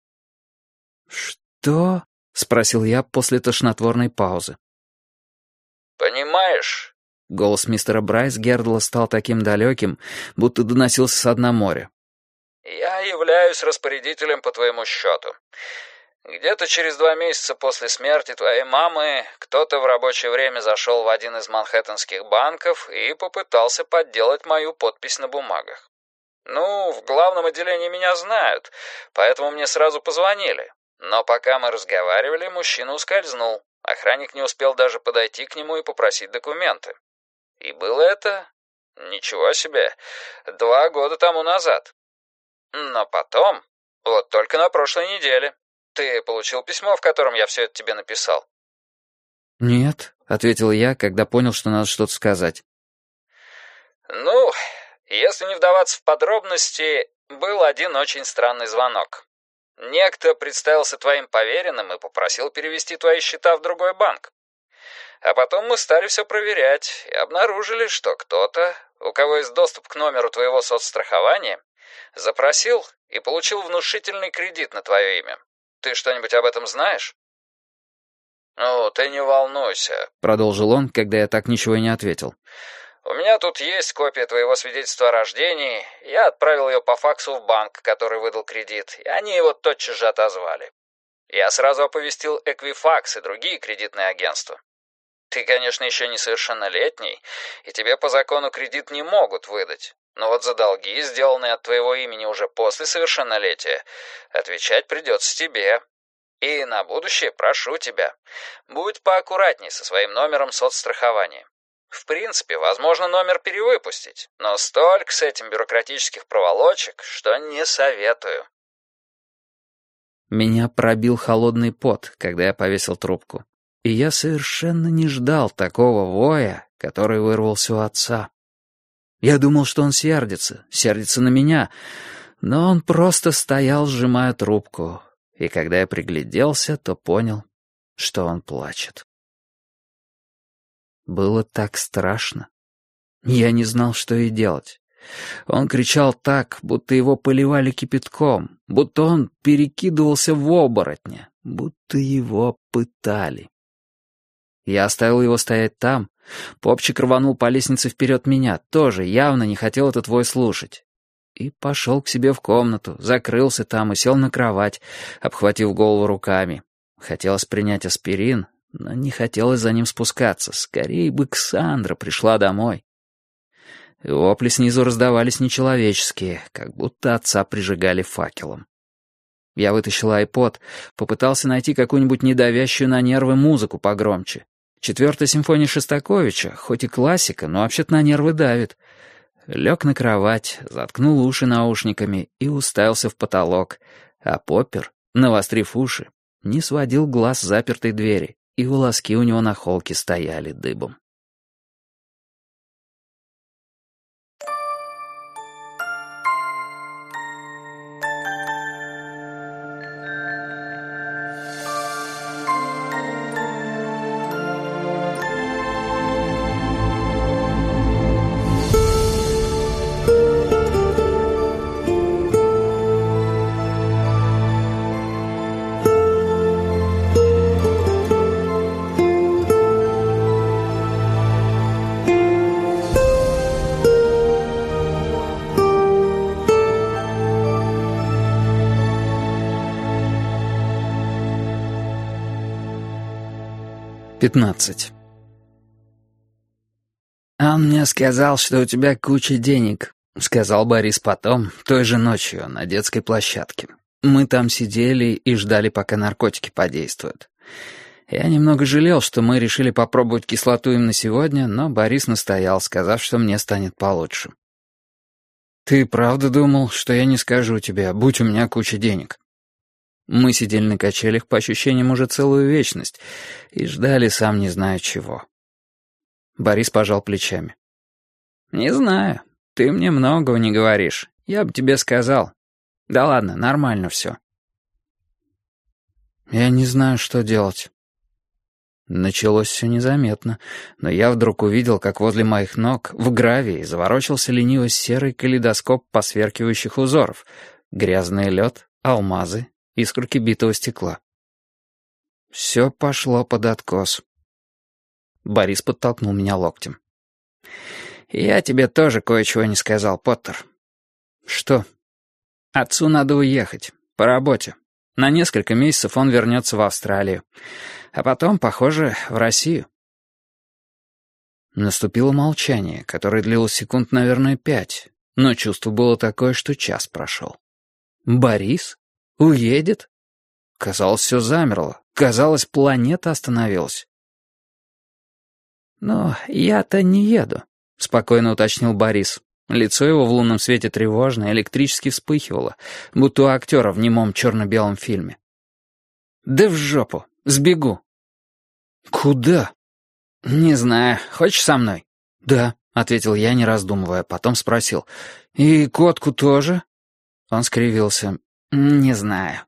«Что?» — спросил я после тошнотворной паузы. «Понимаешь?» Голос мистера Брайсгердла стал таким далеким, будто доносился со дна моря. «Я являюсь распорядителем по твоему счету. Где-то через 2 месяца после смерти твоей мамы кто-то в рабочее время зашел в один из манхэттенских банков и попытался подделать мою подпись на бумагах. Ну, в главном отделении меня знают, поэтому мне сразу позвонили. Но пока мы разговаривали, мужчина ускользнул. Охранник не успел даже подойти к нему и попросить документы. И было это... ничего себе, 2 года тому назад. Но потом, вот только на прошлой неделе, ты получил письмо, в котором я все это тебе написал?» «Нет», — ответил я, когда понял, что надо что-то сказать. «Ну, если не вдаваться в подробности, был один очень странный звонок. Некто представился твоим поверенным и попросил перевести твои счета в другой банк. А потом мы стали все проверять и обнаружили, что кто-то, у кого есть доступ к номеру твоего соцстрахования, Запросил и получил внушительный кредит на твое имя. Ты что-нибудь об этом знаешь?» «Ну, ты не волнуйся», — продолжил он, когда я так ничего и не ответил. «У меня тут есть копия твоего свидетельства о рождении. Я отправил ее по факсу в банк, который выдал кредит, и они его тотчас же отозвали. Я сразу оповестил Эквифакс и другие кредитные агентства. Ты, конечно, еще несовершеннолетний, и тебе по закону кредит не могут выдать. Но вот за долги, сделанные от твоего имени уже после совершеннолетия, отвечать придется тебе. И на будущее прошу тебя, будь поаккуратней со своим номером соцстрахования. В принципе, возможно номер перевыпустить, но столько с этим бюрократических проволочек, что не советую». Меня пробил холодный пот, когда я повесил трубку. И я совершенно не ждал такого воя, который вырвался у отца. Я думал, что он сердится на меня, но он просто стоял, сжимая трубку. И когда я пригляделся, то понял, что он плачет. Было так страшно. Я не знал, что и делать. Он кричал так, будто его поливали кипятком, будто он перекидывался в оборотня, будто его пытали. Я оставил его стоять там. Попчик рванул по лестнице вперед меня, тоже явно не хотел этот вой слушать. И пошел к себе в комнату, закрылся там и сел на кровать, обхватив голову руками. Хотелось принять аспирин, но не хотелось за ним спускаться. Скорее бы Ксандра пришла домой. Вопли снизу раздавались нечеловеческие, как будто отца прижигали факелом. Я вытащил айпод, попытался найти какую-нибудь недавящую на нервы музыку погромче. 4-я симфония Шостаковича, хоть и классика, но вообще-то на нервы давит. Лег на кровать, заткнул уши наушниками и уставился в потолок, а Поппер, навострив уши, не сводил глаз с запертой двери, и волоски у него на холке стояли дыбом. «15. «Он мне сказал, что у тебя куча денег», — сказал Борис потом, той же ночью, на детской площадке. Мы там сидели и ждали, пока наркотики подействуют. Я немного жалел, что мы решили попробовать кислоту именно сегодня, но Борис настоял, сказав, что мне станет получше. «Ты правда думал, что я не скажу тебе, будь у меня куча денег?» Мы сидели на качелях, по ощущениям, уже целую вечность, и ждали сам не знаю чего. Борис пожал плечами. «Не знаю, ты мне многого не говоришь. Я бы тебе сказал. Да ладно, нормально все». «Я не знаю, что делать». Началось все незаметно, но я вдруг увидел, как возле моих ног в гравии заворочился лениво серый калейдоскоп посверкивающих узоров, грязный лед, алмазы, искорки битого стекла. Все пошло под откос. Борис подтолкнул меня локтем. «Я тебе тоже кое-чего не сказал, Поттер». «Что?» «Отцу надо уехать. По работе. На несколько месяцев он вернется в Австралию. А потом, похоже, в Россию». Наступило молчание, которое длилось секунд, наверное, 5, но чувство было такое, что час прошел. «Борис? Уедет?» Казалось, все замерло. Казалось, планета остановилась. «Но я-то не еду», — спокойно уточнил Борис. Лицо его в лунном свете тревожно, электрически вспыхивало, будто у актера в немом черно-белом фильме. «Да в жопу! Сбегу!» «Куда?» «Не знаю. Хочешь со мной?» «Да», — ответил я, не раздумывая, потом спросил. «И котку тоже?» Он скривился. «Не знаю».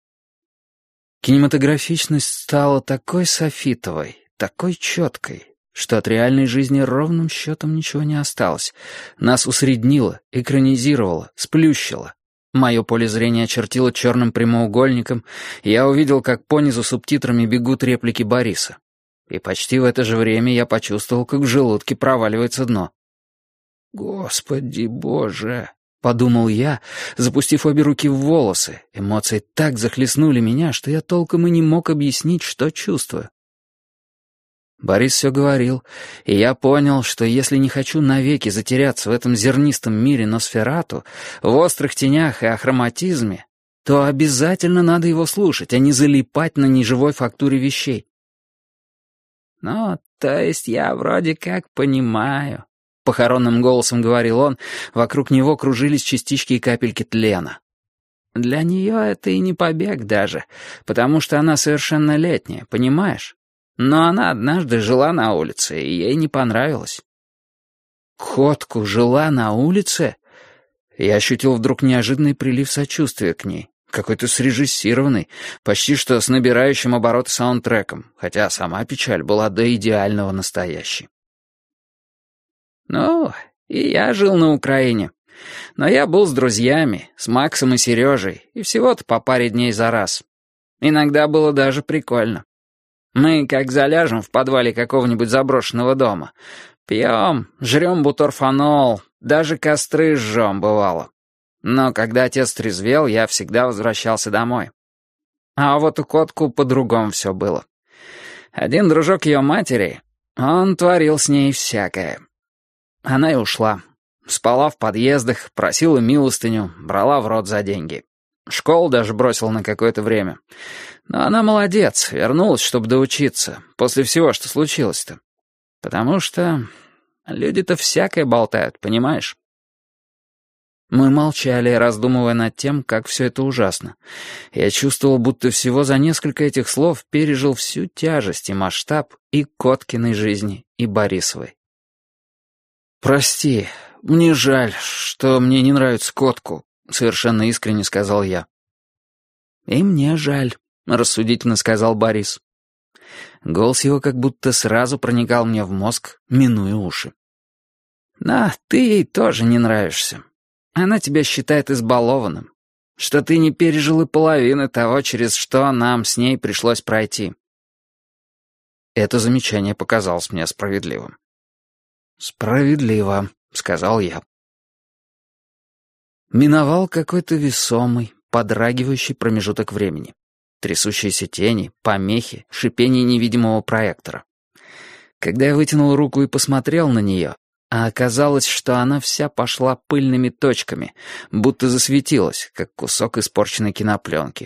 Кинематографичность стала такой софитовой, такой четкой, что от реальной жизни ровным счетом ничего не осталось. Нас усреднило, экранизировало, сплющило. Мое поле зрения очертило черным прямоугольником, и я увидел, как понизу субтитрами бегут реплики Бориса. И почти в это же время я почувствовал, как в желудке проваливается дно. «Господи Боже!» — подумал я, запустив обе руки в волосы. Эмоции так захлестнули меня, что я толком и не мог объяснить, что чувствую. Борис все говорил, и я понял, что если не хочу навеки затеряться в этом зернистом мире Носферату, в острых тенях и ахроматизме, то обязательно надо его слушать, а не залипать на неживой фактуре вещей. «Ну, то есть я вроде как понимаю», — похоронным голосом говорил он, вокруг него кружились частички и капельки тлена. «Для нее это и не побег даже, потому что она совершеннолетняя, понимаешь? Но она однажды жила на улице, и ей не понравилось». «Котку жила на улице?» Я ощутил вдруг неожиданный прилив сочувствия к ней, какой-то срежиссированный, почти что с набирающим обороты саундтреком, хотя сама печаль была до идеального настоящей. «Ну, и я жил на Украине, но я был с друзьями, с Максом и Сережей, и всего-то по паре дней за раз. Иногда было даже прикольно. Мы как заляжем в подвале какого-нибудь заброшенного дома. Пьем, жрем бутерфанол, даже костры жжем, бывало. Но когда отец трезвел, я всегда возвращался домой. А вот у Котку по-другому все было. Один дружок ее матери, он творил с ней всякое. Она и ушла. Спала в подъездах, просила милостыню, брала в рот за деньги. Школу даже бросила на какое-то время. Но она молодец, вернулась, чтобы доучиться, после всего, что случилось-то. Потому что люди-то всякое болтают, понимаешь? Мы молчали, раздумывая над тем, как все это ужасно. Я чувствовал, будто всего за несколько этих слов пережил всю тяжесть и масштаб и Коткиной жизни, и Борисовой. «Прости, мне жаль, что мне не нравится Котку», — совершенно искренне сказал я. «И мне жаль», — рассудительно сказал Борис. Голос его как будто сразу проникал мне в мозг, минуя уши. «Да, ты ей тоже не нравишься. Она тебя считает избалованным, что ты не пережил и половины того, через что нам с ней пришлось пройти». Это замечание показалось мне справедливым. «Справедливо», — сказал я. Миновал какой-то весомый, подрагивающий промежуток времени. Трясущиеся тени, помехи, шипение невидимого проектора. Когда я вытянул руку и посмотрел на нее, а оказалось, что она вся пошла пыльными точками, будто засветилась, как кусок испорченной кинопленки.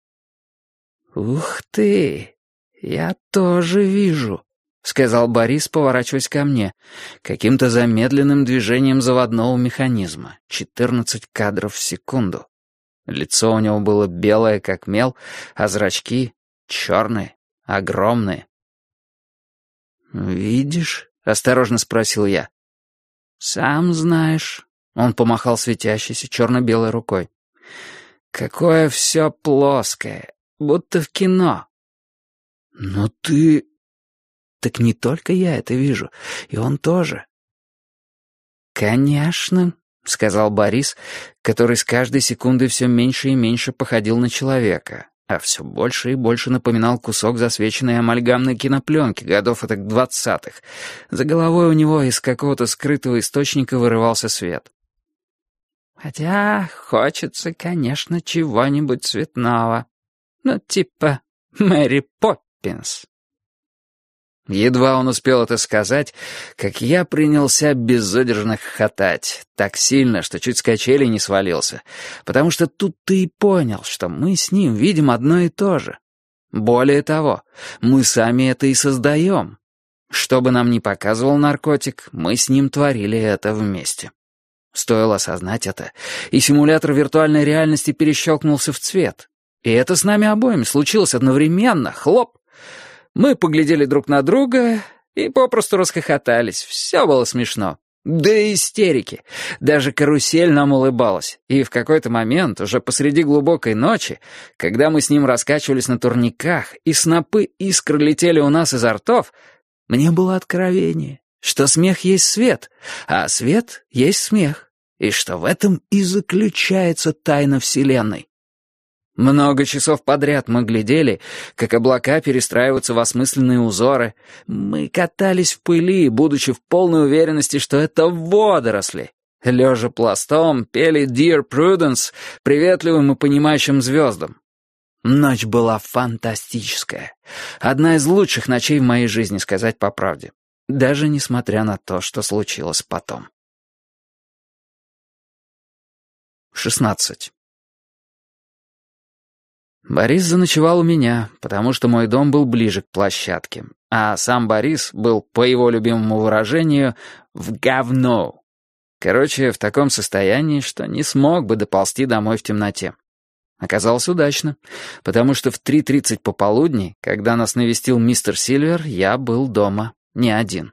«Ух ты! Я тоже вижу», — сказал Борис, поворачиваясь ко мне, каким-то замедленным движением заводного механизма, 14 кадров в секунду. Лицо у него было белое, как мел, а зрачки черные, огромные. «Видишь?» — осторожно спросил я. «Сам знаешь», — он помахал светящейся черно-белой рукой. «Какое все плоское, будто в кино». «Но ты...» «Так не только я это вижу, и он тоже». «Конечно», — сказал Борис, который с каждой секундой все меньше и меньше походил на человека, а все больше и больше напоминал кусок засвеченной амальгамной кинопленки годов этак 20-х. За головой у него из какого-то скрытого источника вырывался свет. «Хотя хочется, конечно, чего-нибудь цветного. Ну, типа Мэри Поппинс». Едва он успел это сказать, как я принялся безудержно хохотать, так сильно, что чуть с качелей не свалился, потому что тут ты и понял, что мы с ним видим одно и то же. Более того, мы сами это и создаем. Что бы нам ни показывал наркотик, мы с ним творили это вместе. Стоило осознать это, и симулятор виртуальной реальности перещелкнулся в цвет. И это с нами обоими случилось одновременно, хлоп! Мы поглядели друг на друга и попросту расхохотались. Все было смешно. До истерики. Даже карусель нам улыбалась. И в какой-то момент, уже посреди глубокой ночи, когда мы с ним раскачивались на турниках, и снопы искр летели у нас изо ртов, Мне было откровение, что смех есть свет, а свет есть смех, и что в этом и заключается тайна Вселенной. Много часов подряд мы глядели, как облака перестраиваются в осмысленные узоры. Мы катались в пыли, будучи в полной уверенности, что это водоросли. Лежа пластом, пели «Dear Prudence» приветливым и понимающим звездам. Ночь была фантастическая. Одна из лучших ночей в моей жизни, сказать по правде. Даже несмотря на то, что случилось потом. 16. Борис заночевал у меня, потому что мой дом был ближе к площадке, а сам Борис был, по его любимому выражению, в говно. Короче, в таком состоянии, что не смог бы доползти домой в темноте. Оказалось удачно, потому что в 3:30 пополудни, когда нас навестил мистер Сильвер, я был дома не один.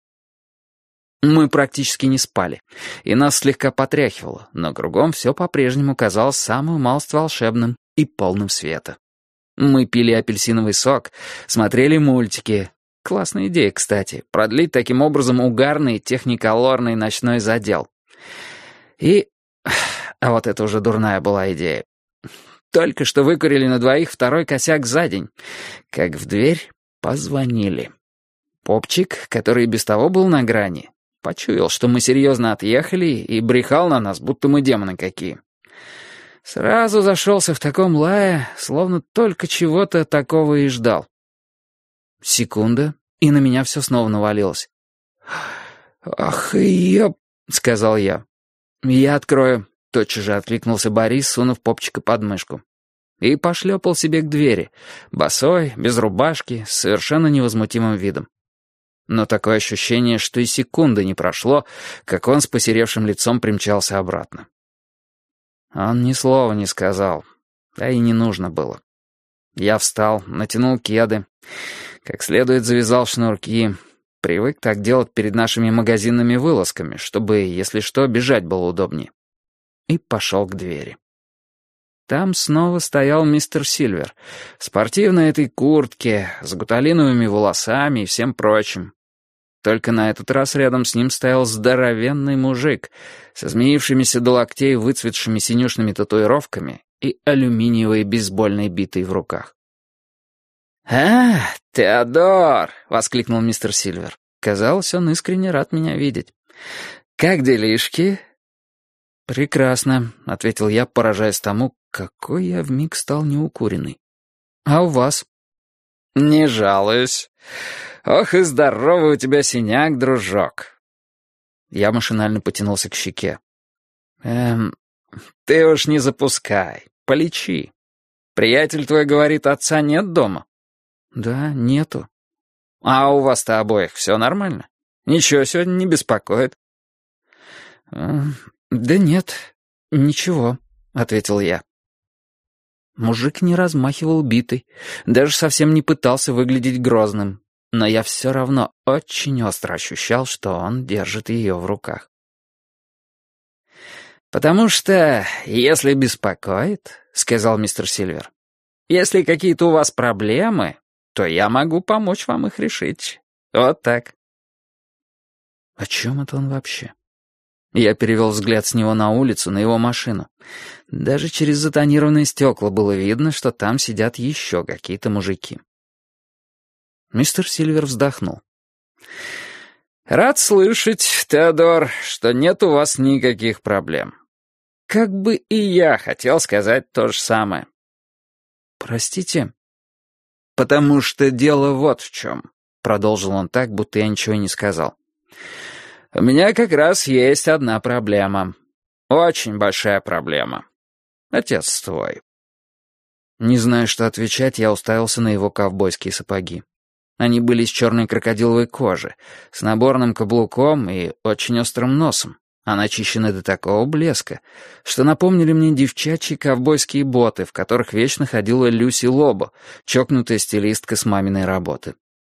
Мы практически не спали, и нас слегка потряхивало, но кругом все по-прежнему казалось самую малость волшебным и полным света. Мы пили апельсиновый сок, смотрели мультики. Классная идея, кстати, продлить таким образом угарный техниколорный ночной задел. А вот это уже дурная была идея. Только что выкурили на двоих второй косяк за день, как в дверь позвонили. Попчик, который без того был на грани, почуял, что мы серьезно отъехали, и брехал на нас, будто мы демоны какие. Сразу зашелся в таком лае, словно только чего-то такого и ждал. Секунда, и на меня все снова навалилось. «Ах, — сказал я. «Я открою», — тотчас же откликнулся Борис, сунув попчика под мышку. И пошлепал себе к двери, босой, без рубашки, с совершенно невозмутимым видом. Но такое ощущение, что и секунды не прошло, как он с посеревшим лицом примчался обратно. Он ни слова не сказал, да и не нужно было. Я встал, натянул кеды, как следует завязал шнурки, привык так делать перед нашими магазинными вылазками, чтобы, если что, бежать было удобнее. И пошел к двери. Там снова стоял мистер Сильвер, в спортивной этой куртке, с гуталиновыми волосами и всем прочим. Только на этот раз рядом с ним стоял здоровенный мужик со змеившимися до локтей выцветшими синюшными татуировками и алюминиевой бейсбольной битой в руках. «А, Теодор!» — воскликнул мистер Сильвер. Казалось, он искренне рад меня видеть. «Как делишки?» «Прекрасно», — ответил я, поражаясь тому, какой я вмиг стал неукуренный. «А у вас?» «Не жалуюсь. Ох и здоровый у тебя синяк, дружок». Я машинально потянулся к щеке. Ты уж не запускай, полечи. Приятель твой говорит, отца нет дома?» «Да, нету». «А у вас-то обоих все нормально? Ничего сегодня не беспокоит?» «Да нет, ничего», — ответил я. Мужик не размахивал битой, даже совсем не пытался выглядеть грозным, но я все равно очень остро ощущал, что он держит ее в руках. «Потому что, если беспокоит, — сказал мистер Сильвер, — если какие-то у вас проблемы, то я могу помочь вам их решить. Вот так». О чем это он вообще? Я перевел взгляд с него на улицу, на его машину. Даже через затонированные стекла было видно, что там сидят еще какие-то мужики. Мистер Сильвер вздохнул. «Рад слышать, Теодор, что нет у вас никаких проблем. Как бы и я хотел сказать то же самое». «Простите?» «Потому что дело вот в чем», — продолжил он так, будто я ничего не сказал. «У меня как раз есть одна проблема. Очень большая проблема. Отец твой». Не зная, что отвечать, я уставился на его ковбойские сапоги. Они были из черной крокодиловой кожи, с наборным каблуком и очень острым носом, а начищены до такого блеска, что напомнили мне девчачьи ковбойские боты, в которых вечно ходила Люси Лобо, чокнутая стилистка с маминой работы.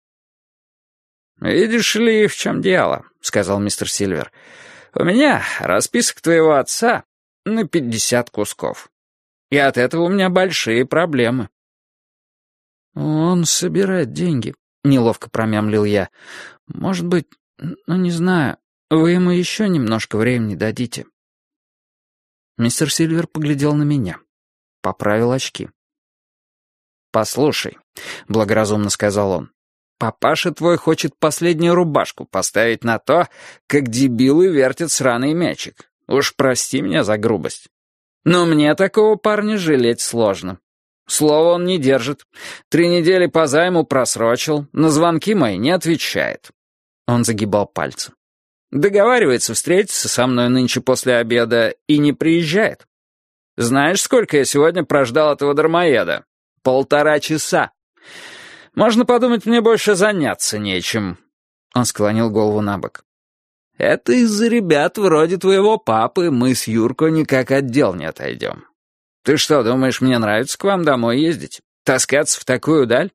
«Видишь ли, в чем дело», — сказал мистер Сильвер. «У меня расписок твоего отца на 50 кусков. И от этого у меня большие проблемы». «Он собирает деньги», — неловко промямлил я. «Может быть, ну не знаю, вы ему еще немножко времени дадите». Мистер Сильвер поглядел на меня. Поправил очки. «Послушай», — благоразумно сказал он, «папаша твой хочет последнюю рубашку поставить на то, как дебилы вертят сраный мячик. Уж прости меня за грубость. Но мне такого парня жалеть сложно. Слово он не держит. 3 недели по займу просрочил, на звонки мои не отвечает». Он загибал пальцы. «Договаривается встретиться со мной нынче после обеда и не приезжает. Знаешь, сколько я сегодня прождал этого дармоеда? 1,5 часа. Можно подумать, мне больше заняться нечем». Он склонил голову набок. «Это из-за ребят вроде твоего папы мы с Юрко никак от дел не отойдем. Ты что, думаешь, мне нравится к вам домой ездить? Таскаться в такую даль?»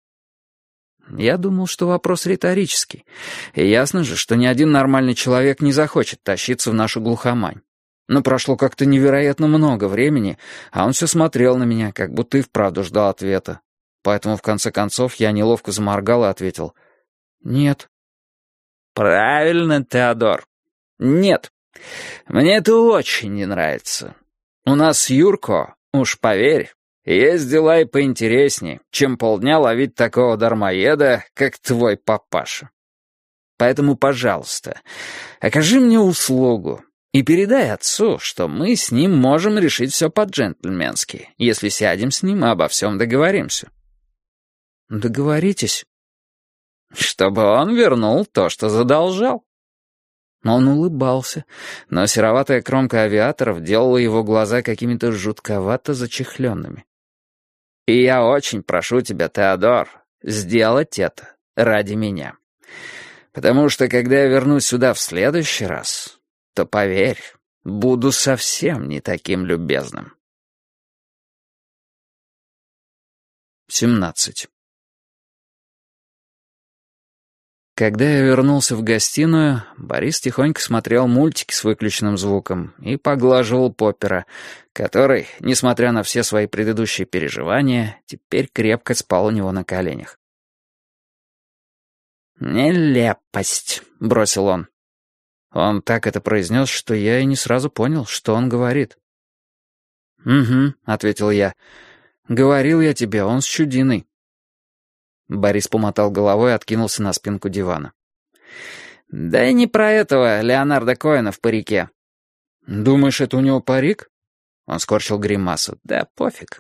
Я думал, что вопрос риторический. И ясно же, что ни один нормальный человек не захочет тащиться в нашу глухомань. Но прошло как-то невероятно много времени, а он все смотрел на меня, как будто и вправду ждал ответа. Поэтому, в конце концов, я неловко заморгал и ответил: «Нет». «Правильно, Теодор. Нет. Мне это очень не нравится. У нас с Юрко, уж поверь, есть дела и поинтереснее, чем полдня ловить такого дармоеда, как твой папаша. Поэтому, пожалуйста, окажи мне услугу и передай отцу, что мы с ним можем решить все по-джентльменски, если сядем с ним и обо всем договоримся». «Договоритесь?» «Чтобы он вернул то, что задолжал». Он улыбался, но сероватая кромка авиаторов делала его глаза какими-то жутковато зачехленными. «И я очень прошу тебя, Теодор, сделать это ради меня. Потому что, когда я вернусь сюда в следующий раз, то, поверь, буду совсем не таким любезным». 17. Когда я вернулся в гостиную, Борис тихонько смотрел мультики с выключенным звуком и поглаживал Поппера, который, несмотря на все свои предыдущие переживания, теперь крепко спал у него на коленях. «Нелепость», — бросил он. Он так это произнес, что я и не сразу понял, что он говорит. «Угу», — ответил я. «Говорил я тебе, он с чудиной». Борис помотал головой и откинулся на спинку дивана. «Да и не про этого Леонарда Коэна в парике». «Думаешь, это у него парик?» Он скорчил гримасу. «Да пофиг».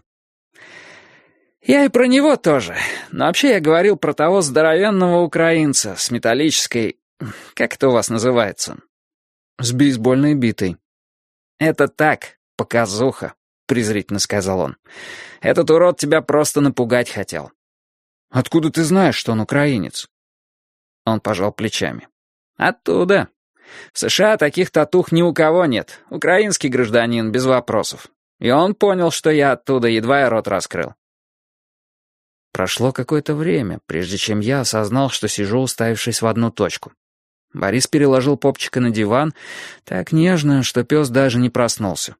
«Я и про него тоже. Но вообще я говорил про того здоровенного украинца с металлической... Как это у вас называется?» «С бейсбольной битой». «Это так, показуха», — презрительно сказал он. «Этот урод тебя просто напугать хотел». «Откуда ты знаешь, что он украинец?» Он пожал плечами. «Оттуда. В США таких татух ни у кого нет. Украинский гражданин, без вопросов. И он понял, что я оттуда, едва я рот раскрыл». Прошло какое-то время, прежде чем я осознал, что сижу, уставившись в одну точку. Борис переложил попчика на диван так нежно, что пес даже не проснулся.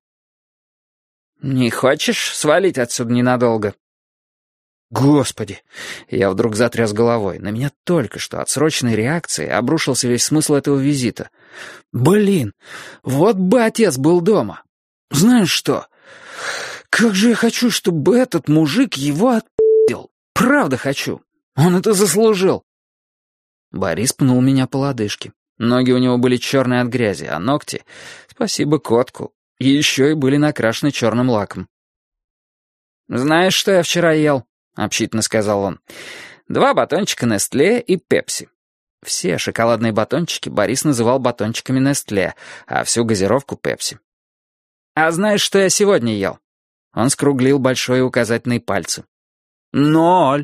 «Не хочешь свалить отсюда ненадолго?» «Господи!» Я вдруг затряс головой. На меня только что от срочной реакции обрушился весь смысл этого визита. «Блин! Вот бы отец был дома! Знаешь что? Как же я хочу, чтобы этот мужик его отпил! Правда хочу! Он это заслужил!» Борис пнул меня по лодыжке. Ноги у него были черные от грязи, а ногти, спасибо котку, еще и были накрашены черным лаком. «Знаешь, что я вчера ел?» — общительно сказал он. 2 батончика Нестле и Пепси. Все шоколадные батончики Борис называл батончиками Нестле, а всю газировку Пепси. «А знаешь, что я сегодня ел?» Он скруглил большой и указательный пальцы. 0.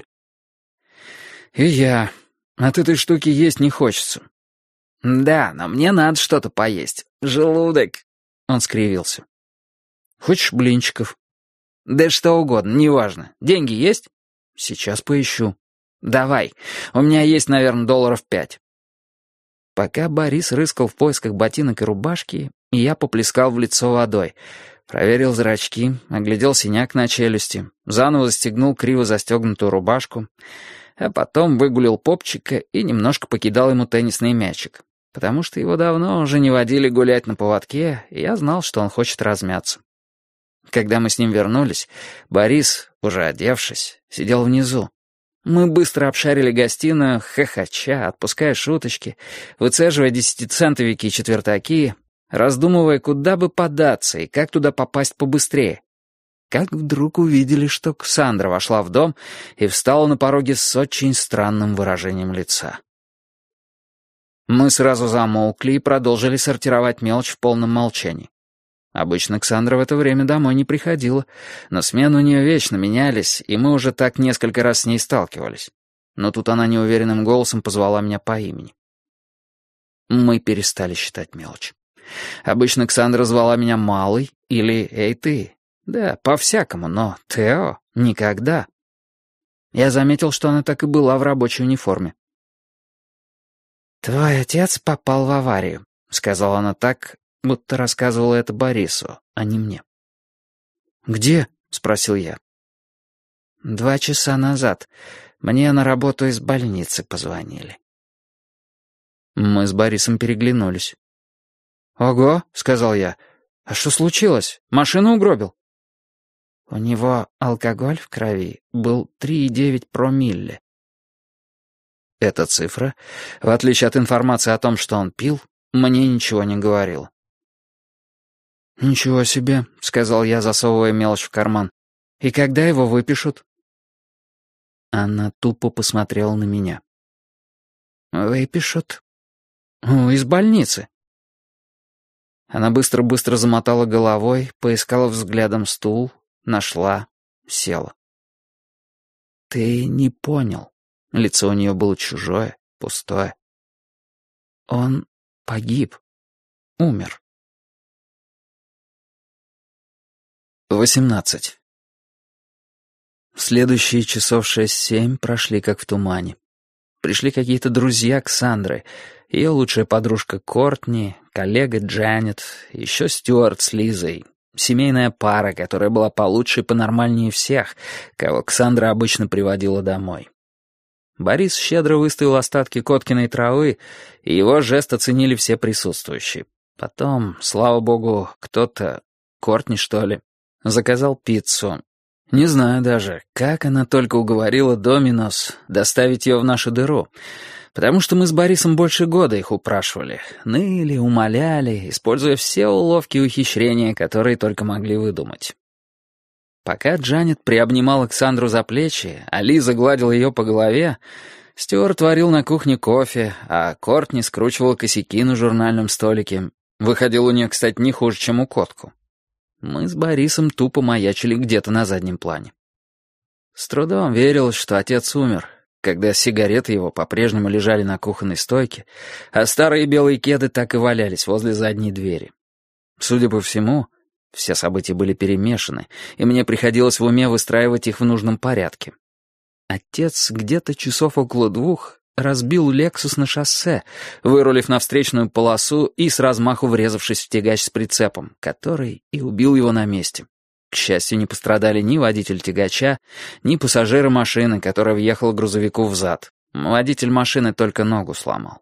«И я. От этой штуки есть не хочется». «Да, но мне надо что-то поесть. Желудок». Он скривился. «Хочешь блинчиков?» «Да что угодно, неважно. Деньги есть?» «Сейчас поищу». «Давай. У меня есть, наверное, $5». Пока Борис рыскал в поисках ботинок и рубашки, я поплескал в лицо водой, проверил зрачки, оглядел синяк на челюсти, заново застегнул криво застегнутую рубашку. а потом выгулил попчика и немножко покидал ему теннисный мячик, потому что его давно уже не водили гулять на поводке, и я знал, что он хочет размяться. Когда мы с ним вернулись, Борис, уже одевшись, сидел внизу. Мы быстро обшарили гостиную, хохоча, отпуская шуточки, выцеживая десятицентовики и четвертаки, раздумывая, куда бы податься и как туда попасть побыстрее. Как вдруг увидели, что Ксандра вошла в дом и встала на пороге с очень странным выражением лица. Мы сразу замолкли и продолжили сортировать мелочь в полном молчании. Обычно Ксандра в это время домой не приходила, но смены у нее вечно менялись, и мы уже так несколько раз с ней сталкивались. Но тут она неуверенным голосом позвала меня по имени. Мы перестали считать мелочь. Обычно Ксандра звала меня Малый или «Эй, ты». Да, по-всякому, но Тео никогда. Я заметил, что она так и была в рабочей униформе. «Твой отец попал в аварию», — сказала она так, будто рассказывала это Борису, а не мне. «Где?» — спросил я. 2 часа назад. Мне на работу из больницы позвонили». Мы с Борисом переглянулись. «Ого», — сказал я, — «а что случилось? Машину угробил?» У него алкоголь в крови был 3,9 промилле. Эта цифра, в отличие от информации о том, что он пил, мне ничего не говорила. «Ничего себе», — сказал я, засовывая мелочь в карман. «И когда его выпишут?» Она тупо посмотрела на меня. «Выпишут?» «Из больницы». Она быстро-быстро замотала головой, поискала взглядом стул, нашла, села. «Ты не понял». Лицо у нее было чужое, пустое. «Он погиб. Умер». 18. Следующие часов 6-7 прошли как в тумане. Пришли какие-то друзья Ксандры, ее лучшая подружка Кортни, коллега Джанет, еще Стюарт с Лизой, семейная пара, которая была получше и понормальнее всех, кого Ксандра обычно приводила домой. Борис щедро выставил остатки Коткиной травы, и его жест оценили все присутствующие. Потом, слава богу, кто-то, Кортни что ли, заказал пиццу. Не знаю даже, как она только уговорила Доминос доставить ее в нашу дыру, потому что мы с Борисом больше года их упрашивали, ныли, умоляли, используя все уловки и ухищрения, которые только могли выдумать. Пока Джанет приобнимала Ксандру за плечи, а Лиза гладила ее по голове, Стюарт варил на кухне кофе, а Кортни скручивал косяки на журнальном столике. Выходил у нее, кстати, не хуже, чем у Котку. Мы с Борисом тупо маячили где-то на заднем плане. С трудом верилось, что отец умер, когда сигареты его по-прежнему лежали на кухонной стойке, а старые белые кеды так и валялись возле задней двери. Судя по всему, все события были перемешаны, и мне приходилось в уме выстраивать их в нужном порядке. Отец где-то часов около 2 разбил «Лексус» на шоссе, вырулив на встречную полосу и с размаху врезавшись в тягач с прицепом, который и убил его на месте. К счастью, не пострадали ни водитель тягача, ни пассажиры машины, которая въехала грузовику взад. Водитель машины только ногу сломал.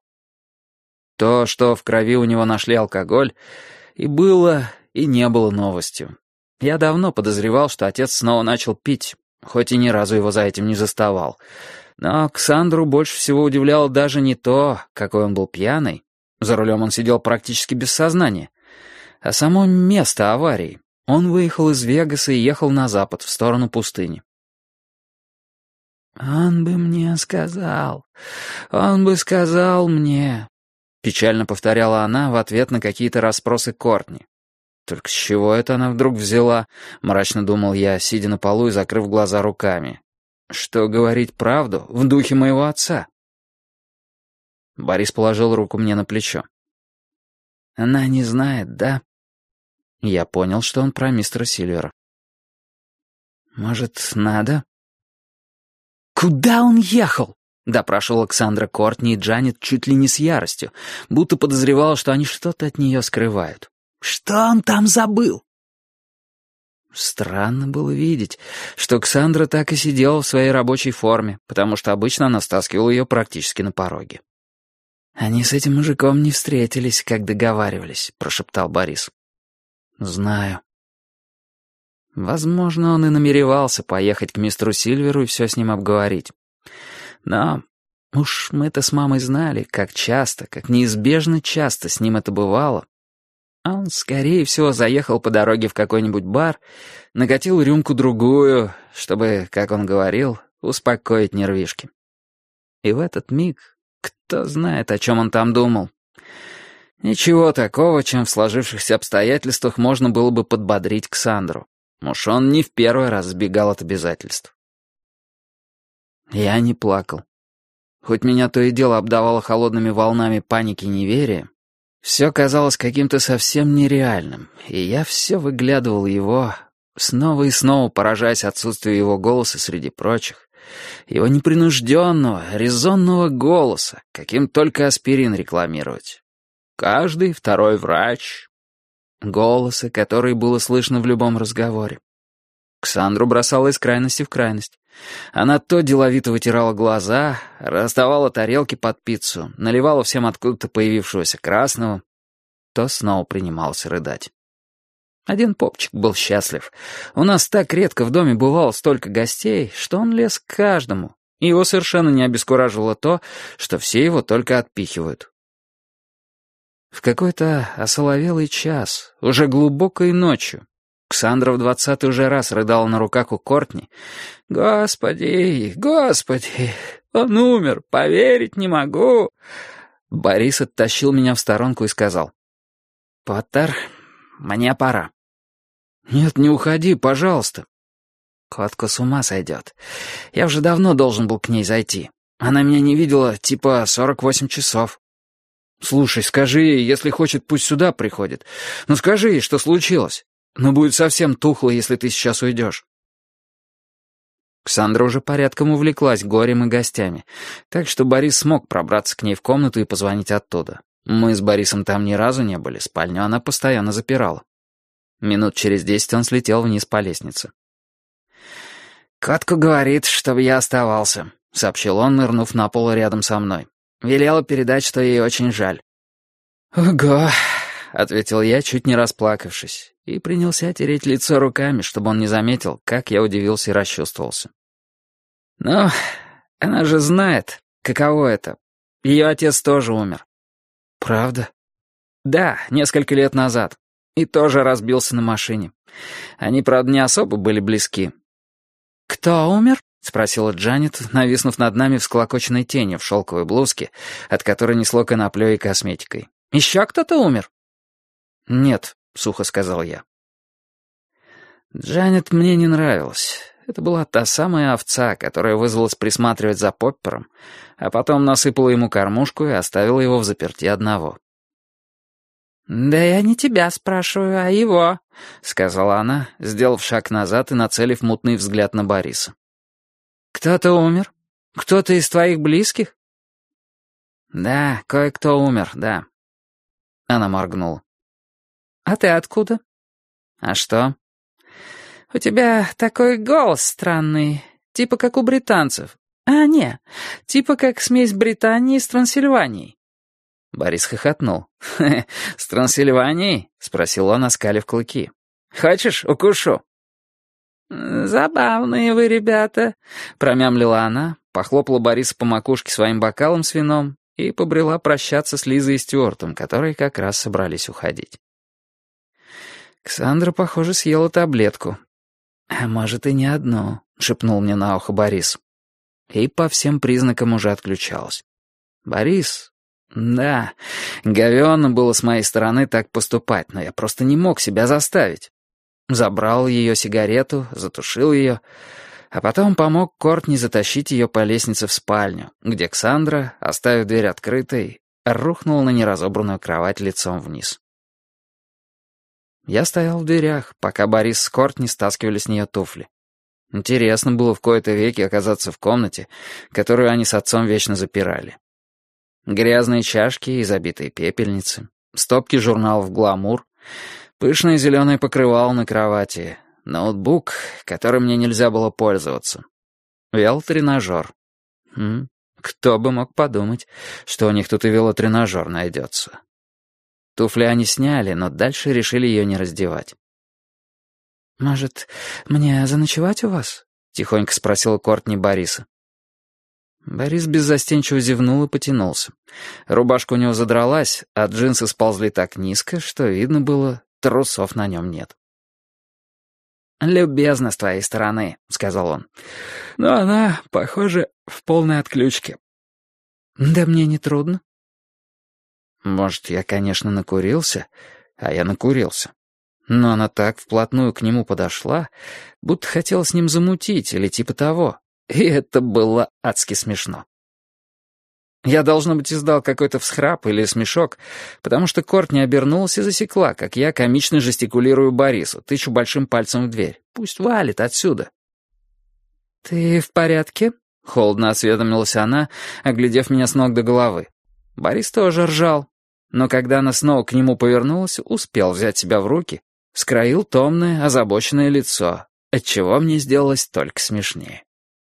То, что в крови у него нашли алкоголь, и было, и не было новостью. Я давно подозревал, что отец снова начал пить, хоть и ни разу его за этим не заставал. Но Ксандру больше всего удивляло даже не то, какой он был пьяный, за рулем он сидел практически без сознания, а само место аварии. Он выехал из Вегаса и ехал на запад, в сторону пустыни. «Он бы мне сказал, он бы сказал мне», — печально повторяла она в ответ на какие-то расспросы Кортни. «Только с чего это она вдруг взяла?» — мрачно думал я, сидя на полу и закрыв глаза руками. «Что говорить правду в духе моего отца?» Борис положил руку мне на плечо. «Она не знает, да?» Я понял, что он про мистера Сильвера. «Может, надо?» «Куда он ехал?» — допрашивала Ксандра Кортни и Джанет чуть ли не с яростью, будто подозревала, что они что-то от нее скрывают. «Что он там забыл?» Странно было видеть, что Ксандра так и сидела в своей рабочей форме, потому что обычно она стаскивала ее практически на пороге. «Они с этим мужиком не встретились, как договаривались», — прошептал Борис. «Знаю». Возможно, он и намеревался поехать к мистеру Сильверу и все с ним обговорить. Но уж мы-то с мамой знали, как часто, как неизбежно часто с ним это бывало. А он, скорее всего, заехал по дороге в какой-нибудь бар, накатил рюмку-другую, чтобы, как он говорил, успокоить нервишки. И в этот миг, кто знает, о чем он там думал. Ничего такого, чем в сложившихся обстоятельствах можно было бы подбодрить Ксандру. Уж он не в первый раз сбегал от обязательств. Я не плакал. Хоть меня то и дело обдавало холодными волнами паники и неверия, все казалось каким-то совсем нереальным, и я все выглядывал его, снова и снова поражаясь отсутствию его голоса среди прочих, его непринужденного, резонного голоса, каким только аспирин рекламировать. Каждый второй врач. Голоса, который было слышно в любом разговоре. Ксандру бросала из крайности в крайность. Она то деловито вытирала глаза, расставала тарелки под пиццу, наливала всем откуда-то появившегося красного, то снова принималась рыдать. Один попчик был счастлив. У нас так редко в доме бывало столько гостей, что он лез к каждому, и его совершенно не обескураживало то, что все его только отпихивают. В какой-то осоловелый час, уже глубокой ночью, Ксандра в 20-й уже раз рыдала на руках у Кортни. «Господи, Господи, он умер, поверить не могу!» Борис оттащил меня в сторонку и сказал: «Поттер, мне пора». «Нет, не уходи, пожалуйста». Котка с ума сойдет. Я уже давно должен был к ней зайти. Она меня не видела, типа 48 часов. «Слушай, скажи ей, если хочет, пусть сюда приходит. Ну скажи ей, что случилось. Но будет совсем тухло, если ты сейчас уйдешь». Ксандра уже порядком увлеклась горем и гостями, так что Борис смог пробраться к ней в комнату и позвонить оттуда. Мы с Борисом там ни разу не были, спальню она постоянно запирала. Минут через 10 он слетел вниз по лестнице. «Котка говорит, чтобы я оставался», — сообщил он, нырнув на пол рядом со мной. «Велела передать, что ей очень жаль». «Ого», — ответил я, чуть не расплакавшись, и принялся тереть лицо руками, чтобы он не заметил, как я удивился и расчувствовался. «Ну, она же знает, каково это. Ее отец тоже умер». «Правда?» «Да, несколько лет назад. И тоже разбился на машине. Они, правда, не особо были близки». «Кто умер?» — спросила Джанет, нависнув над нами всклокоченной тенью в шелковой блузке, от которой несло коноплей и косметикой. «Еще кто-то умер?» «Нет», — сухо сказал я. Джанет мне не нравилась. Это была та самая овца, которая вызвалась присматривать за Поппером, а потом насыпала ему кормушку и оставила его взаперти одного. «Да я не тебя спрашиваю, а его», — сказала она, сделав шаг назад и нацелив мутный взгляд на Бориса. «Кто-то умер? Кто-то из твоих близких?» «Да, кое-кто умер, да». Она моргнула. «А ты откуда?» «А что?» «У тебя такой голос странный, типа как у британцев. А, не, типа как смесь Британии с Трансильванией». Борис хохотнул. «С Трансильванией?» — спросил он, оскалив клыки. «Хочешь, укушу?» «Забавные вы, ребята», — промямлила она, похлопала Бориса по макушке своим бокалом с вином и побрела прощаться с Лизой и Стюартом, которые как раз собрались уходить. Ксандра, похоже, съела таблетку. «А может, и не одну», — шепнул мне на ухо Борис. И по всем признакам уже отключалась. Борис... Да, говёно было с моей стороны так поступать, но я просто не мог себя заставить. Забрал ее сигарету, затушил ее, а потом помог Кортни затащить ее по лестнице в спальню, где Ксандра, оставив дверь открытой, рухнула на неразобранную кровать лицом вниз. Я стоял в дверях, пока Борис с Кортни стаскивали с нее туфли. Интересно было в кои-то веки оказаться в комнате, которую они с отцом вечно запирали. Грязные чашки и забитые пепельницы, стопки журналов «Гламур», пышное зеленое покрывало на кровати, ноутбук, которым мне нельзя было пользоваться. Велотренажер. Кто бы мог подумать, что у них тут и велотренажер найдется. Туфли они сняли, но дальше решили ее не раздевать. «Может, мне заночевать у вас?» — тихонько спросила Кортни Бориса. Борис беззастенчиво зевнул и потянулся. Рубашка у него задралась, а джинсы сползли так низко, что видно было, трусов на нем нет. «Любезно с твоей стороны», — сказал он. «Но она, похоже, в полной отключке». «Да мне не трудно». Может, я, конечно, накурился, а я накурился. Но она так вплотную к нему подошла, будто хотела с ним замутить или типа того. И это было адски смешно. Я, должно быть, издал какой-то всхрап или смешок, потому что Кортни обернулась и засекла, как я комично жестикулирую Борису, тычу большим пальцем в дверь. Пусть валит отсюда. «Ты в порядке?» — холодно осведомилась она, оглядев меня с ног до головы. Борис тоже ржал, но когда она снова к нему повернулась, успел взять себя в руки, скроил томное, озабоченное лицо, отчего мне сделалось только смешнее.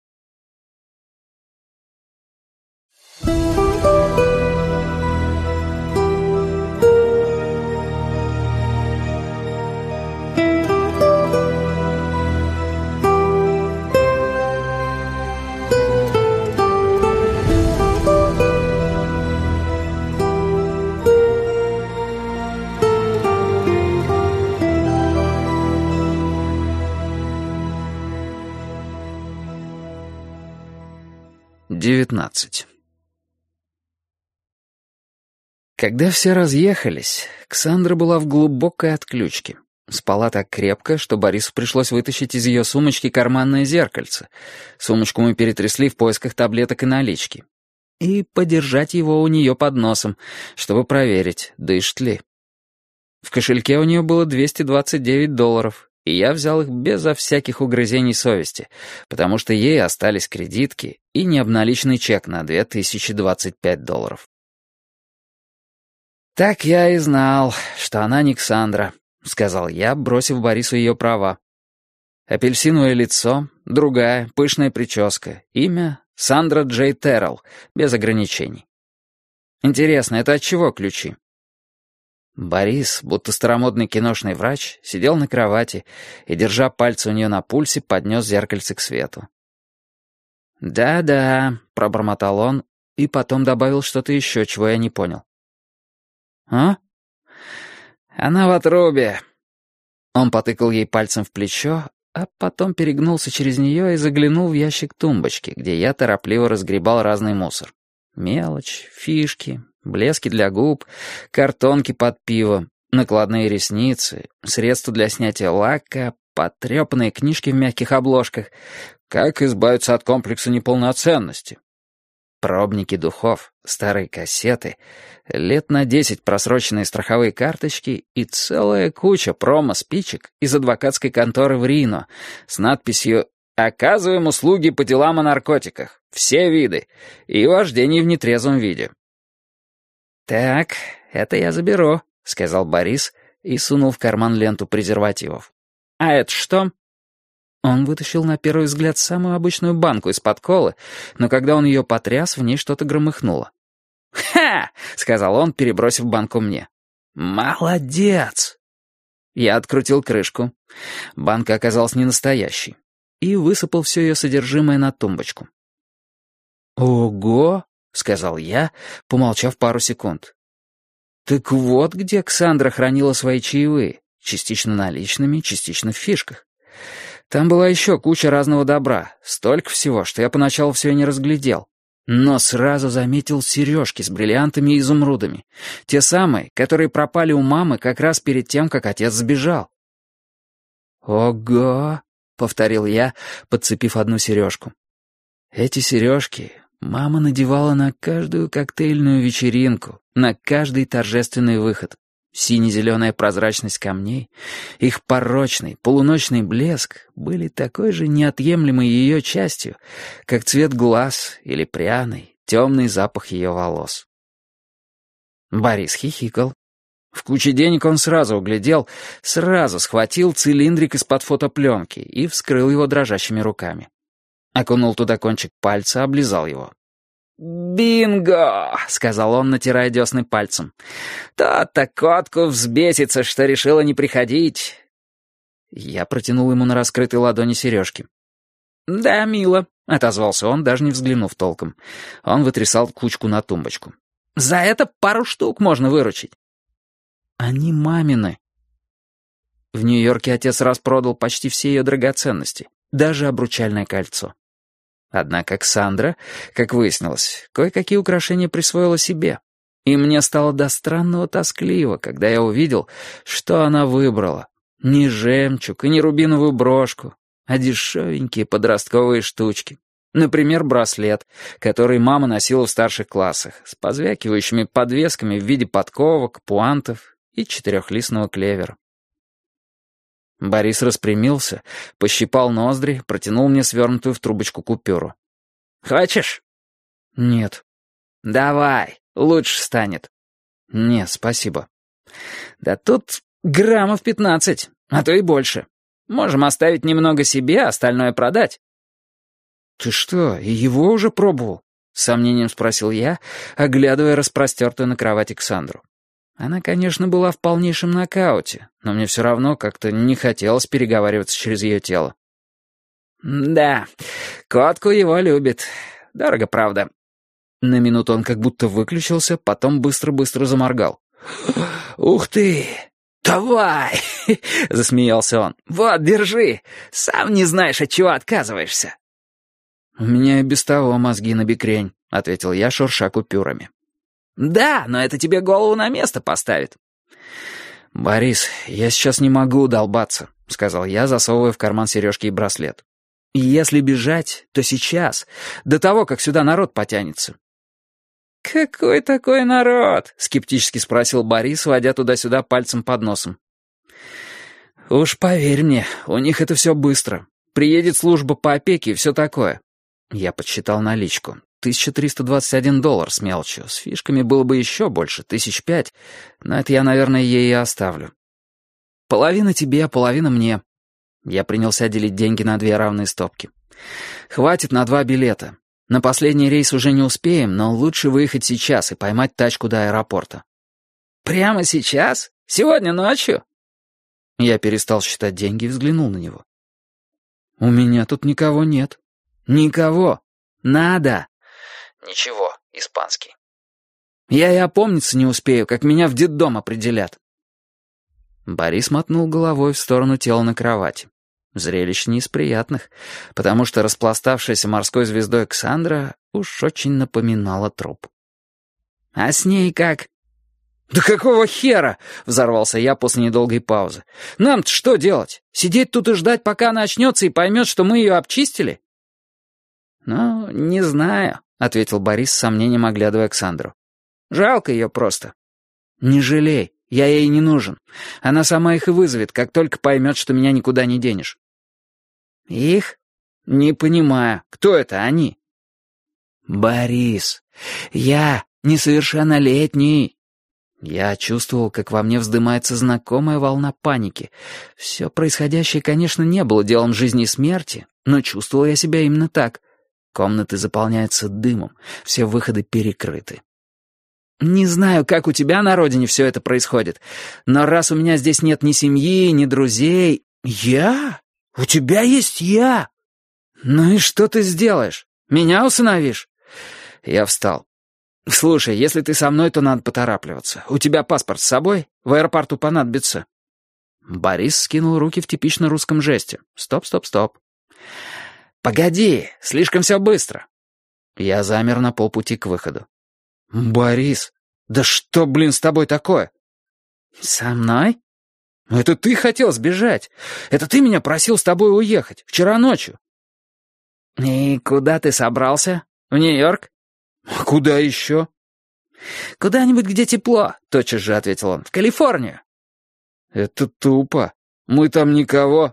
XIX. Когда все разъехались, Ксандра была в глубокой отключке. Спала так крепко, что Борису пришлось вытащить из ее сумочки карманное зеркальце. Сумочку мы перетрясли в поисках таблеток и налички. И подержать его у нее под носом, чтобы проверить, дышит ли. В кошельке у нее было $229, и я взял их безо всяких угрызений совести, потому что ей остались кредитки и необналиченный чек на $2025. «Так я и знал, что она не Ксандра», — сказал я, бросив Борису ее права. Апельсиновое лицо, другая, пышная прическа, имя — Сандра Джей Террелл, без ограничений. Интересно, это от чего ключи? Борис, будто старомодный киношный врач, сидел на кровати и, держа пальцы у нее на пульсе, поднес зеркальце к свету. «Да-да», — пробормотал он, и потом добавил что-то еще, чего я не понял. «А? Она в отрубе». Он потыкал ей пальцем в плечо, а потом перегнулся через нее и заглянул в ящик тумбочки, где я торопливо разгребал разный мусор. Мелочь, фишки, блески для губ, картонки под пиво, накладные ресницы, средства для снятия лака, потрепанные книжки в мягких обложках. Как избавиться от комплекса неполноценности? Пробники духов, старые кассеты, лет на 10 просроченные страховые карточки и целая куча промо-спичек из адвокатской конторы в Рино с надписью «Оказываем услуги по делам о наркотиках, все виды, и вождении в нетрезвом виде». «Так, это я заберу», — сказал Борис и сунул в карман ленту презервативов. «А это что?» Он вытащил на первый взгляд самую обычную банку из-под колы, но когда он ее потряс, в ней что-то громыхнуло. «Ха!» — сказал он, перебросив банку мне. «Молодец!» Я открутил крышку. Банка оказалась не настоящей. И высыпал все ее содержимое на тумбочку. «Ого!» — сказал я, помолчав пару секунд. «Так вот где Ксандра хранила свои чаевые, частично наличными, частично в фишках. Там была еще куча разного добра, столько всего, что я поначалу все и не разглядел. Но сразу заметил сережки с бриллиантами и изумрудами. Те самые, которые пропали у мамы как раз перед тем, как отец сбежал». «Ого!» — повторил я, подцепив одну сережку. Эти сережки мама надевала на каждую коктейльную вечеринку, на каждый торжественный выход. Сине-зеленая прозрачность камней, их порочный, полуночный блеск были такой же неотъемлемой ее частью, как цвет глаз или пряный, темный запах ее волос. Борис хихикал. В куче денег он сразу углядел, сразу схватил цилиндрик из-под фотопленки и вскрыл его дрожащими руками. Окунул туда кончик пальца, облизал его. «Бинго!» — сказал он, натирая десны пальцем. «То-то котку взбесится, что решила не приходить». Я протянул ему на раскрытой ладони сережки. «Да, мило», — отозвался он, даже не взглянув толком. Он вытрясал кучку на тумбочку. «За это пару штук можно выручить». «Они мамины». В Нью-Йорке отец распродал почти все ее драгоценности, даже обручальное кольцо. Однако Ксандра, как выяснилось, кое-какие украшения присвоила себе. И мне стало до странного тоскливо, когда я увидел, что она выбрала. Не жемчуг и не рубиновую брошку, а дешевенькие подростковые штучки. Например, браслет, который мама носила в старших классах, с позвякивающими подвесками в виде подковок, пуантов и четырехлистного клевера. Борис распрямился, пощипал ноздри, протянул мне свернутую в трубочку купюру. «Хочешь?» «Нет». «Давай, лучше станет». «Нет, спасибо». «Да тут граммов 15, а то и больше. Можем оставить немного себе, а остальное продать». «Ты что, и его уже пробовал?» — с сомнением спросил я, оглядывая распростертую на кровати Ксандру. Она, конечно, была в полнейшем нокауте, но мне все равно как-то не хотелось переговариваться через ее тело. «Да, котку его любит. Дорого, правда». На минуту он как будто выключился, потом быстро-быстро заморгал. «Ух ты! Давай!» — засмеялся он. «Вот, держи. Сам не знаешь, от чего отказываешься». «У меня и без того мозги набекрень», — ответил я, шурша купюрами. «Да, но это тебе голову на место поставит». «Борис, я сейчас не могу долбаться», — сказал я, засовывая в карман сережки и браслет. «И если бежать, то сейчас, до того, как сюда народ потянется». «Какой такой народ?» — скептически спросил Борис, водя туда-сюда пальцем под носом. «Уж поверь мне, у них это все быстро. Приедет служба по опеке и все такое». Я подсчитал наличку. $1321 с мелочью. С фишками было бы еще больше, 5,000, но это я, наверное, ей и оставлю. Половина тебе, половина мне. Я принялся делить деньги на 2 равные стопки. Хватит на 2 билета. На последний рейс уже не успеем, но лучше выехать сейчас и поймать тачку до аэропорта. «Прямо сейчас? Сегодня ночью?» Я перестал считать деньги и взглянул на него. «У меня тут никого нет». «Никого. Надо». «Ничего, испанский». «Я и опомниться не успею, как меня в детдом определят». Борис мотнул головой в сторону тела на кровати. Зрелище не из приятных, потому что распластавшаяся морской звездой Ксандра уж очень напоминала труп. «А с ней как?» «Да какого хера?» — взорвался я после недолгой паузы. «Нам-то что делать? Сидеть тут и ждать, пока она очнется и поймет, что мы ее обчистили?» «Ну, не знаю», — ответил Борис с сомнением, оглядывая Ксандру. «Жалко ее просто». «Не жалей, я ей не нужен. Она сама их и вызовет, как только поймет, что меня никуда не денешь». «Их?» «Не понимаю, кто это они?» «Борис, я несовершеннолетний». Я чувствовал, как во мне вздымается знакомая волна паники. Все происходящее, конечно, не было делом жизни и смерти, но чувствовал я себя именно так. Комнаты заполняются дымом, все выходы перекрыты. «Не знаю, как у тебя на родине все это происходит, но раз у меня здесь нет ни семьи, ни друзей...» «Я? У тебя есть я?» «Ну и что ты сделаешь? Меня усыновишь?» Я встал. «Слушай, если ты со мной, то надо поторапливаться. У тебя паспорт с собой? В аэропорту понадобится». Борис скинул руки в типично русском жесте. «Стоп, стоп, стоп». «Погоди, слишком все быстро». Я замер на полпути к выходу. «Борис, да что, блин, с тобой такое?» «Со мной?» «Это ты хотел сбежать. Это ты меня просил с тобой уехать. Вчера ночью». «И куда ты собрался? В Нью-Йорк?» «А куда еще?» «Куда-нибудь, где тепло», — тотчас же ответил он. «В Калифорнию». «Это тупо. Мы там никого...»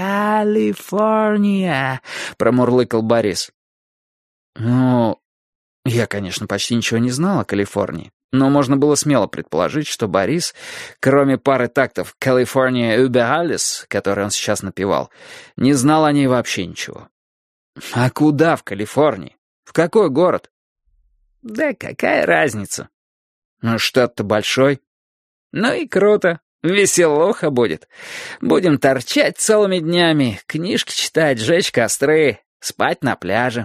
«Калифорния», — промурлыкал Борис. «Ну, я, конечно, почти ничего не знал о Калифорнии. Но можно было смело предположить, что Борис, кроме пары тактов «California über alles», которые он сейчас напевал, не знал о ней вообще ничего. А куда в Калифорнии? В какой город? Да какая разница? Ну, штат-то большой. Ну и круто. Веселуха будет. Будем торчать целыми днями, книжки читать, жечь костры, спать на пляже.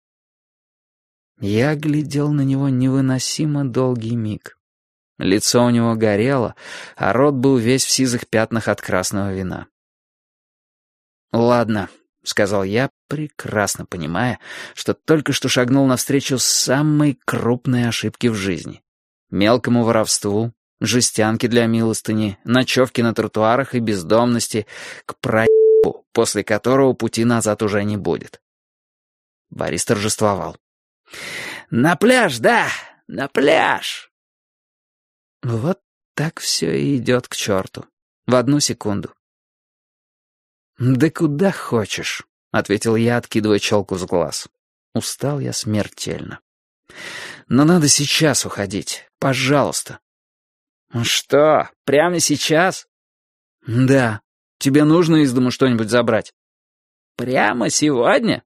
Я глядел на него невыносимо долгий миг. Лицо у него горело, а рот был весь в сизых пятнах от красного вина. «Ладно», — сказал я, прекрасно понимая, что только что шагнул навстречу самой крупной ошибке в жизни. Мелкому воровству, жестянке для милостыни, ночевки на тротуарах и бездомности, к проебу, после которого пути назад уже не будет. Борис торжествовал. «На пляж, да, на пляж!» Вот так все и идет к черту. В одну секунду. «Да куда хочешь», — ответил я, откидывая челку с глаз. Устал я смертельно. «Но надо сейчас уходить. Пожалуйста». «Что, прямо сейчас?» «Да. Тебе нужно из дому что-нибудь забрать?» «Прямо сегодня?»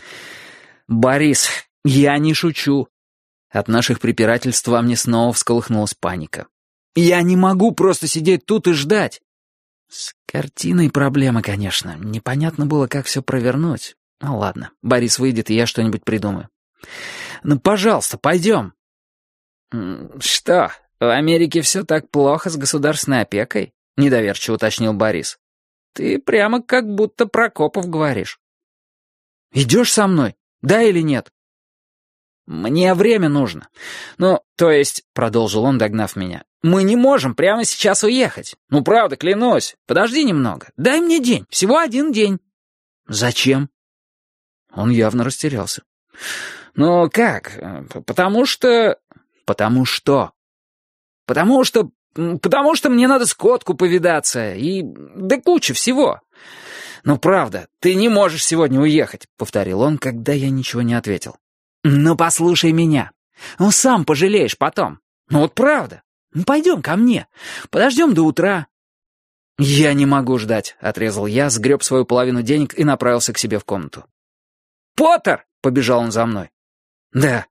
«Борис, я не шучу». От наших препирательств во мне снова всколыхнулась паника. «Я не могу просто сидеть тут и ждать». С картиной проблема, конечно. Непонятно было, как все провернуть. Ну ладно, Борис выйдет, и я что-нибудь придумаю. «Ну, пожалуйста, пойдем». «Что, в Америке все так плохо с государственной опекой?» — недоверчиво уточнил Борис. «Ты прямо как будто Прокопов говоришь». «Идешь со мной? Да или нет?» «Мне время нужно. Ну, то есть, — продолжил он, догнав меня, — мы не можем прямо сейчас уехать. Ну, правда, клянусь. Подожди немного. Дай мне день. Всего один день». «Зачем?» Он явно растерялся. «Ну, как? Потому что...» «Потому что?» Потому что мне надо с Котку повидаться и... да куча всего. Ну, правда, ты не можешь сегодня уехать», — повторил он, когда я ничего не ответил. «Ну, послушай меня. Ну, сам пожалеешь потом. Ну, вот правда. Ну, пойдем ко мне. Подождем до утра». «Я не могу ждать», — отрезал я, сгреб свою половину денег и направился к себе в комнату. «Поттер!» — побежал он за мной. «Да.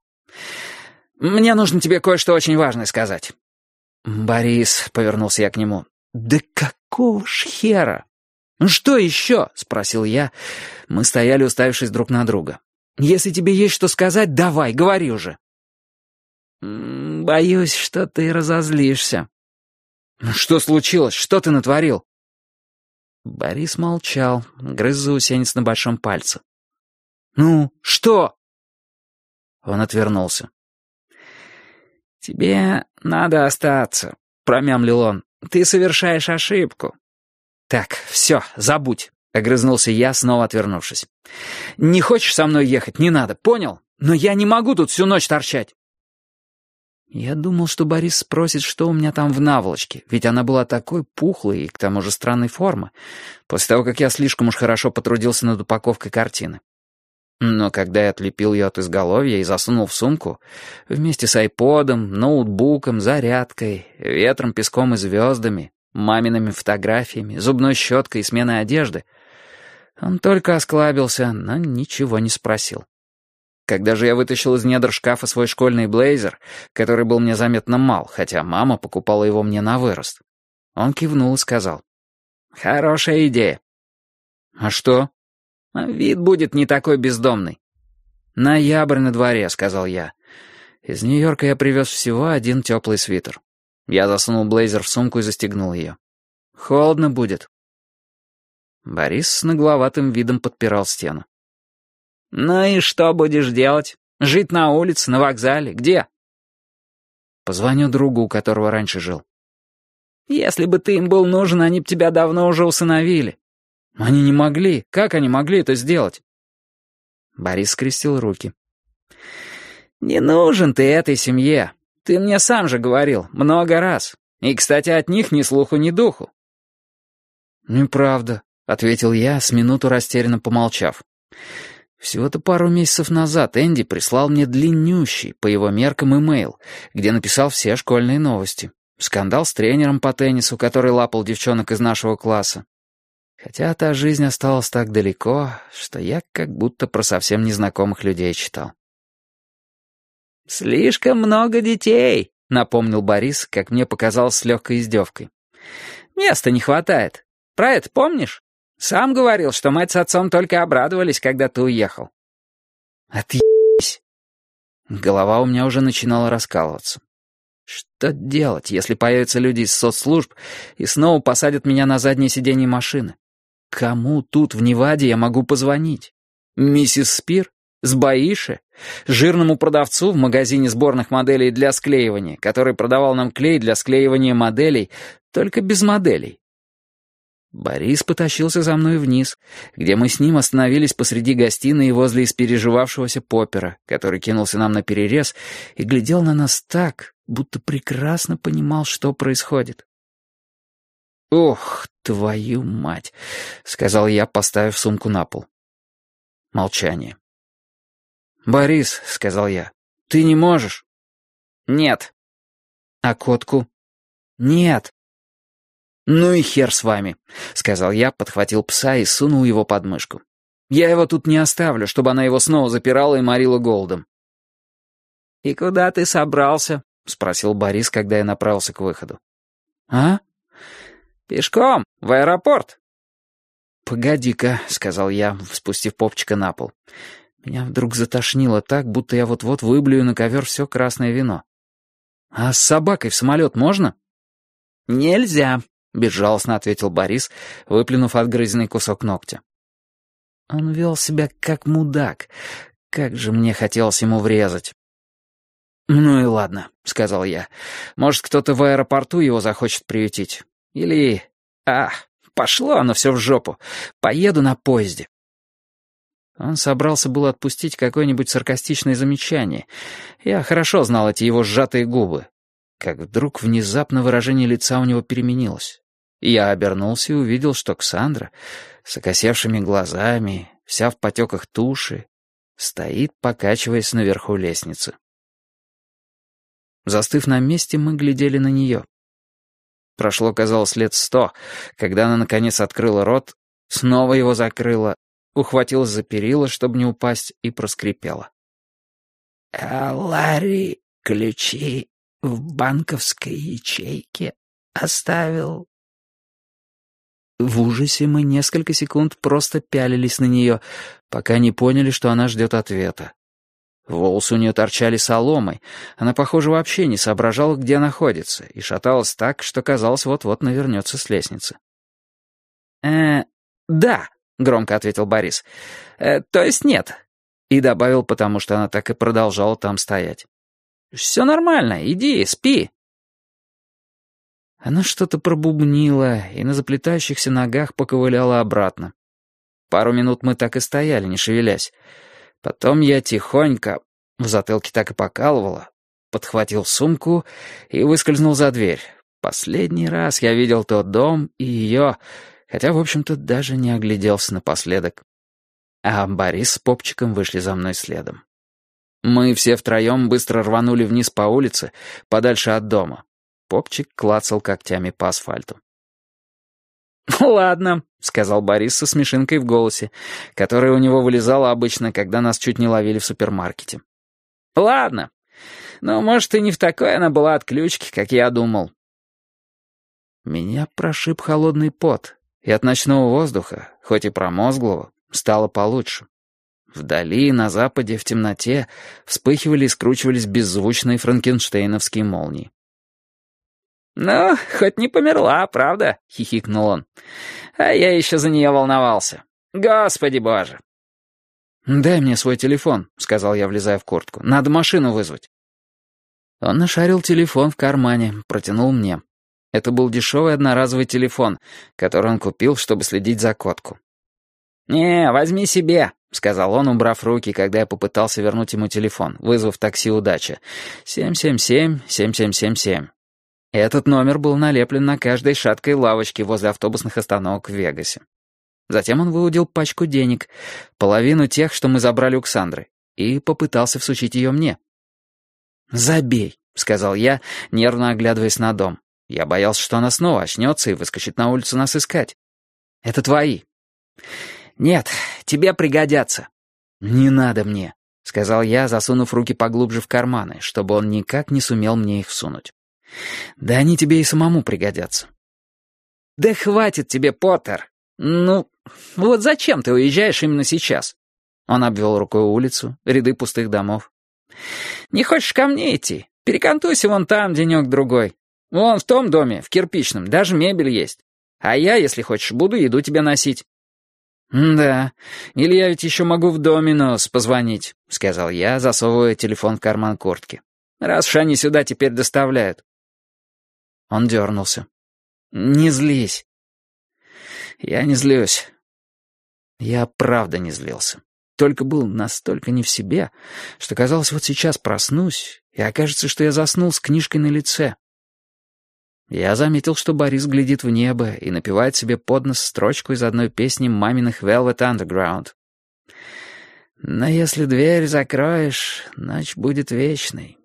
Мне нужно тебе кое-что очень важное сказать». «Борис», — повернулся я к нему, — «да какого ж хера?» «Ну что еще?» — спросил я. Мы стояли, уставившись друг на друга. «Если тебе есть что сказать, давай, говори уже». «Боюсь, что ты разозлишься». «Что случилось? Что ты натворил?» Борис молчал, грыз заусенец на большом пальце. «Ну, что?» Он отвернулся. «Тебе надо остаться», — промямлил он. «Ты совершаешь ошибку». «Так, все, забудь», — огрызнулся я, снова отвернувшись. «Не хочешь со мной ехать? Не надо, понял? Но я не могу тут всю ночь торчать». Я думал, что Борис спросит, что у меня там в наволочке, ведь она была такой пухлой и к тому же странной формы, после того, как я слишком уж хорошо потрудился над упаковкой картины. Но когда я отлепил ее от изголовья и засунул в сумку, вместе с айподом, ноутбуком, зарядкой, ветром, песком и звездами, мамиными фотографиями, зубной щеткой и сменой одежды, он только осклабился, но ничего не спросил. Когда же я вытащил из недр шкафа свой школьный блейзер, который был мне заметно мал, хотя мама покупала его мне на вырост, он кивнул и сказал: «Хорошая идея». «А что?» «Вид будет не такой бездомный». «Ноябрь на дворе», — сказал я. Из Нью-Йорка я привез всего один теплый свитер. Я засунул блейзер в сумку и застегнул ее. «Холодно будет». Борис с нагловатым видом подпирал стену. «Ну и что будешь делать? Жить на улице, на вокзале? Где?» «Позвоню другу, у которого раньше жил». «Если бы ты им был нужен, они бы тебя давно уже усыновили». «Они не могли. Как они могли это сделать?» Борис скрестил руки. «Не нужен ты этой семье. Ты мне сам же говорил, много раз. И, кстати, от них ни слуху, ни духу». «Неправда», — ответил я, с минуту растерянно помолчав. Всего-то пару месяцев назад Энди прислал мне длиннющий, по его меркам, имейл, где написал все школьные новости. Скандал с тренером по теннису, который лапал девчонок из нашего класса. Хотя та жизнь осталась так далеко, что я как будто про совсем незнакомых людей читал. «Слишком много детей», — напомнил Борис, как мне показалось, с легкой издевкой. «Места не хватает. Про это помнишь? Сам говорил, что мать с отцом только обрадовались, когда ты уехал». «Отъебись!» Голова у меня уже начинала раскалываться. Что делать, если появятся люди из соцслужб и снова посадят меня на заднее сиденье машины? Кому тут в Неваде я могу позвонить? Миссис Спир? С Баиши? Жирному продавцу в магазине сборных моделей для склеивания, который продавал нам клей для склеивания моделей, только без моделей? Борис потащился за мной вниз, где мы с ним остановились посреди гостиной возле испереживавшегося Поппера, который кинулся нам на перерез и глядел на нас так, будто прекрасно понимал, что происходит. «Ох, твою мать!» — сказал я, поставив сумку на пол. Молчание. «Борис», — сказал я, — «ты не можешь?» «Нет». «А котку?» «Нет». «Ну и хер с вами», — сказал я, подхватил пса и сунул его под мышку. «Я его тут не оставлю, чтобы она его снова запирала и морила голодом». «И куда ты собрался?» — спросил Борис, когда я направился к выходу. «А?» «Пешком, в аэропорт». «Погоди-ка», — сказал я, спустив попчика на пол. Меня вдруг затошнило так, будто я вот-вот выблюю на ковер все красное вино. «А с собакой в самолет можно?» «Нельзя», — безжалостно ответил Борис, выплюнув отгрызенный кусок ногтя. Он вел себя как мудак. Как же мне хотелось ему врезать. «Ну и ладно», — сказал я. «Может, кто-то в аэропорту его захочет приютить. Или... пошло оно все в жопу. Поеду на поезде». Он собрался было отпустить какое-нибудь саркастичное замечание. Я хорошо знал эти его сжатые губы. Как вдруг внезапно выражение лица у него переменилось. Я обернулся и увидел, что Ксандра, с окосевшими глазами, вся в потеках туши, стоит, покачиваясь наверху лестницы. Застыв на месте, мы глядели на нее. Прошло, казалось, 100 лет, когда она, наконец, открыла рот, снова его закрыла, ухватилась за перила, чтобы не упасть, и проскрипела. «Ларри ключи в банковской ячейке оставил». В ужасе мы несколько секунд просто пялились на нее, пока не поняли, что она ждет ответа. Волосы у нее торчали соломой, она, похоже, вообще не соображала, где находится, и шаталась так, что, казалось, вот-вот навернется с лестницы. «Да», — громко ответил Борис. «То есть нет». И добавил, потому что она так и продолжала там стоять. «Все нормально, иди, спи». Она что-то пробубнила и на заплетающихся ногах поковыляла обратно. Пару минут мы так и стояли, не шевелясь. Потом я тихонько, в затылке так и покалывало, подхватил сумку и выскользнул за дверь. Последний раз я видел тот дом и ее, хотя, в общем-то, даже не огляделся напоследок. А Борис с Попчиком вышли за мной следом. Мы все втроем быстро рванули вниз по улице, подальше от дома. Попчик клацал когтями по асфальту. «Ладно», — сказал Борис со смешинкой в голосе, которая у него вылезала обычно, когда нас чуть не ловили в супермаркете. «Ладно. Ну, может, и не в такой она была отключке, как я думал». Меня прошиб холодный пот, и от ночного воздуха, хоть и промозглого, стало получше. Вдали, на западе, в темноте, вспыхивали и скручивались беззвучные франкенштейновские молнии. «Ну, хоть не померла, правда?» — хихикнул он. «А я еще за нее волновался. Господи боже!» «Дай мне свой телефон», — сказал я, влезая в куртку. «Надо машину вызвать». Он нашарил телефон в кармане, протянул мне. Это был дешевый одноразовый телефон, который он купил, чтобы следить за котку. «Не, возьми себе», — сказал он, убрав руки, когда я попытался вернуть ему телефон, вызвав такси «Удача». 777-7777. Этот номер был налеплен на каждой шаткой лавочке возле автобусных остановок в Вегасе. Затем он выудил пачку денег, половину тех, что мы забрали у Ксандры, и попытался всучить ее мне. «Забей», — сказал я, нервно оглядываясь на дом. Я боялся, что она снова очнется и выскочит на улицу нас искать. «Это твои». «Нет, тебе пригодятся». «Не надо мне», — сказал я, засунув руки поглубже в карманы, чтобы он никак не сумел мне их всунуть. «Да они тебе и самому пригодятся». «Да хватит тебе, Поттер! Ну, вот зачем ты уезжаешь именно сейчас?» Он обвел рукой улицу, ряды пустых домов. «Не хочешь ко мне идти? Перекантуйся вон там денек-другой. Вон в том доме, в кирпичном, даже мебель есть. А я, если хочешь, буду еду тебе носить». «Да, или я ведь еще могу в Доминос позвонить», — сказал я, засовывая телефон в карман куртки. «Раз уж они сюда теперь доставляют». Он дернулся. «Не злись». «Я не злюсь». Я правда не злился. Только был настолько не в себе, что казалось, вот сейчас проснусь, и окажется, что я заснул с книжкой на лице. Я заметил, что Борис глядит в небо и напевает себе под нос строчку из одной песни маминых Velvet Underground. «Но если дверь закроешь, ночь будет вечной».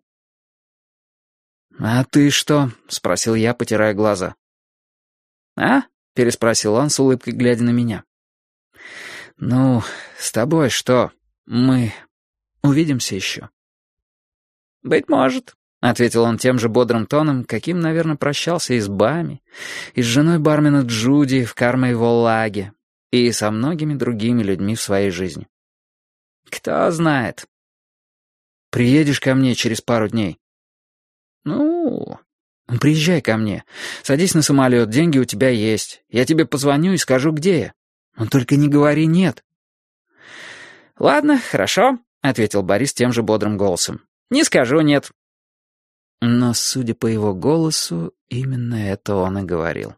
«А ты что?» — спросил я, потирая глаза. «А?» — переспросил он с улыбкой, глядя на меня. «Ну, с тобой что? Мы увидимся еще?» «Быть может», — ответил он тем же бодрым тоном, каким, наверное, прощался и с Бами, и с женой бармена Джуди в Кармейволлаге, и со многими другими людьми в своей жизни. «Кто знает». «Приедешь ко мне через пару дней?» «Ну...» «Приезжай ко мне. Садись на самолет, деньги у тебя есть. Я тебе позвоню и скажу, где я. Но только не говори «нет». «Ладно, хорошо», — ответил Борис тем же бодрым голосом. «Не скажу «нет». Но, судя по его голосу, именно это он и говорил.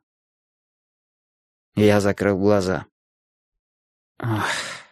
Я закрыл глаза. Ох.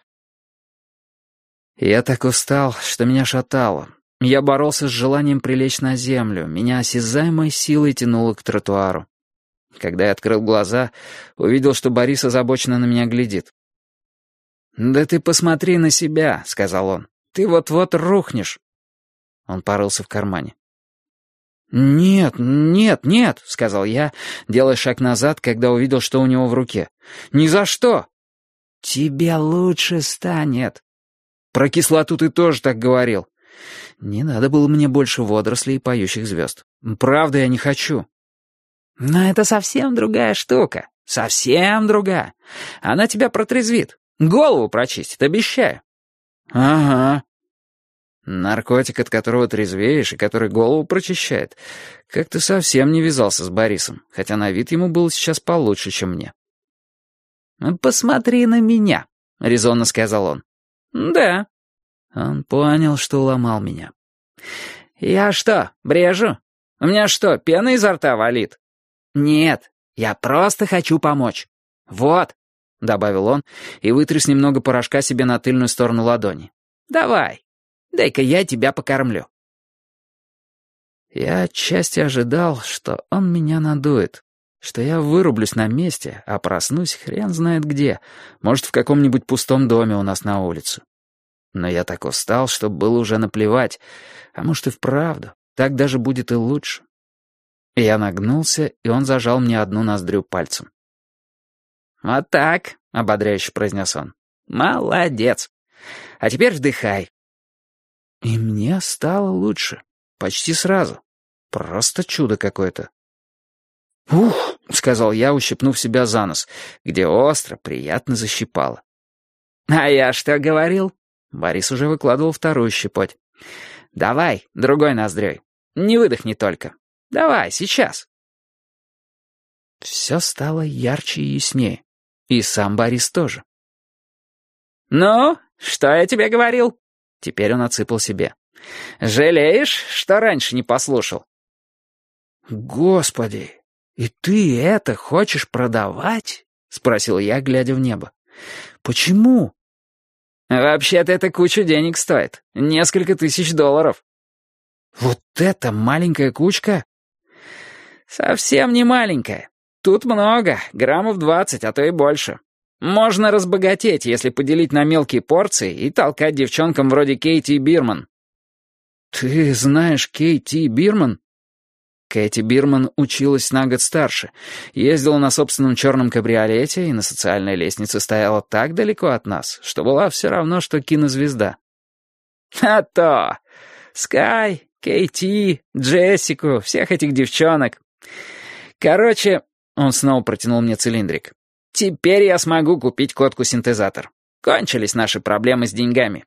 Я так устал, что меня шатало. Я боролся с желанием прилечь на землю, меня осязаемой силой тянуло к тротуару. Когда я открыл глаза, увидел, что Борис озабоченно на меня глядит. «Да ты посмотри на себя», — сказал он. «Ты вот-вот рухнешь». Он порылся в кармане. «Нет, нет, нет», — сказал я, делая шаг назад, когда увидел, что у него в руке. «Ни за что!» «Тебе лучше станет». «Про кислоту ты тоже так говорил». «Не надо было мне больше водорослей и поющих звезд. Правда, я не хочу». «Но это совсем другая штука. Совсем другая. Она тебя протрезвит. Голову прочистит, обещаю». «Ага». Наркотик, от которого трезвеешь и который голову прочищает, как-то совсем не вязался с Борисом, хотя на вид ему было сейчас получше, чем мне. «Посмотри на меня», — резонно сказал он. «Да». Он понял, что уломал меня. «Я что, брежу? У меня что, пена изо рта валит?» «Нет, я просто хочу помочь. Вот», — добавил он и вытряс немного порошка себе на тыльную сторону ладони. «Давай, дай-ка я тебя покормлю». Я отчасти ожидал, что он меня надует, что я вырублюсь на месте, а проснусь хрен знает где, может, в каком-нибудь пустом доме у нас на улице. Но я так устал, что было уже наплевать, а может и вправду, так даже будет и лучше. Я нагнулся, и он зажал мне одну ноздрю пальцем. «Вот так», — ободряюще произнес он. «Молодец. А теперь вдыхай». И мне стало лучше. Почти сразу. Просто чудо какое-то. «Ух», — сказал я, ущипнув себя за нос, где остро, приятно защипало. «А я что говорил?» Борис уже выкладывал вторую щепоть. «Давай, другой ноздрёй. Не выдохни только. Давай, сейчас». Все стало ярче и яснее. И сам Борис тоже. «Ну, что я тебе говорил?» Теперь он отсыпал себе. «Жалеешь, что раньше не послушал?» «Господи, и ты это хочешь продавать?» — спросил я, глядя в небо. «Почему?» «Вообще-то это кучу денег стоит. Несколько тысяч долларов». «Вот это маленькая кучка?» «Совсем не маленькая. Тут много, граммов 20, а то и больше. Можно разбогатеть, если поделить на мелкие порции и толкать девчонкам вроде Кейти Бирман». «Ты знаешь Кейти Бирман?» Кэти Бирман училась на год старше, ездила на собственном черном кабриолете и на социальной лестнице стояла так далеко от нас, что была все равно, что кинозвезда. «А то! Скай, Кейти, Джессику, всех этих девчонок. Короче...» — он снова протянул мне цилиндрик. «Теперь я смогу купить котку-синтезатор. Кончились наши проблемы с деньгами».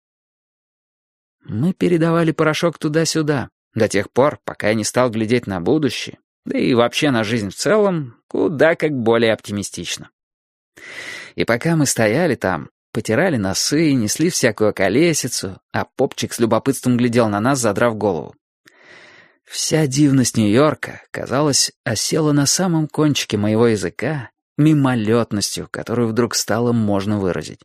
Мы передавали порошок туда-сюда, до тех пор, пока я не стал глядеть на будущее, да и вообще на жизнь в целом, куда как более оптимистично. И пока мы стояли там, потирали носы, несли всякую околесицу, а попчик с любопытством глядел на нас, задрав голову. Вся дивность Нью-Йорка, казалось, осела на самом кончике моего языка мимолетностью, которую вдруг стало можно выразить.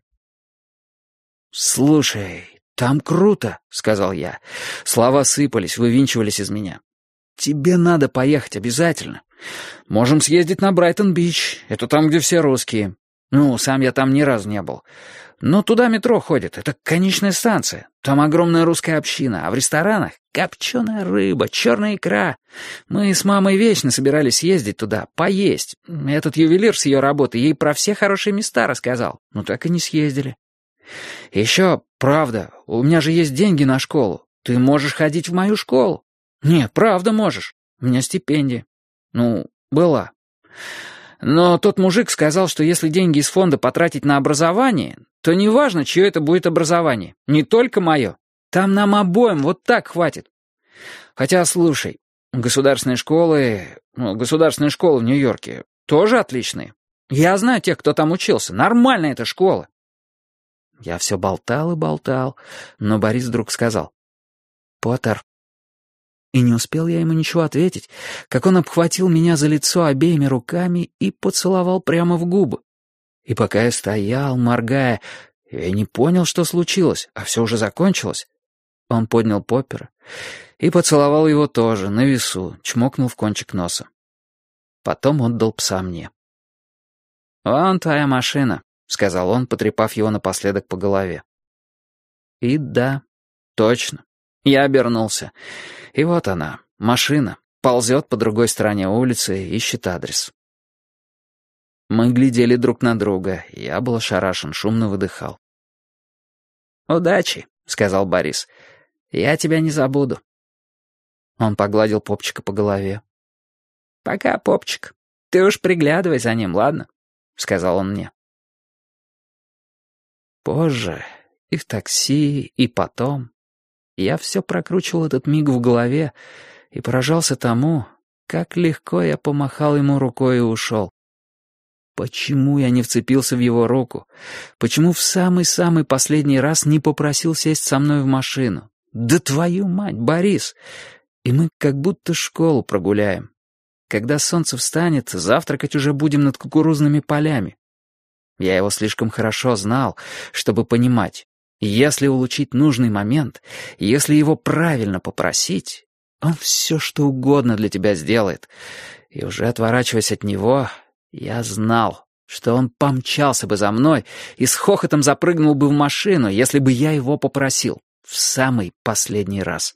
«Слушай, там круто», — сказал я. Слова сыпались, вывинчивались из меня. «Тебе надо поехать обязательно. Можем съездить на Брайтон-Бич. Это там, где все русские. Ну, сам я там ни разу не был. Но туда метро ходит. Это конечная станция. Там огромная русская община. А в ресторанах копченая рыба, черная икра. Мы с мамой вечно собирались ездить туда, поесть. Этот ювелир с ее работы ей про все хорошие места рассказал. Ну, так и не съездили. Еще, правда, у меня же есть деньги на школу. Ты можешь ходить в мою школу. Нет, правда можешь. У меня стипендия. Ну, была. Но тот мужик сказал, что если деньги из фонда потратить на образование, то неважно, чье это будет образование. Не только мое. Там нам обоим вот так хватит. Хотя, слушай, государственные школы в Нью-Йорке тоже отличные. Я знаю тех, кто там учился. Нормальная эта школа. Я все болтал и болтал, но Борис вдруг сказал: «Поттер». И не успел я ему ничего ответить, как он обхватил меня за лицо обеими руками и поцеловал прямо в губы. И пока я стоял, моргая, я не понял, что случилось, а все уже закончилось. Он поднял Поппера и поцеловал его тоже, на весу, чмокнул в кончик носа. Потом отдал пса мне. «Вон твоя машина», — сказал он, потрепав его напоследок по голове. И да, точно. Я обернулся. И вот она, машина, ползет по другой стороне улицы, ищет адрес. Мы глядели друг на друга, я был ошарашен, шумно выдыхал. «Удачи», — сказал Борис. «Я тебя не забуду». Он погладил Попчика по голове. «Пока, Попчик. Ты уж приглядывай за ним, ладно?» — сказал он мне. Позже, и в такси, и потом, я все прокручивал этот миг в голове и поражался тому, как легко я помахал ему рукой и ушел. Почему я не вцепился в его руку? Почему в самый-самый последний раз не попросил сесть со мной в машину? Да твою мать, Борис! И мы как будто школу прогуляем. Когда солнце встанет, завтракать уже будем над кукурузными полями. Я его слишком хорошо знал, чтобы понимать, если улучшить нужный момент, если его правильно попросить, он все что угодно для тебя сделает. И уже отворачиваясь от него, я знал, что он помчался бы за мной и с хохотом запрыгнул бы в машину, если бы я его попросил в самый последний раз.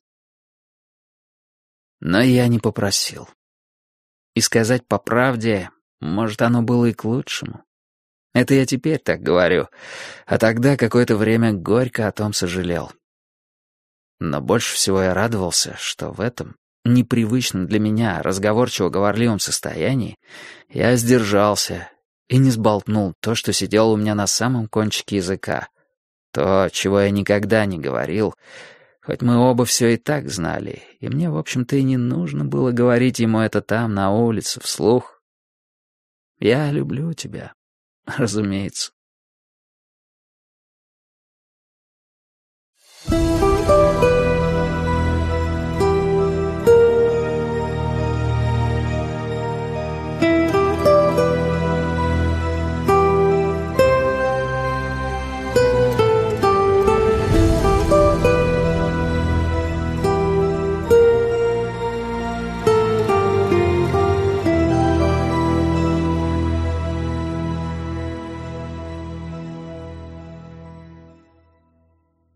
Но я не попросил. И сказать по правде, может, оно было и к лучшему. Это я теперь так говорю, а тогда какое-то время горько о том сожалел. Но больше всего я радовался, что в этом непривычном для меня разговорчиво-говорливом состоянии я сдержался и не сболтнул то, что сидело у меня на самом кончике языка, то, чего я никогда не говорил, хоть мы оба все и так знали, и мне, в общем-то, и не нужно было говорить ему это там, на улице, вслух. «Я люблю тебя». Разумеется.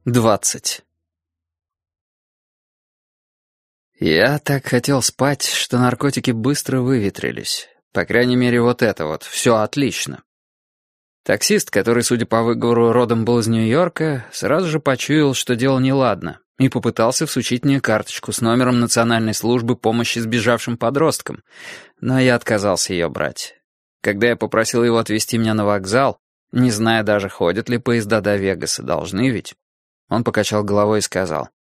20. Я так хотел спать, что наркотики быстро выветрились. По крайней мере, вот это вот, все отлично. Таксист, который, судя по выговору, родом был из Нью-Йорка, сразу же почуял, что дело неладно, и попытался всучить мне карточку с номером Национальной службы помощи сбежавшим подросткам, но я отказался ее брать. Когда я попросил его отвезти меня на вокзал, не зная даже, ходят ли поезда до Вегаса, должны ведь, он покачал головой и сказал: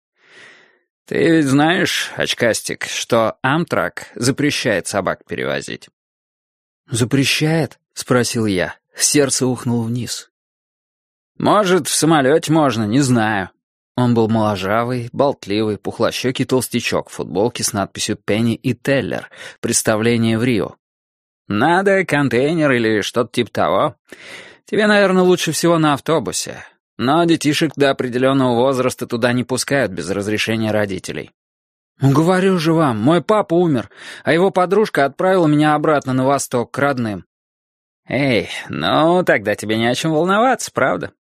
«Ты ведь знаешь, очкастик, что Амтрак запрещает собак перевозить?» «Запрещает?» — спросил я. Сердце ухнуло вниз. «Может, в самолете можно, не знаю». Он был моложавый, болтливый, пухлощекий толстячок в футболке с надписью «Пенни и Теллер. Представление в Рио». «Надо контейнер или что-то типа того. Тебе, наверное, лучше всего на автобусе. Но детишек до определенного возраста туда не пускают без разрешения родителей». «Говорю же вам, мой папа умер, а его подружка отправила меня обратно на восток к родным». «Эй, ну тогда тебе не о чем волноваться, правда?»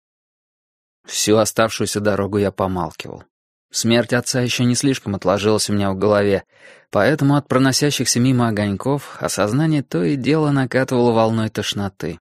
Всю оставшуюся дорогу я помалкивал. Смерть отца еще не слишком отложилась у меня в голове, поэтому от проносящихся мимо огоньков осознание то и дело накатывало волной тошноты.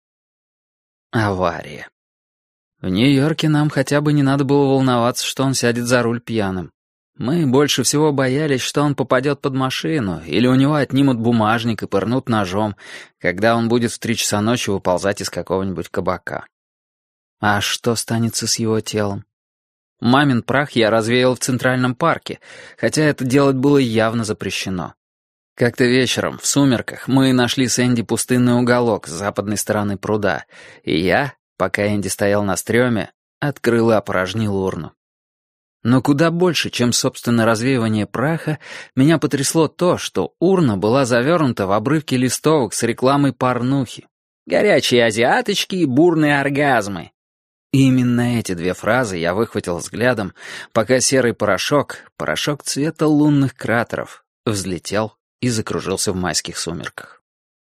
Авария. В Нью-Йорке нам хотя бы не надо было волноваться, что он сядет за руль пьяным. Мы больше всего боялись, что он попадет под машину, или у него отнимут бумажник и пырнут ножом, когда он будет в 3 часа ночи выползать из какого-нибудь кабака. А что станется с его телом? Мамин прах я развеял в Центральном парке, хотя это делать было явно запрещено. Как-то вечером, в сумерках, мы нашли с Энди пустынный уголок с западной стороны пруда, и я, пока Энди стоял на стреме, открыл и опорожнил урну. Но куда больше, чем собственно развеивание праха, меня потрясло то, что урна была завернута в обрывки листовок с рекламой порнухи. «Горячие азиаточки и бурные оргазмы». И именно эти 2 фразы я выхватил взглядом, пока серый порошок цвета лунных кратеров, взлетел и закружился в майских сумерках.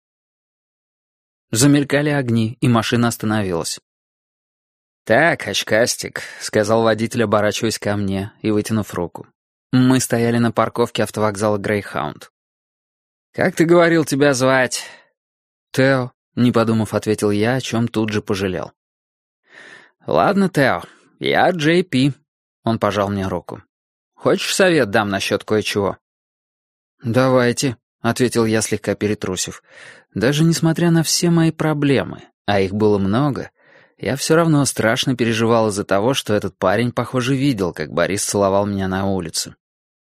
Замелькали огни, и машина остановилась. «Так, очкастик», — сказал водитель, оборачиваясь ко мне и вытянув руку. Мы стояли на парковке автовокзала Грейхаунд. «Как ты говорил тебя звать?» «Тео», — не подумав, ответил я, о чем тут же пожалел. «Ладно, Тео, я Джей Пи», — он пожал мне руку. «Хочешь совет дам насчет кое-чего?» «Давайте», — ответил я, слегка перетрусив. Даже несмотря на все мои проблемы, а их было много, я все равно страшно переживал из-за того, что этот парень, похоже, видел, как Борис целовал меня на улице.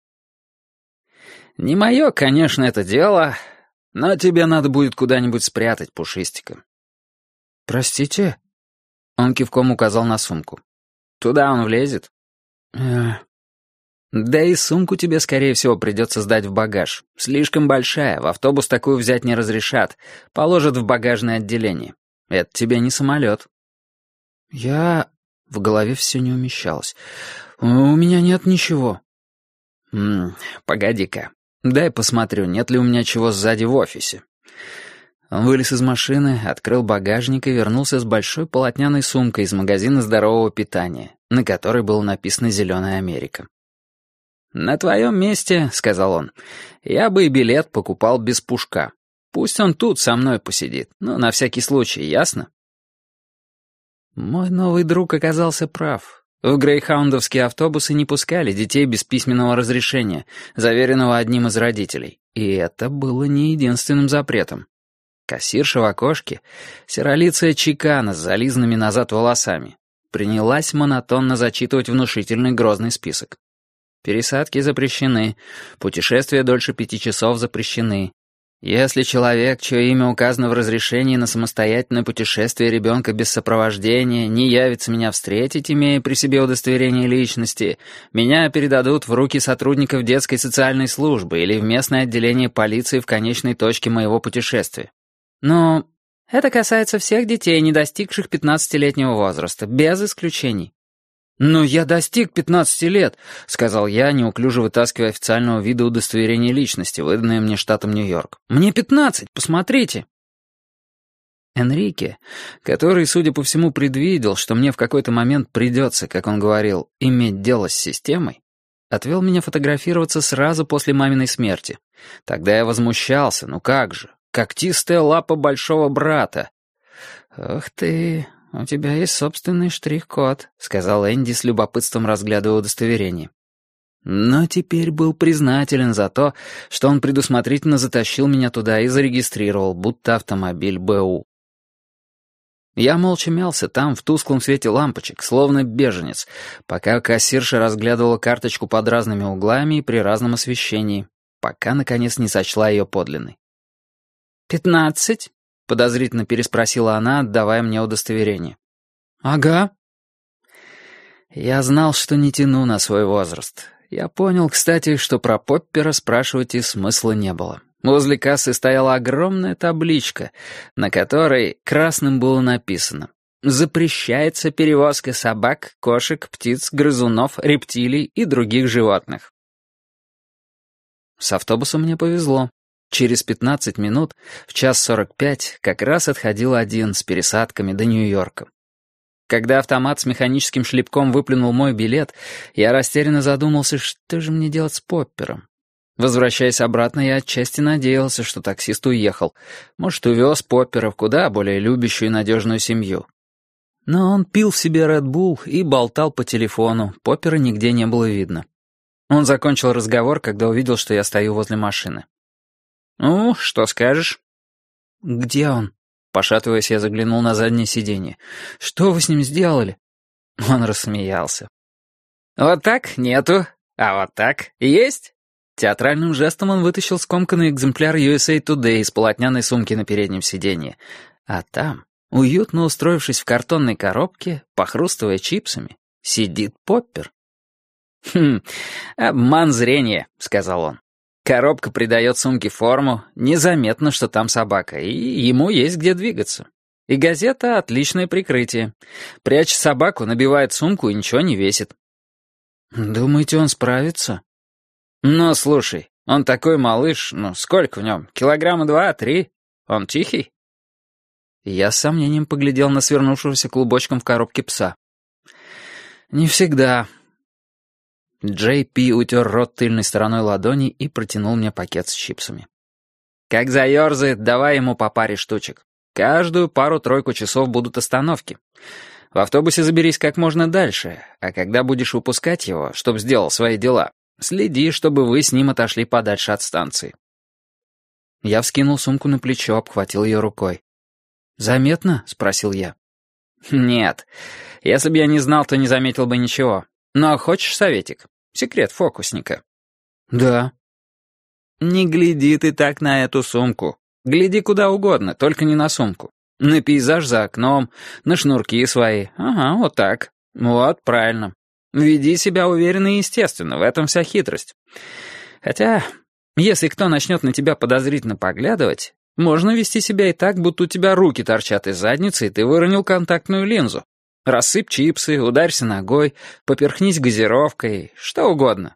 «Не мое, конечно, это дело, но тебе надо будет куда-нибудь спрятать Пушистика». «Простите?» Он кивком указал на сумку. «Туда он влезет?» «Да и сумку тебе, скорее всего, придется сдать в багаж. Слишком большая, в автобус такую взять не разрешат. Положат в багажное отделение. Это тебе не самолет». В голове все не умещалось. «У меня нет ничего». «Погоди-ка. Дай посмотрю, нет ли у меня чего сзади в офисе». Он вылез из машины, открыл багажник и вернулся с большой полотняной сумкой из магазина здорового питания, на которой было написано «Зеленая Америка». «На твоем месте, — сказал он, — я бы и билет покупал без Пушка. Пусть он тут со мной посидит, но на всякий случай, ясно?» Мой новый друг оказался прав. В грейхаундовские автобусы не пускали детей без письменного разрешения, заверенного одним из родителей. И это было не единственным запретом. Кассирша в окошке, серолицая чекана с зализанными назад волосами, принялась монотонно зачитывать внушительный грозный список. Пересадки запрещены, путешествия дольше 5 часов запрещены. Если человек, чье имя указано в разрешении на самостоятельное путешествие ребенка без сопровождения, не явится меня встретить, имея при себе удостоверение личности, меня передадут в руки сотрудников детской социальной службы или в местное отделение полиции в конечной точке моего путешествия. Но это касается всех детей, не достигших 15-летнего возраста, без исключений. «Но я достиг 15 лет», — сказал я, неуклюже вытаскивая официального вида удостоверение личности, выданное мне штатом Нью-Йорк. «Мне 15, посмотрите». Энрике, который, судя по всему, предвидел, что мне в какой-то момент придется, как он говорил, иметь дело с системой, отвел меня фотографироваться сразу после маминой смерти. Тогда я возмущался, ну как же, когтистая лапа большого брата. «Ох ты, у тебя есть собственный штрих-код», — сказал Энди с любопытством, разглядывая удостоверение. Но теперь был признателен за то, что он предусмотрительно затащил меня туда и зарегистрировал, будто автомобиль БУ. Я молча мялся там, в тусклом свете лампочек, словно беженец, пока кассирша разглядывала карточку под разными углами и при разном освещении, пока, наконец, не сочла ее подлинной. «15?» — подозрительно переспросила она, отдавая мне удостоверение. «Ага». Я знал, что не тяну на свой возраст. Я понял, кстати, что про Поппера спрашивать и смысла не было. Возле кассы стояла огромная табличка, на которой красным было написано: «Запрещается перевозка собак, кошек, птиц, грызунов, рептилий и других животных». С автобусом мне повезло. Через 15 минут, в 1:45, как раз отходил один с пересадками до Нью-Йорка. Когда автомат с механическим шлепком выплюнул мой билет, я растерянно задумался, что же мне делать с Поппером. Возвращаясь обратно, я отчасти надеялся, что таксист уехал. Может, увез Поппера в куда более любящую и надежную семью. Но он пил в себе Red Bull и болтал по телефону, Поппера нигде не было видно. Он закончил разговор, когда увидел, что я стою возле машины. «Ну, что скажешь?» «Где он?» Пошатываясь, я заглянул на заднее сиденье. «Что вы с ним сделали?» Он рассмеялся. «Вот так нету, а вот так есть». Театральным жестом он вытащил скомканный экземпляр USA Today из полотняной сумки на переднем сиденье. А там, уютно устроившись в картонной коробке, похрустывая чипсами, сидит Поппер. «Обман зрения», — сказал он. Коробка придает сумке форму, незаметно, что там собака, и ему есть где двигаться. И газета — отличное прикрытие. Прячь собаку, набивает сумку и ничего не весит. «Думаете, он справится?» «Ну, слушай, он такой малыш, ну, сколько в нем? 2-3 килограмма? Он тихий?» Я с сомнением поглядел на свернувшегося клубочком в коробке пса. «Не всегда». Джей Пи утер рот тыльной стороной ладони и протянул мне пакет с чипсами. «Как заерзает, давай ему по паре штучек. Каждую пару-тройку часов будут остановки. В автобусе заберись как можно дальше, а когда будешь выпускать его, чтоб сделал свои дела, следи, чтобы вы с ним отошли подальше от станции». Я вскинул сумку на плечо, обхватил ее рукой. «Заметно?» — спросил я. «Нет. Если бы я не знал, то не заметил бы ничего. Но хочешь советик? Секрет фокусника». «Да». «Не гляди ты так на эту сумку. Гляди куда угодно, только не на сумку. На пейзаж за окном, на шнурки свои. Ага, вот так. Вот, правильно. Веди себя уверенно и естественно, в этом вся хитрость. Хотя, если кто начнет на тебя подозрительно поглядывать, можно вести себя и так, будто у тебя руки торчат из задницы, и ты выронил контактную линзу. Рассыпь чипсы, ударься ногой, поперхнись газировкой, что угодно».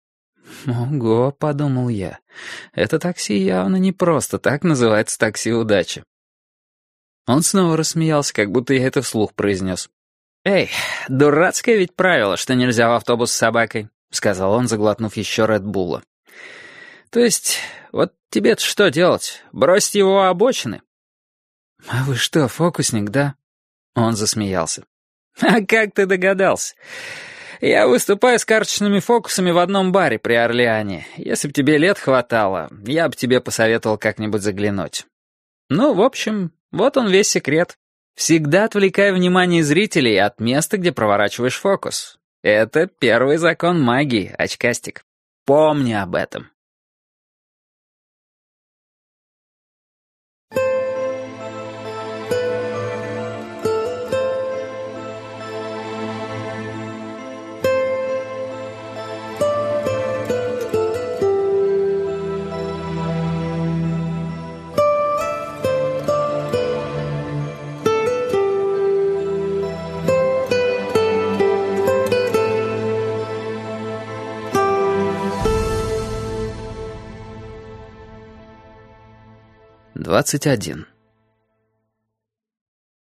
«Ого», — подумал я, — «это такси явно не просто так называется такси удачи». Он снова рассмеялся, как будто я это вслух произнес. «Эй, дурацкое ведь правило, что нельзя в автобус с собакой», — сказал он, заглотнув еще Редбулла. «То есть, вот тебе-то что делать? Бросить его у обочины?» «А вы что, фокусник, да?» Он засмеялся. «А как ты догадался? Я выступаю с карточными фокусами в одном баре при Орлеане. Если б тебе лет хватало, я бы тебе посоветовал как-нибудь заглянуть. Ну, в общем, вот он весь секрет. Всегда отвлекай внимание зрителей от места, где проворачиваешь фокус. Это первый закон магии, очкастик. Помни об этом». «21.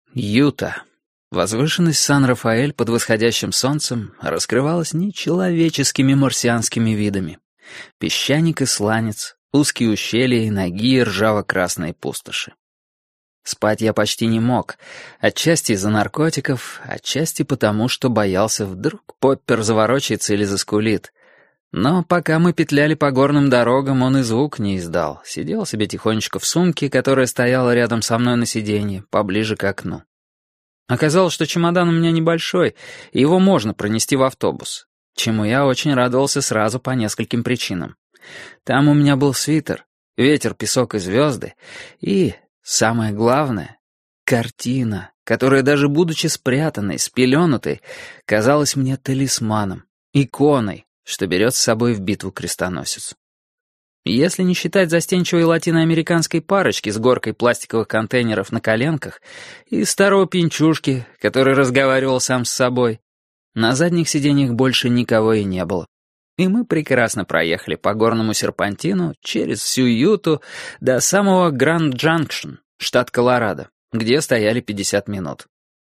Юта. Возвышенность Сан-Рафаэль под восходящим солнцем раскрывалась нечеловеческими марсианскими видами. Песчаник и сланец, узкие ущелья и ноги ржаво-красные пустоши. Спать я почти не мог, отчасти из-за наркотиков, отчасти потому, что боялся, вдруг Поппер заворочается или заскулит. Но пока мы петляли по горным дорогам, он и звук не издал, сидел себе тихонечко в сумке, которая стояла рядом со мной на сиденье, поближе к окну. Оказалось, что чемодан у меня небольшой, и его можно пронести в автобус, чему я очень радовался сразу по нескольким причинам. Там у меня был свитер, ветер, песок и звезды, и, самое главное, картина, которая, даже будучи спрятанной, спеленутой, казалась мне талисманом, иконой, что берет с собой в битву крестоносец. Если не считать застенчивой латиноамериканской парочки с горкой пластиковых контейнеров на коленках и старого пинчушки, который разговаривал сам с собой, на задних сиденьях больше никого и не было. И мы прекрасно проехали по горному серпантину через всю Юту до самого Гранд-Джанкшн, штат Колорадо, где стояли 50 минут.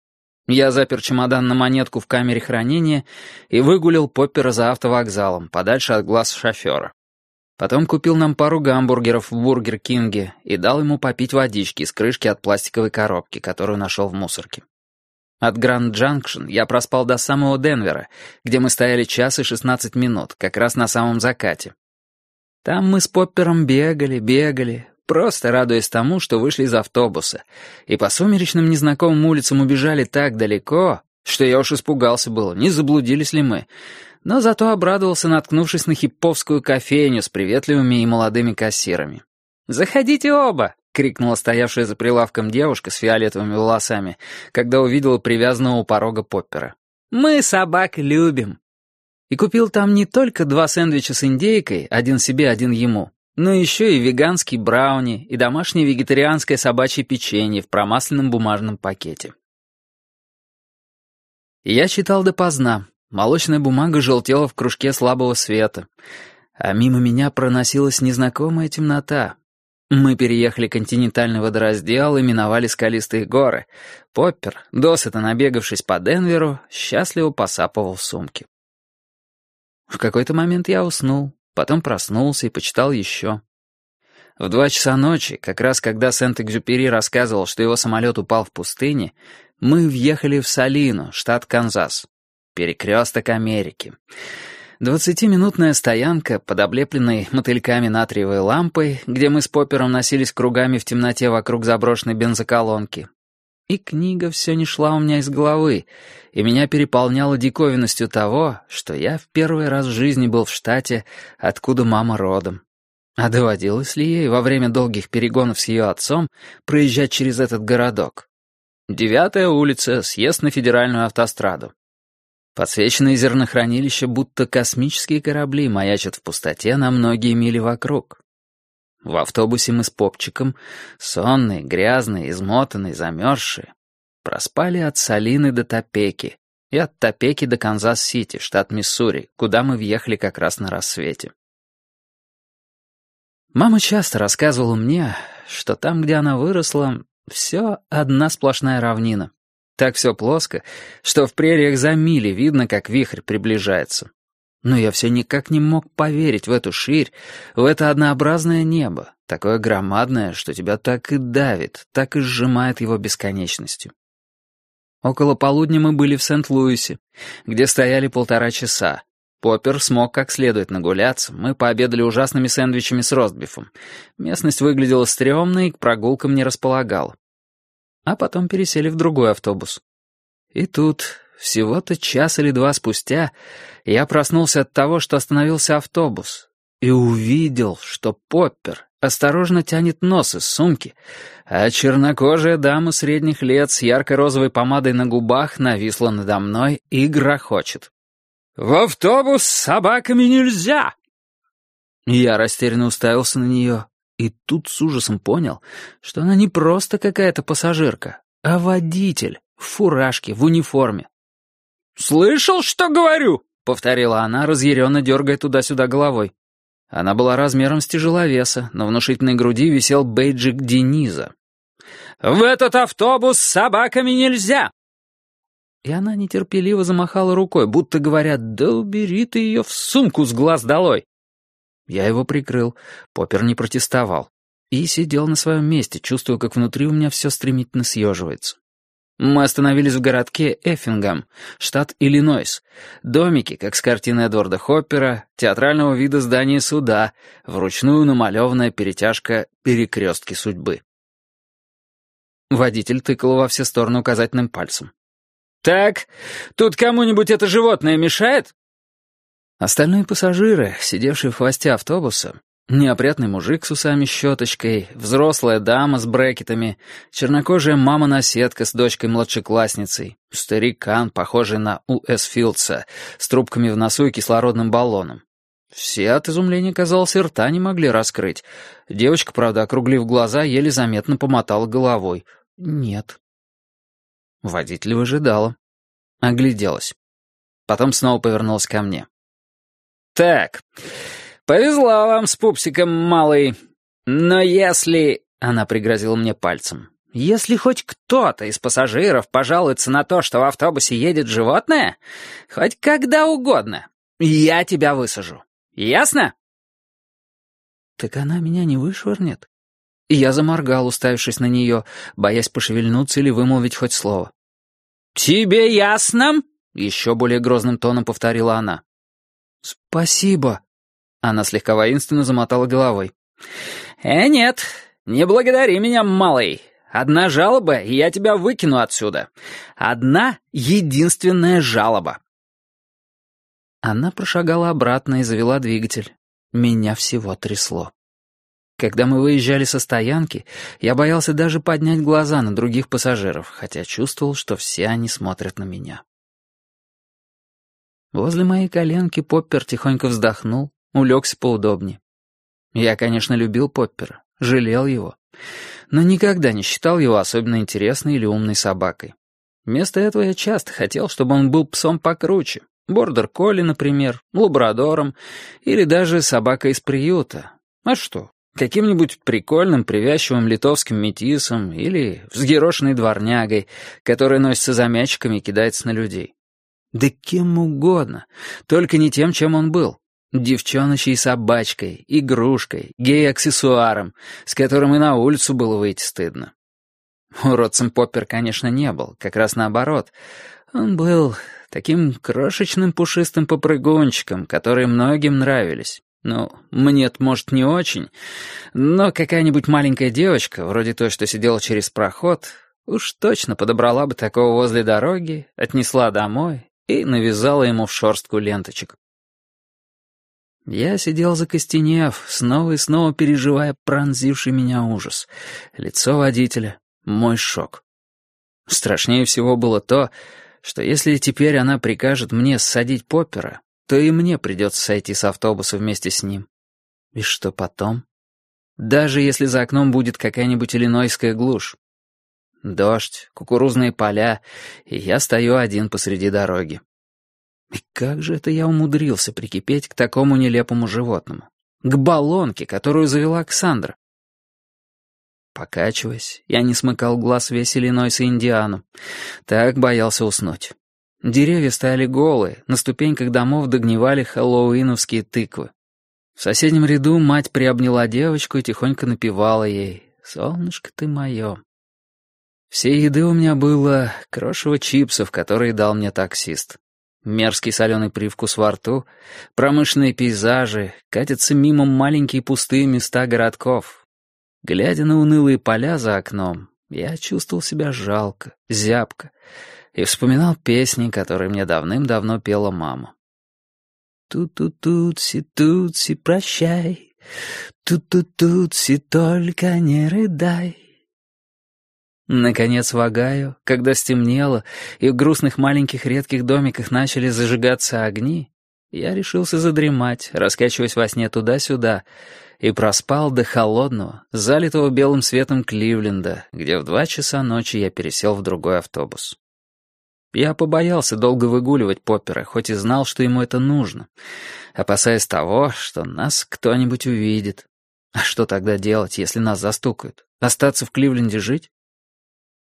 Я запер чемодан на монетку в камере хранения и выгулил Поппера за автовокзалом, подальше от глаз шофера. Потом купил нам пару гамбургеров в Бургер Кинге и дал ему попить водички из крышки от пластиковой коробки, которую нашел в мусорке. От Гранд-Джанкшн я проспал до самого Денвера, где мы стояли 1 час и 16 минут, как раз на самом закате. Там мы с Поппером бегали, просто радуясь тому, что вышли из автобуса, и по сумеречным незнакомым улицам убежали так далеко, что я уж испугался было, не заблудились ли мы, но зато обрадовался, наткнувшись на хипповскую кофейню с приветливыми и молодыми кассирами. «Заходите оба!» — крикнула стоявшая за прилавком девушка с фиолетовыми волосами, когда увидела привязанного у порога Поппера. «Мы собак любим!» И купил там не только 2 сэндвича с индейкой, один себе, один ему, но еще и веганский брауни и домашнее вегетарианское собачье печенье в промасленном бумажном пакете. Я читал допоздна. Молочная бумага желтела в кружке слабого света, а мимо меня проносилась незнакомая темнота. Мы переехали континентальный водораздел и миновали скалистые горы. Поппер, досыта набегавшись по Денверу, счастливо посапывал в сумке. В какой-то момент я уснул, потом проснулся и почитал еще. В 2 часа ночи, как раз когда Сент-Экзюпери рассказывал, что его самолет упал в пустыне, мы въехали в Салину, штат Канзас. Перекресток Америки. 20-минутная стоянка под облепленной мотыльками натриевой лампой, где мы с Поппером носились кругами в темноте вокруг заброшенной бензоколонки. И книга все не шла у меня из головы, и меня переполняла диковинностью того, что я в первый раз в жизни был в штате, откуда мама родом. А доводилось ли ей во время долгих перегонов с ее отцом проезжать через этот городок? 9-я улица, съезд на федеральную автостраду. Подсвеченные зернохранилища, будто космические корабли, маячат в пустоте на многие мили вокруг. В автобусе мы с Попчиком, сонные, грязные, измотанные, замерзшие, проспали от Салины до Топеки и от Топеки до Канзас-Сити, штат Миссури, куда мы въехали как раз на рассвете. Мама часто рассказывала мне, что там, где она выросла, все одна сплошная равнина. Так все плоско, что в прериях за мили видно, как вихрь приближается. Но я все никак не мог поверить в эту ширь, в это однообразное небо, такое громадное, что тебя так и давит, так и сжимает его бесконечностью. Около полудня мы были в Сент-Луисе, где стояли 1,5 часа. Поппер смог как следует нагуляться, мы пообедали ужасными сэндвичами с ростбифом. Местность выглядела стрёмно и к прогулкам не располагала. А потом пересели в другой автобус. И тут, всего-то 1 час или 2 спустя, я проснулся от того, что остановился автобус, и увидел, что Поппер осторожно тянет нос из сумки, а чернокожая дама средних лет с ярко-розовой помадой на губах нависла надо мной и грохочет. «В автобус с собаками нельзя!» Я растерянно уставился на нее. И тут с ужасом понял, что она не просто какая-то пассажирка, а водитель в фуражке, в униформе. «Слышал, что говорю?» — повторила она, разъяренно дергая туда-сюда головой. Она была размером с тяжеловеса, на внушительной груди висел бейджик Дениза. В этот автобус с собаками нельзя!» И она нетерпеливо замахала рукой, будто говоря: «Да убери ты ее в сумку с глаз долой!» Я его прикрыл, Поппер не протестовал. И сидел на своем месте, чувствуя, как внутри у меня все стремительно съеживается. Мы остановились в городке Эффингам, штат Иллинойс. Домики, как с картины Эдварда Хоппера, театрального вида здания суда, вручную намалеванная перетяжка «Перекрестки судьбы». Водитель тыкал во все стороны указательным пальцем. «Так, тут кому-нибудь это животное мешает?» Остальные пассажиры, сидевшие в хвосте автобуса, неопрятный мужик с усами-щеточкой, взрослая дама с брекетами, чернокожая мама-наседка с дочкой-младшеклассницей, старикан, похожий на У.С. Филдса, с трубками в носу и кислородным баллоном. Все от изумления, казалось, и рта не могли раскрыть. Девочка, правда, округлив глаза, еле заметно помотала головой. «Нет». Водитель выжидала. Огляделась. Потом снова повернулась ко мне. «Так, повезло вам с пупсиком, малый. Но если...» — она пригрозила мне пальцем. «Если хоть кто-то из пассажиров пожалуется на то, что в автобусе едет животное, хоть когда угодно, я тебя высажу. Ясно?» «Так она меня не вышвырнет?» И я заморгал, уставившись на нее, боясь пошевельнуться или вымолвить хоть слово. «Тебе ясно?» — еще более грозным тоном повторила она. «Спасибо». Она слегка воинственно замотала головой. Нет, не благодари меня, малый. Одна жалоба, и я тебя выкину отсюда. Одна единственная жалоба». Она прошагала обратно и завела двигатель. Меня всего трясло. Когда мы выезжали со стоянки, я боялся даже поднять глаза на других пассажиров, хотя чувствовал, что все они смотрят на меня. Возле моей коленки Поппер тихонько вздохнул, улегся поудобнее. Я, конечно, любил Поппера, жалел его, но никогда не считал его особенно интересной или умной собакой. Вместо этого я часто хотел, чтобы он был псом покруче, бордер-колли, например, лабрадором или даже собакой из приюта. А что? Каким-нибудь прикольным, привязчивым литовским метисом или взъерошенной дворнягой, которая носится за мячиками и кидается на людей. Да кем угодно, только не тем, чем он был. Девчоночей собачкой, игрушкой, гей-аксессуаром, с которым и на улицу было выйти стыдно. Уродцем Поппер, конечно, не был, как раз наоборот. Он был таким крошечным пушистым попрыгунчиком, которые многим нравились. Ну, мне-то, может, не очень, но какая-нибудь маленькая девочка, вроде той, что сидела через проход, уж точно подобрала бы такого возле дороги, отнесла домой и навязала ему в шорстку ленточек. Я сидел закостенев, снова и снова переживая пронзивший меня ужас. Лицо водителя — мой шок. Страшнее всего было то, что если теперь она прикажет мне ссадить Поппера, то и мне придется сойти с автобуса вместе с ним. И что потом? Даже если за окном будет какая-нибудь иллинойская глушь. Дождь, кукурузные поля, и я стою один посреди дороги. И как же это я умудрился прикипеть к такому нелепому животному? К баллонке, которую завела Оксандра. Покачиваясь, я не смыкал глаз весь Иллинойс и Индиану. Так боялся уснуть. Деревья стояли голые, на ступеньках домов догнивали хэллоуиновские тыквы. В соседнем ряду мать приобняла девочку и тихонько напевала ей: «Солнышко ты мое». Всей еды у меня было крошево чипсов, которые дал мне таксист. Мерзкий соленый привкус во рту, промышленные пейзажи, катятся мимо маленькие пустые места городков. Глядя на унылые поля за окном, я чувствовал себя жалко, зябко, и вспоминал песни, которые мне давным-давно пела мама. «Ту-ту-тутси, прощай, ту-ту-тутси, только не рыдай». Наконец в Огайо, когда стемнело, и в грустных маленьких редких домиках начали зажигаться огни, я решился задремать, раскачиваясь во сне туда-сюда, и проспал до холодного, залитого белым светом Кливленда, где в 2 часа ночи я пересел в другой автобус. Я побоялся долго выгуливать Поппера, хоть и знал, что ему это нужно, опасаясь того, что нас кто-нибудь увидит. А что тогда делать, если нас застукают? Остаться в Кливленде жить?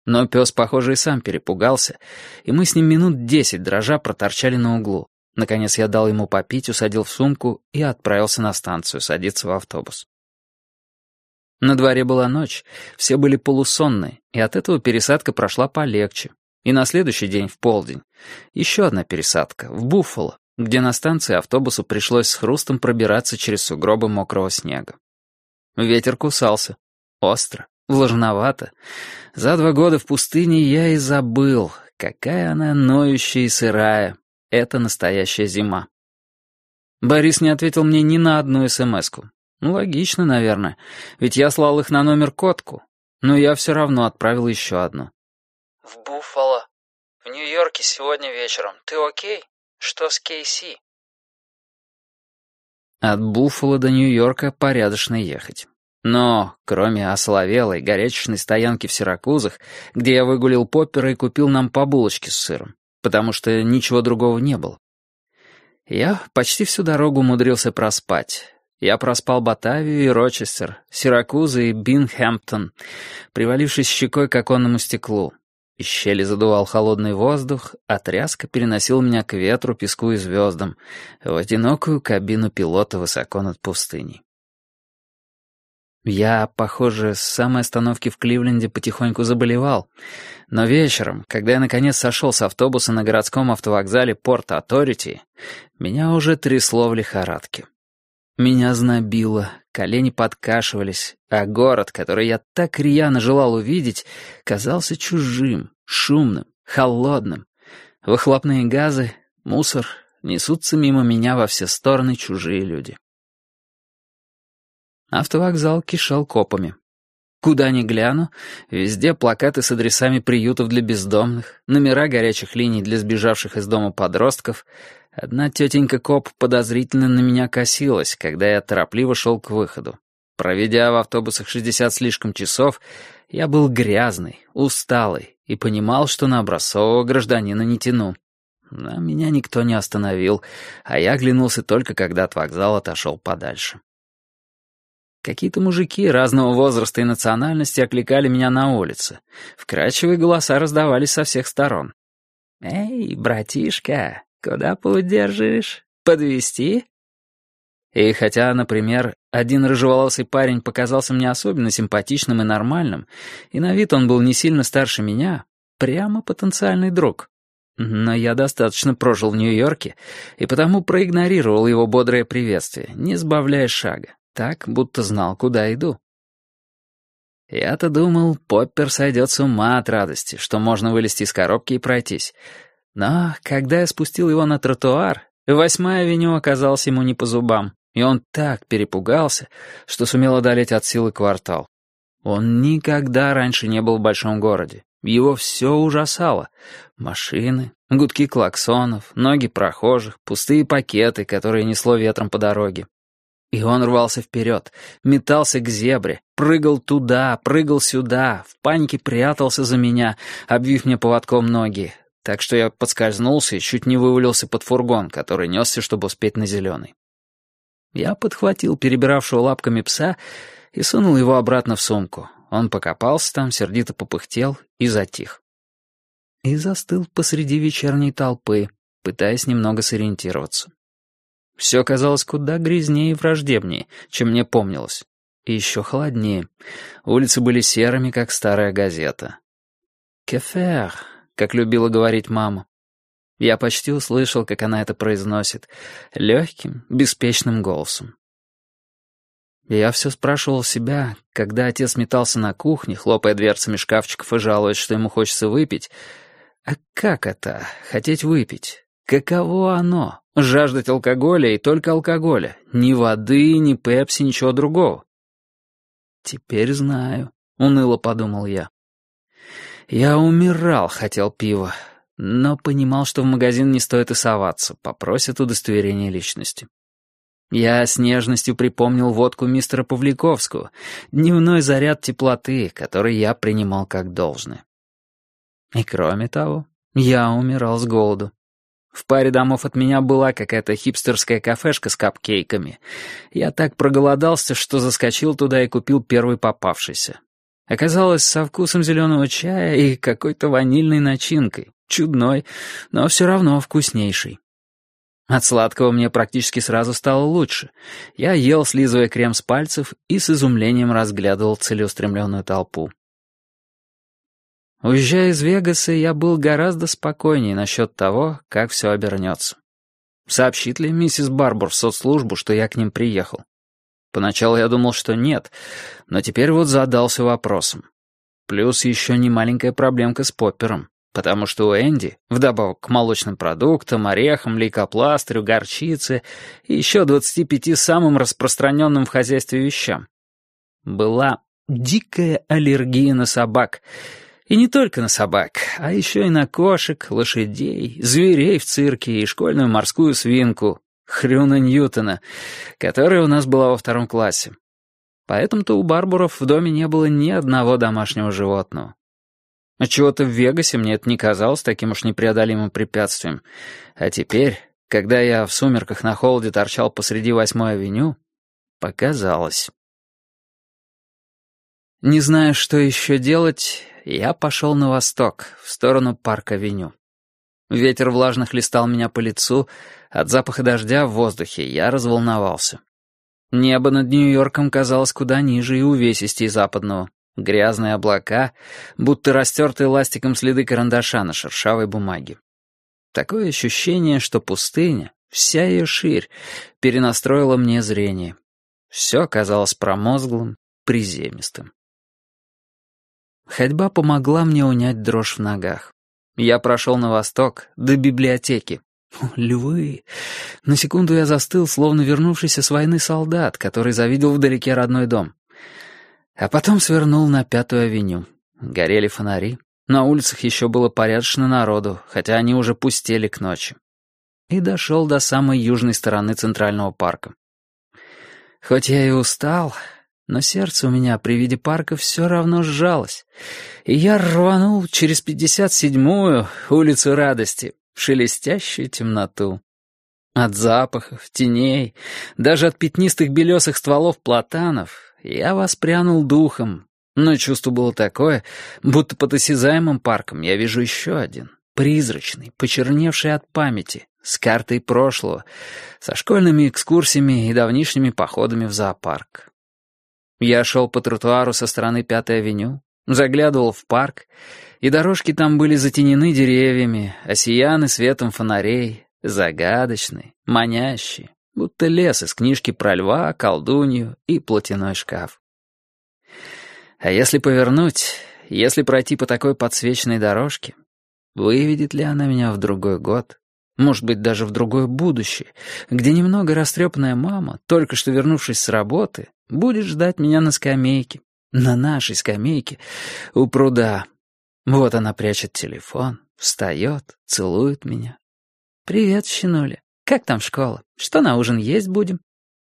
Но пес, похоже, и сам перепугался, и мы с ним минут 10 дрожа проторчали на углу. Наконец я дал ему попить, усадил в сумку и отправился на станцию садиться в автобус. На дворе была ночь, все были полусонные, и от этого пересадка прошла полегче. И на следующий день в полдень еще одна пересадка, в Буффало, где на станции автобусу пришлось с хрустом пробираться через сугробы мокрого снега. Ветер кусался. Остро, влажновато. За 2 года в пустыне я и забыл, какая она ноющая и сырая. Это настоящая зима. Борис не ответил мне ни на одну смс-ку. Ну, логично, наверное, ведь я слал их на номер Котку. Но я все равно отправил еще одну. «В Буффало. В Нью-Йорке сегодня вечером. Ты окей? Что с Кейси?» От Буффало до Нью-Йорка порядочно ехать. Но, кроме осоловелой горячечной стоянки в Сиракузах, где я выгулил Поппера и купил нам по булочке с сыром, потому что ничего другого не было. Я почти всю дорогу умудрился проспать. Я проспал Батавию и Рочестер, Сиракузы и Бинхэмптон, привалившись щекой к оконному стеклу. Из щели задувал холодный воздух, а тряска переносила меня к ветру, песку и звездам, в одинокую кабину пилота высоко над пустыней. Я, похоже, с самой остановки в Кливленде потихоньку заболевал, но вечером, когда я наконец сошел с автобуса на городском автовокзале Порт-Оторити, меня уже трясло в лихорадке. Меня знобило, колени подкашивались, а город, который я так рьяно желал увидеть, казался чужим, шумным, холодным. Выхлопные газы, мусор, несутся мимо меня во все стороны чужие люди. Автовокзал кишел копами. Куда ни гляну, везде плакаты с адресами приютов для бездомных, номера горячих линий для сбежавших из дома подростков. Одна тетенька-коп подозрительно на меня косилась, когда я торопливо шел к выходу. Проведя в автобусах 60 слишком часов, я был грязный, усталый и понимал, что на образцового гражданина не тяну. Но меня никто не остановил, а я оглянулся только, когда от вокзала отошел подальше. Какие-то мужики разного возраста и национальности окликали меня на улице. Вкрадчивые голоса раздавались со всех сторон. «Эй, братишка, куда путь держишь? Подвезти?» И хотя, например, один рыжеволосый парень показался мне особенно симпатичным и нормальным, и на вид он был не сильно старше меня, прямо потенциальный друг. Но я достаточно прожил в Нью-Йорке, и потому проигнорировал его бодрое приветствие, не сбавляя шага. Так, будто знал, куда иду. Я-то думал, Поппер сойдет с ума от радости, что можно вылезти из коробки и пройтись. Но когда я спустил его на тротуар, 8-я авеню оказалась ему не по зубам, и он так перепугался, что сумел одолеть от силы квартал. Он никогда раньше не был в большом городе. Его все ужасало. Машины, гудки клаксонов, ноги прохожих, пустые пакеты, которые несло ветром по дороге. И он рвался вперед, метался к зебре, прыгал туда, прыгал сюда, в панике прятался за меня, обвив мне поводком ноги, так что я подскользнулся и чуть не вывалился под фургон, который несся, чтобы успеть на зеленый. Я подхватил перебиравшего лапками пса и сунул его обратно в сумку. Он покопался там, сердито попыхтел и затих. И застыл посреди вечерней толпы, пытаясь немного сориентироваться. Все казалось куда грязнее и враждебнее, чем мне помнилось. И еще холоднее. Улицы были серыми, как старая газета. «Кефер», как любила говорить мама. Я почти услышал, как она это произносит, легким, беспечным голосом. Я все спрашивал себя, когда отец метался на кухне, хлопая дверцами шкафчиков и жалуясь, что ему хочется выпить. А как это — хотеть выпить? Каково оно? Жаждать алкоголя и только алкоголя. Ни воды, ни пепси, ничего другого. «Теперь знаю», — уныло подумал я. Я умирал, хотел пива, но понимал, что в магазин не стоит и соваться, попросят удостоверение личности. Я с нежностью припомнил водку мистера Павликовского, дневной заряд теплоты, который я принимал как должное. И кроме того, я умирал с голоду. В паре домов от меня была какая-то хипстерская кафешка с капкейками. Я так проголодался, что заскочил туда и купил первый попавшийся. Оказалось, со вкусом зеленого чая и какой-то ванильной начинкой. Чудной, но все равно вкуснейший. От сладкого мне практически сразу стало лучше. Я ел, слизывая крем с пальцев, и с изумлением разглядывал целеустремленную толпу. Уезжая из Вегаса, я был гораздо спокойнее насчет того, как все обернется. Сообщит ли миссис Барбур в соцслужбу, что я к ним приехал? Поначалу я думал, что нет, но теперь вот задался вопросом. Плюс еще немаленькая проблемка с Поппером, потому что у Энди, вдобавок к молочным продуктам, орехам, лейкопластырю, горчице и еще 25 самым распространенным в хозяйстве вещам, была дикая аллергия на собак. И не только на собак, а еще и на кошек, лошадей, зверей в цирке и школьную морскую свинку, Хрюна Ньютона, которая у нас была во 2 классе. Поэтому-то у Барбуров в доме не было ни одного домашнего животного. Отчего-то в Вегасе мне это не казалось таким уж непреодолимым препятствием. А теперь, когда я в сумерках на холоде торчал посреди 8-й авеню, показалось. Не зная, что еще делать, я пошел на восток, в сторону Парк-авеню. Ветер влажно хлестал меня по лицу, от запаха дождя в воздухе я разволновался. Небо над Нью-Йорком казалось куда ниже и увесистей западного. Грязные облака, будто растертые ластиком следы карандаша на шершавой бумаге. Такое ощущение, что пустыня, вся ее ширь, перенастроила мне зрение. Все казалось промозглым, приземистым. Ходьба помогла мне унять дрожь в ногах. Я прошел на восток, до библиотеки. Львы! На секунду я застыл, словно вернувшийся с войны солдат, который завидел вдалеке родной дом. А потом свернул на 5-ю авеню. Горели фонари. На улицах еще было порядочно народу, хотя они уже пустели к ночи. И дошел до самой южной стороны Центрального парка. Хоть я и устал, но сердце у меня при виде парка все равно сжалось, и я рванул через 57-ю улицу Радости в шелестящую темноту. От запахов, теней, даже от пятнистых белесых стволов платанов я воспрянул духом, но чувство было такое, будто под осязаемым парком я вижу еще один, призрачный, почерневший от памяти, с картой прошлого, со школьными экскурсиями и давнишними походами в зоопарк. Я шел по тротуару со стороны 5-й авеню, заглядывал в парк, и дорожки там были затенены деревьями, осияны светом фонарей, загадочные, манящие, будто лес из книжки про льва, колдунью и платяной шкаф. А если повернуть, если пройти по такой подсвеченной дорожке, выведет ли она меня в другой год, может быть, даже в другое будущее, где немного растрепанная мама, только что вернувшись с работы, будет ждать меня на скамейке, на нашей скамейке, у пруда. Вот она прячет телефон, встает, целует меня. «Привет, щенуля. Как там школа? Что на ужин есть будем?»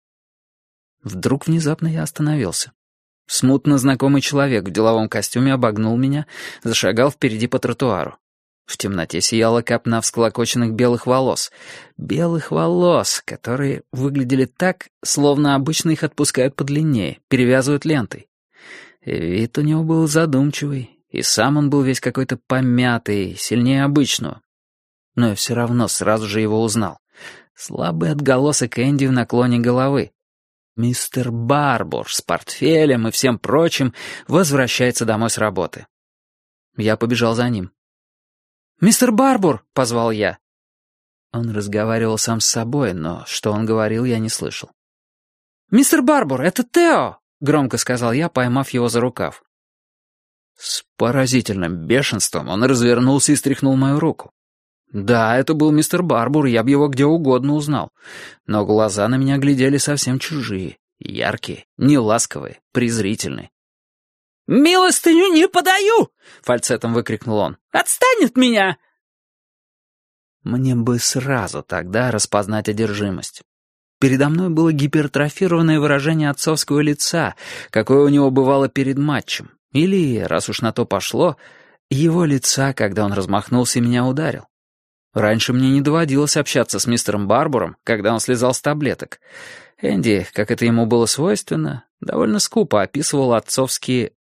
Вдруг внезапно я остановился. Смутно знакомый человек в деловом костюме обогнул меня, зашагал впереди по тротуару. В темноте сияла копна всклокоченных белых волос. Белых волос, которые выглядели так, словно обычно их отпускают подлиннее, перевязывают лентой. Вид у него был задумчивый, и сам он был весь какой-то помятый, сильнее обычного. Но я все равно сразу же его узнал. Слабый отголосок Энди в наклоне головы. Мистер Барбур с портфелем и всем прочим возвращается домой с работы. Я побежал за ним. «Мистер Барбур!» — позвал я. Он разговаривал сам с собой, но что он говорил, я не слышал. «Мистер Барбур, это Тео!» — громко сказал я, поймав его за рукав. С поразительным бешенством он развернулся и стряхнул мою руку. Да, это был мистер Барбур, я бы его где угодно узнал. Но глаза на меня глядели совсем чужие, яркие, неласковые, презрительные. «Милостыню не подаю!» — фальцетом выкрикнул он. «Отстань от меня!» Мне бы сразу тогда распознать одержимость. Передо мной было гипертрофированное выражение отцовского лица, какое у него бывало перед матчем. Или, раз уж на то пошло, его лица, когда он размахнулся и меня ударил. Раньше мне не доводилось общаться с мистером Барбуром, когда он слезал с таблеток. Энди, как это ему было свойственно, довольно скупо описывал отцовские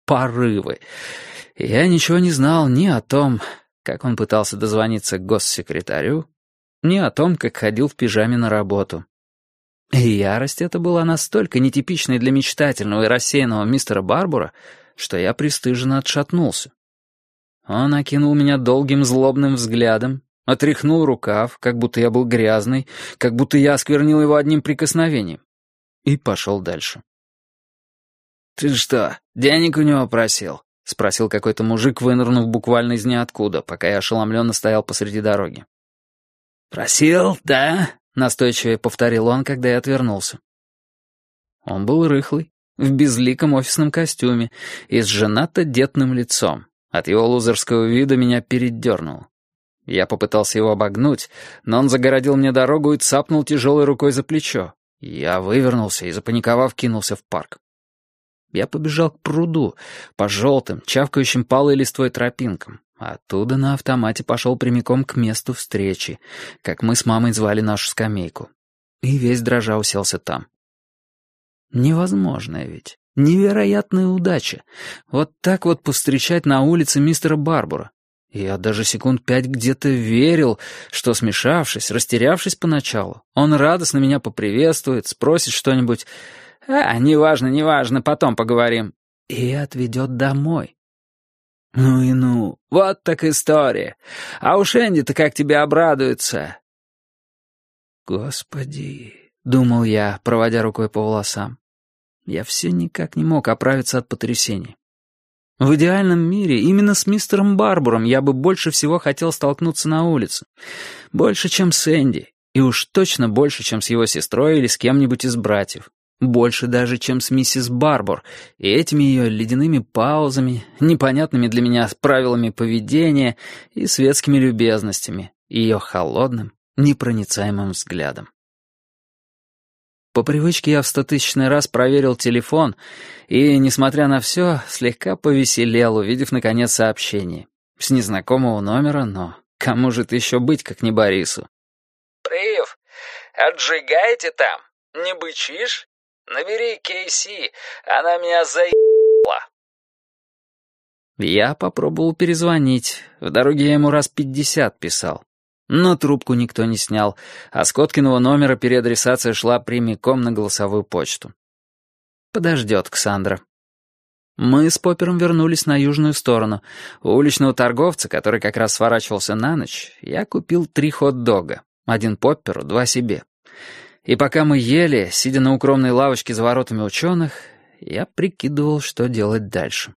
порывы. Я ничего не знал ни о том, как он пытался дозвониться к госсекретарю, ни о том, как ходил в пижаме на работу. И ярость эта была настолько нетипичной для мечтательного и рассеянного мистера Барбора, что я пристыженно отшатнулся. Он окинул меня долгим злобным взглядом, отряхнул рукав, как будто я был грязный, как будто я осквернил его одним прикосновением, и пошел дальше. «Ты что, денег у него просил?» — спросил какой-то мужик, вынырнув буквально из ниоткуда, пока я ошеломленно стоял посреди дороги. «Просил, да?» — настойчиво повторил он, когда я отвернулся. Он был рыхлый, в безликом офисном костюме и с женато-детным лицом. От его лузерского вида меня передернуло. Я попытался его обогнуть, но он загородил мне дорогу и цапнул тяжелой рукой за плечо. Я вывернулся и, запаниковав, кинулся в парк. Я побежал к пруду, по желтым, чавкающим палой листвой тропинкам. Оттуда на автомате пошел прямиком к месту встречи, как мы с мамой звали нашу скамейку. И весь дрожа уселся там. Невозможная ведь, невероятная удача. Вот так вот повстречать на улице мистера Барбора. Я даже секунд 5 где-то верил, что, смешавшись, растерявшись поначалу, он радостно меня поприветствует, спросит что-нибудь неважно, потом поговорим», и отведет домой. Ну и ну, вот так история. А уж Энди-то как тебе обрадуется. «Господи», — думал я, проводя рукой по волосам. Я все никак не мог оправиться от потрясения. В идеальном мире именно с мистером Барбором я бы больше всего хотел столкнуться на улице. Больше, чем с Энди. И уж точно больше, чем с его сестрой или с кем-нибудь из братьев. Больше даже, чем с миссис Барбор и этими ее ледяными паузами, непонятными для меня правилами поведения и светскими любезностями, и ее холодным, непроницаемым взглядом. По привычке я в 100-тысячный раз проверил телефон и, несмотря на все, слегка повеселел, увидев, наконец, сообщение. С незнакомого номера, но кому же это еще быть, как не Борису? «Прив, отжигаете там? Не бычишь? Набери Кейси, она меня заебала». Я попробовал перезвонить. В дороге я ему раз 50 писал. Но трубку никто не снял, а с Коткиного номера переадресация шла прямиком на голосовую почту. Подождет Ксандра. Мы с Поппером вернулись на южную сторону. У уличного торговца, который как раз сворачивался на ночь, я купил 3 хот-дога. 1 Попперу, 2 себе. И пока мы ели, сидя на укромной лавочке за воротами ученых, я прикидывал, что делать дальше.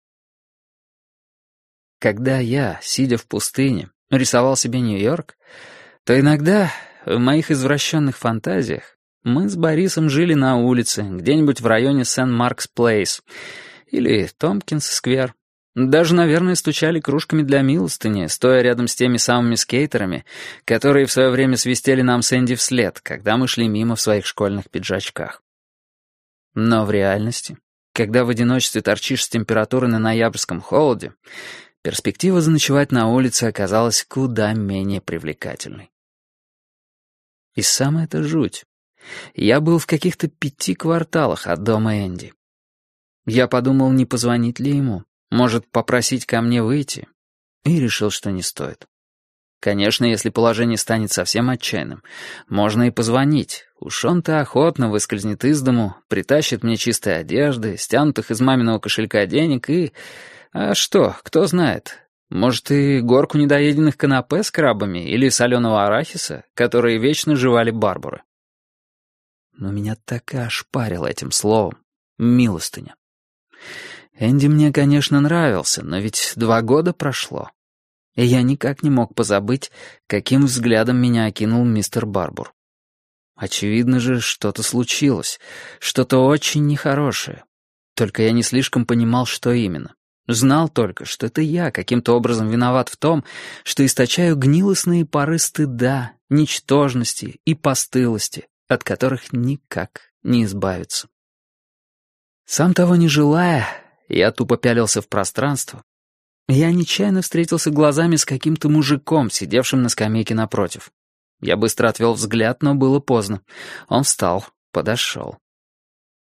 Когда я, сидя в пустыне, рисовал себе Нью-Йорк, то иногда в моих извращенных фантазиях мы с Борисом жили на улице, где-нибудь в районе Сент-Маркс-Плейс или Томпкинс-сквер. Даже, наверное, стучали кружками для милостыни, стоя рядом с теми самыми скейтерами, которые в свое время свистели нам с Энди вслед, когда мы шли мимо в своих школьных пиджачках. Но в реальности, когда в одиночестве торчишь с температурой на ноябрьском холоде, перспектива заночевать на улице оказалась куда менее привлекательной. И самая-то жуть. Я был в каких-то 5 кварталах от дома Энди. Я подумал, не позвонить ли ему, может, попросить ко мне выйти, и решил, что не стоит. Конечно, если положение станет совсем отчаянным, можно и позвонить. Уж он-то охотно выскользнет из дому, притащит мне чистой одежды, стянутых из маминого кошелька денег и... А что, кто знает, может и горку недоеденных канапе с крабами или соленого арахиса, которые вечно жевали Барбары. Но меня так и ошпарило этим словом — милостыня. Энди мне, конечно, нравился, но ведь 2 года прошло, и я никак не мог позабыть, каким взглядом меня окинул мистер Барбор. Очевидно же, что-то случилось, что-то очень нехорошее. Только я не слишком понимал, что именно. Знал только, что это я каким-то образом виноват в том, что источаю гнилостные пары стыда, ничтожности и постылости, от которых никак не избавиться. Сам того не желая, я тупо пялился в пространство. Я нечаянно встретился глазами с каким-то мужиком, сидевшим на скамейке напротив. Я быстро отвел взгляд, но было поздно. Он встал, подошел.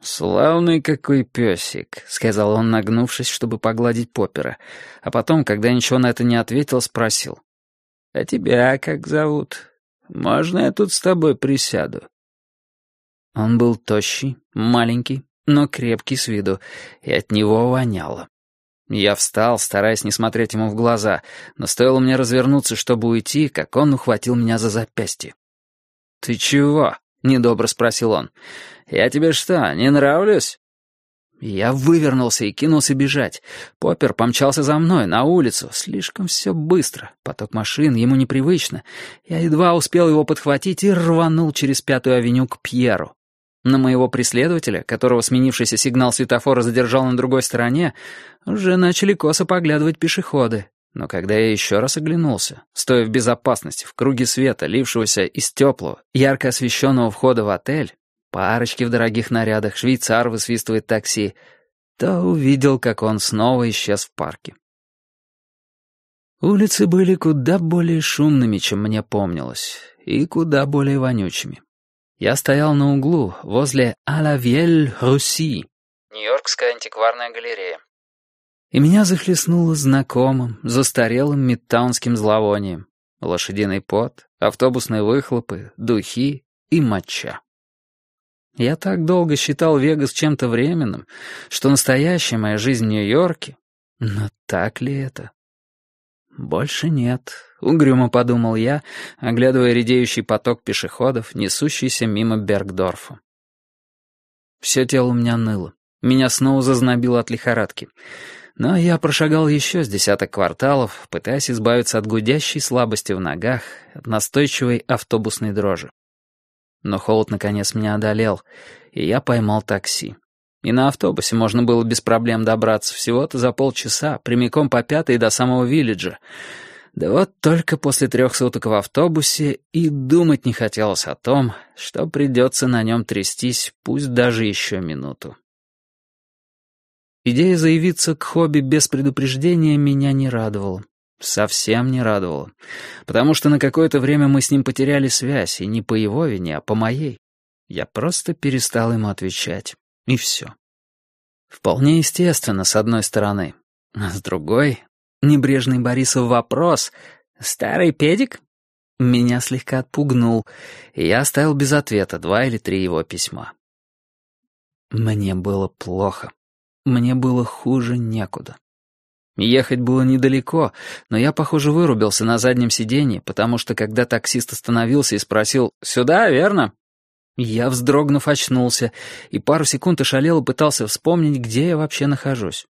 «Славный какой песик», — сказал он, нагнувшись, чтобы погладить Поппера, а потом, когда ничего на это не ответил, спросил. «А тебя как зовут? Можно я тут с тобой присяду?» Он был тощий, маленький, но крепкий с виду, и от него воняло. Я встал, стараясь не смотреть ему в глаза, но стоило мне развернуться, чтобы уйти, как он ухватил меня за запястье. «Ты чего?» — недобро спросил он. «Я тебе что, не нравлюсь?» Я вывернулся и кинулся бежать. Поппер помчался за мной на улицу. Слишком все быстро. Поток машин ему непривычно. Я едва успел его подхватить и рванул через 5-ю авеню к Пьеру. На моего преследователя, которого сменившийся сигнал светофора задержал на другой стороне, уже начали косо поглядывать пешеходы. Но когда я еще раз оглянулся, стоя в безопасности в круге света, лившегося из теплого, ярко освещенного входа в отель, парочки в дорогих нарядах, швейцар высвистывает такси, то увидел, как он снова исчез в парке. Улицы были куда более шумными, чем мне помнилось, и куда более вонючими. Я стоял на углу, возле «À la Vieille Russie», Нью-Йоркская антикварная галерея. и меня захлестнуло знакомым, застарелым мидтаунским зловонием. Лошадиный пот, автобусные выхлопы, духи и моча. Я так долго считал Вегас чем-то временным, что настоящая моя жизнь в Нью-Йорке... Но так ли это? Больше нет, угрюмо подумал я, оглядывая редеющий поток пешеходов, несущийся мимо Бергдорфа. Все тело у меня ныло. Меня снова зазнобило от лихорадки. Но я прошагал еще с 10 кварталов, пытаясь избавиться от гудящей слабости в ногах, от настойчивой автобусной дрожи. Но холод наконец меня одолел, и я поймал такси. И на автобусе можно было без проблем добраться всего-то за полчаса, прямиком по 5-й до самого Виллиджа. Да вот только после 3 суток в автобусе и думать не хотелось о том, что придется на нем трястись, пусть даже еще минуту. Идея заявиться к Хобби без предупреждения меня не радовала. Совсем не радовала. Потому что на какое-то время мы с ним потеряли связь, и не по его вине, а по моей. Я просто перестал ему отвечать. И все. Вполне естественно, с одной стороны. А с другой, небрежный Борисов вопрос «Старый педик?» меня слегка отпугнул, и я оставил без ответа 2 или 3 его письма. Мне было плохо. Мне было хуже некуда. Ехать было недалеко, но я, похоже, вырубился на заднем сиденье, потому что, когда таксист остановился и спросил «Сюда, верно?», я, вздрогнув, очнулся и пару секунд ошалело пытался вспомнить, где я вообще нахожусь.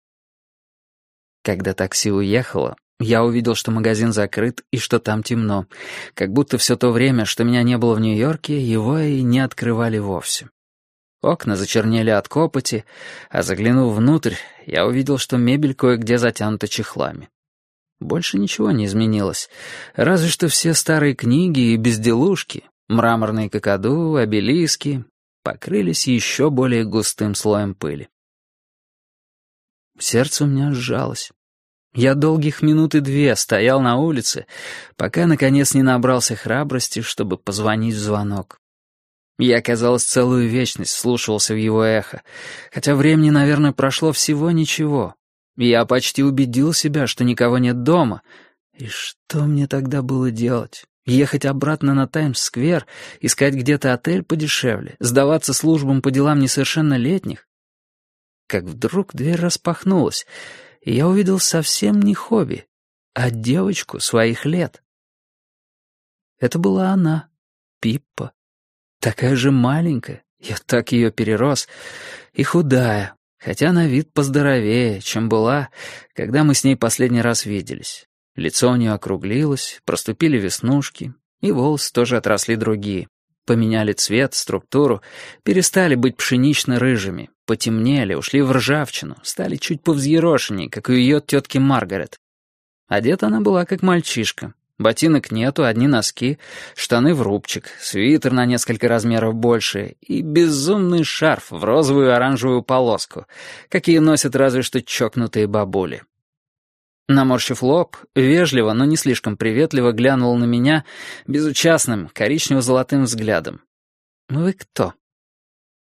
Когда такси уехало, я увидел, что магазин закрыт и что там темно, как будто все то время, что меня не было в Нью-Йорке, его и не открывали вовсе. Окна зачернели от копоти, а заглянув внутрь, я увидел, что мебель кое-где затянута чехлами. Больше ничего не изменилось, разве что все старые книги и безделушки, мраморные какаду, обелиски, покрылись еще более густым слоем пыли. Сердце у меня сжалось. Я долгих минут и 2 стоял на улице, пока, наконец, не набрался храбрости, чтобы позвонить в звонок. Я, казалось, целую вечность вслушивался в его эхо, хотя времени, наверное, прошло всего ничего. Я почти убедил себя, что никого нет дома. И что мне тогда было делать? Ехать обратно на Таймс-сквер, искать где-то отель подешевле, сдаваться службам по делам несовершеннолетних? Как вдруг дверь распахнулась, и я увидел совсем не Хобби, а девочку своих лет. Это была она, Пиппа. Такая же маленькая, я так ее перерос, и худая, хотя на вид поздоровее, чем была, когда мы с ней последний раз виделись. Лицо у нее округлилось, проступили веснушки, и волосы тоже отросли другие. Поменяли цвет, структуру, перестали быть пшенично-рыжими, потемнели, ушли в ржавчину, стали чуть повзъерошеннее, как у ее тетки Маргарет. Одета она была как мальчишка. Ботинок нету, одни носки, штаны в рубчик, свитер на несколько размеров больше и безумный шарф в розовую и оранжевую полоску, какие носят разве что чокнутые бабули. Наморщив лоб, вежливо, но не слишком приветливо глянул на меня безучастным, коричнево-золотым взглядом. «Вы кто?»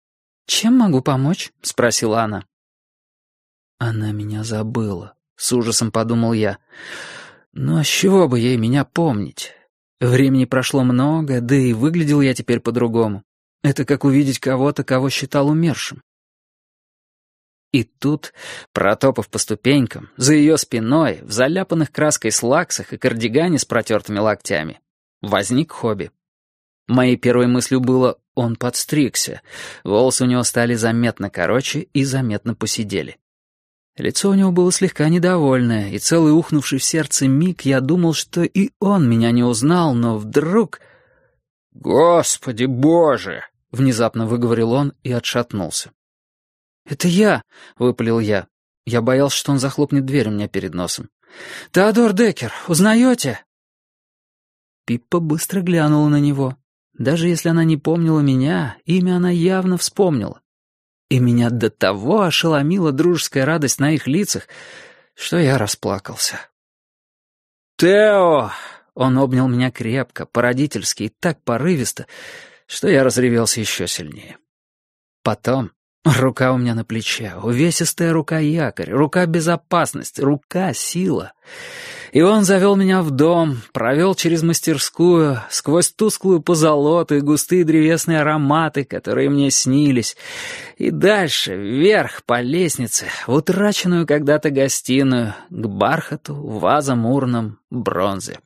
«Чем могу помочь?» — спросила она. Она меня забыла, с ужасом подумал я. Ну а с чего бы ей меня помнить? Времени прошло много, да и выглядел я теперь по-другому. Это как увидеть кого-то, кого считал умершим. И тут, протопав по ступенькам, за ее спиной, в заляпанных краской слаксах и кардигане с протертыми локтями, возник Хобби. Моей первой мыслью было: он подстригся. Волосы у него стали заметно короче и заметно поседели. Лицо у него было слегка недовольное, и целый ухнувший в сердце миг я думал, что и он меня не узнал, но вдруг... «Господи Боже!» — внезапно выговорил он и отшатнулся. «Это я!» — выпалил я. Я боялся, что он захлопнет дверь у меня перед носом. «Теодор Деккер, узнаете?» Пиппа быстро глянула на него. Даже если она не помнила меня, имя она явно вспомнила. И меня до того ошеломила дружеская радость на их лицах, что я расплакался. «Тео!» — он обнял меня крепко, по-родительски и так порывисто, что я разревелся еще сильнее. Потом рука у меня на плече, увесистая рука-якорь, рука-безопасность, рука-сила. И он завел меня в дом, провел через мастерскую, сквозь тусклую позолоту и густые древесные ароматы, которые мне снились, и дальше, вверх по лестнице, в утраченную когда-то гостиную, к бархату, вазам урнам, бронзе.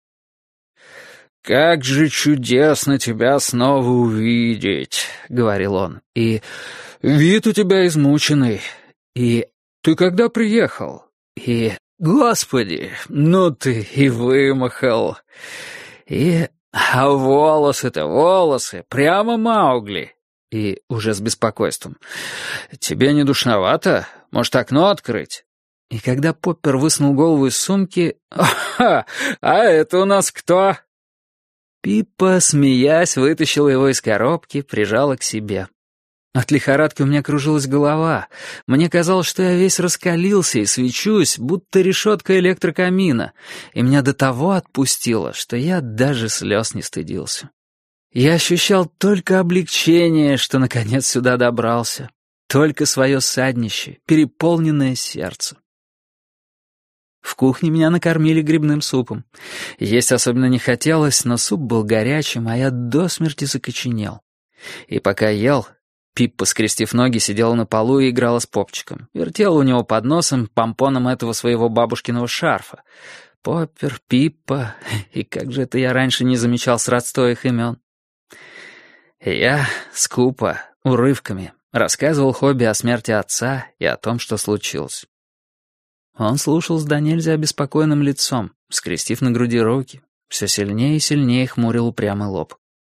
«Как же чудесно тебя снова увидеть», — говорил он, — «и вид у тебя измученный, и ты когда приехал, и, Господи, ну ты и вымахал, и, а волосы-то, волосы, прямо Маугли». И уже с беспокойством: «Тебе не душновато? Может, окно открыть?» И когда Поппер высунул голову из сумки: «Ага, а это у нас кто?» Пиппа, смеясь, вытащила его из коробки, прижала к себе. От лихорадки у меня кружилась голова. Мне казалось, что я весь раскалился и свечусь, будто решетка электрокамина, и меня до того отпустило, что я даже слез не стыдился. Я ощущал только облегчение, что наконец сюда добрался, только свое саднище, переполненное сердце. В кухне меня накормили грибным супом. Есть особенно не хотелось, но суп был горячим, а я до смерти закоченел. И пока ел, Пиппа, скрестив ноги, сидела на полу и играла с Попчиком. Вертела у него под носом помпоном этого своего бабушкиного шарфа. Поппер, Пиппа, и как же это я раньше не замечал сродства их имен. Я скупо, урывками, рассказывал Хобби о смерти отца и о том, что случилось. Он слушал с до нельзя обеспокоенным лицом, скрестив на груди руки, все сильнее и сильнее хмурил упрямый лоб.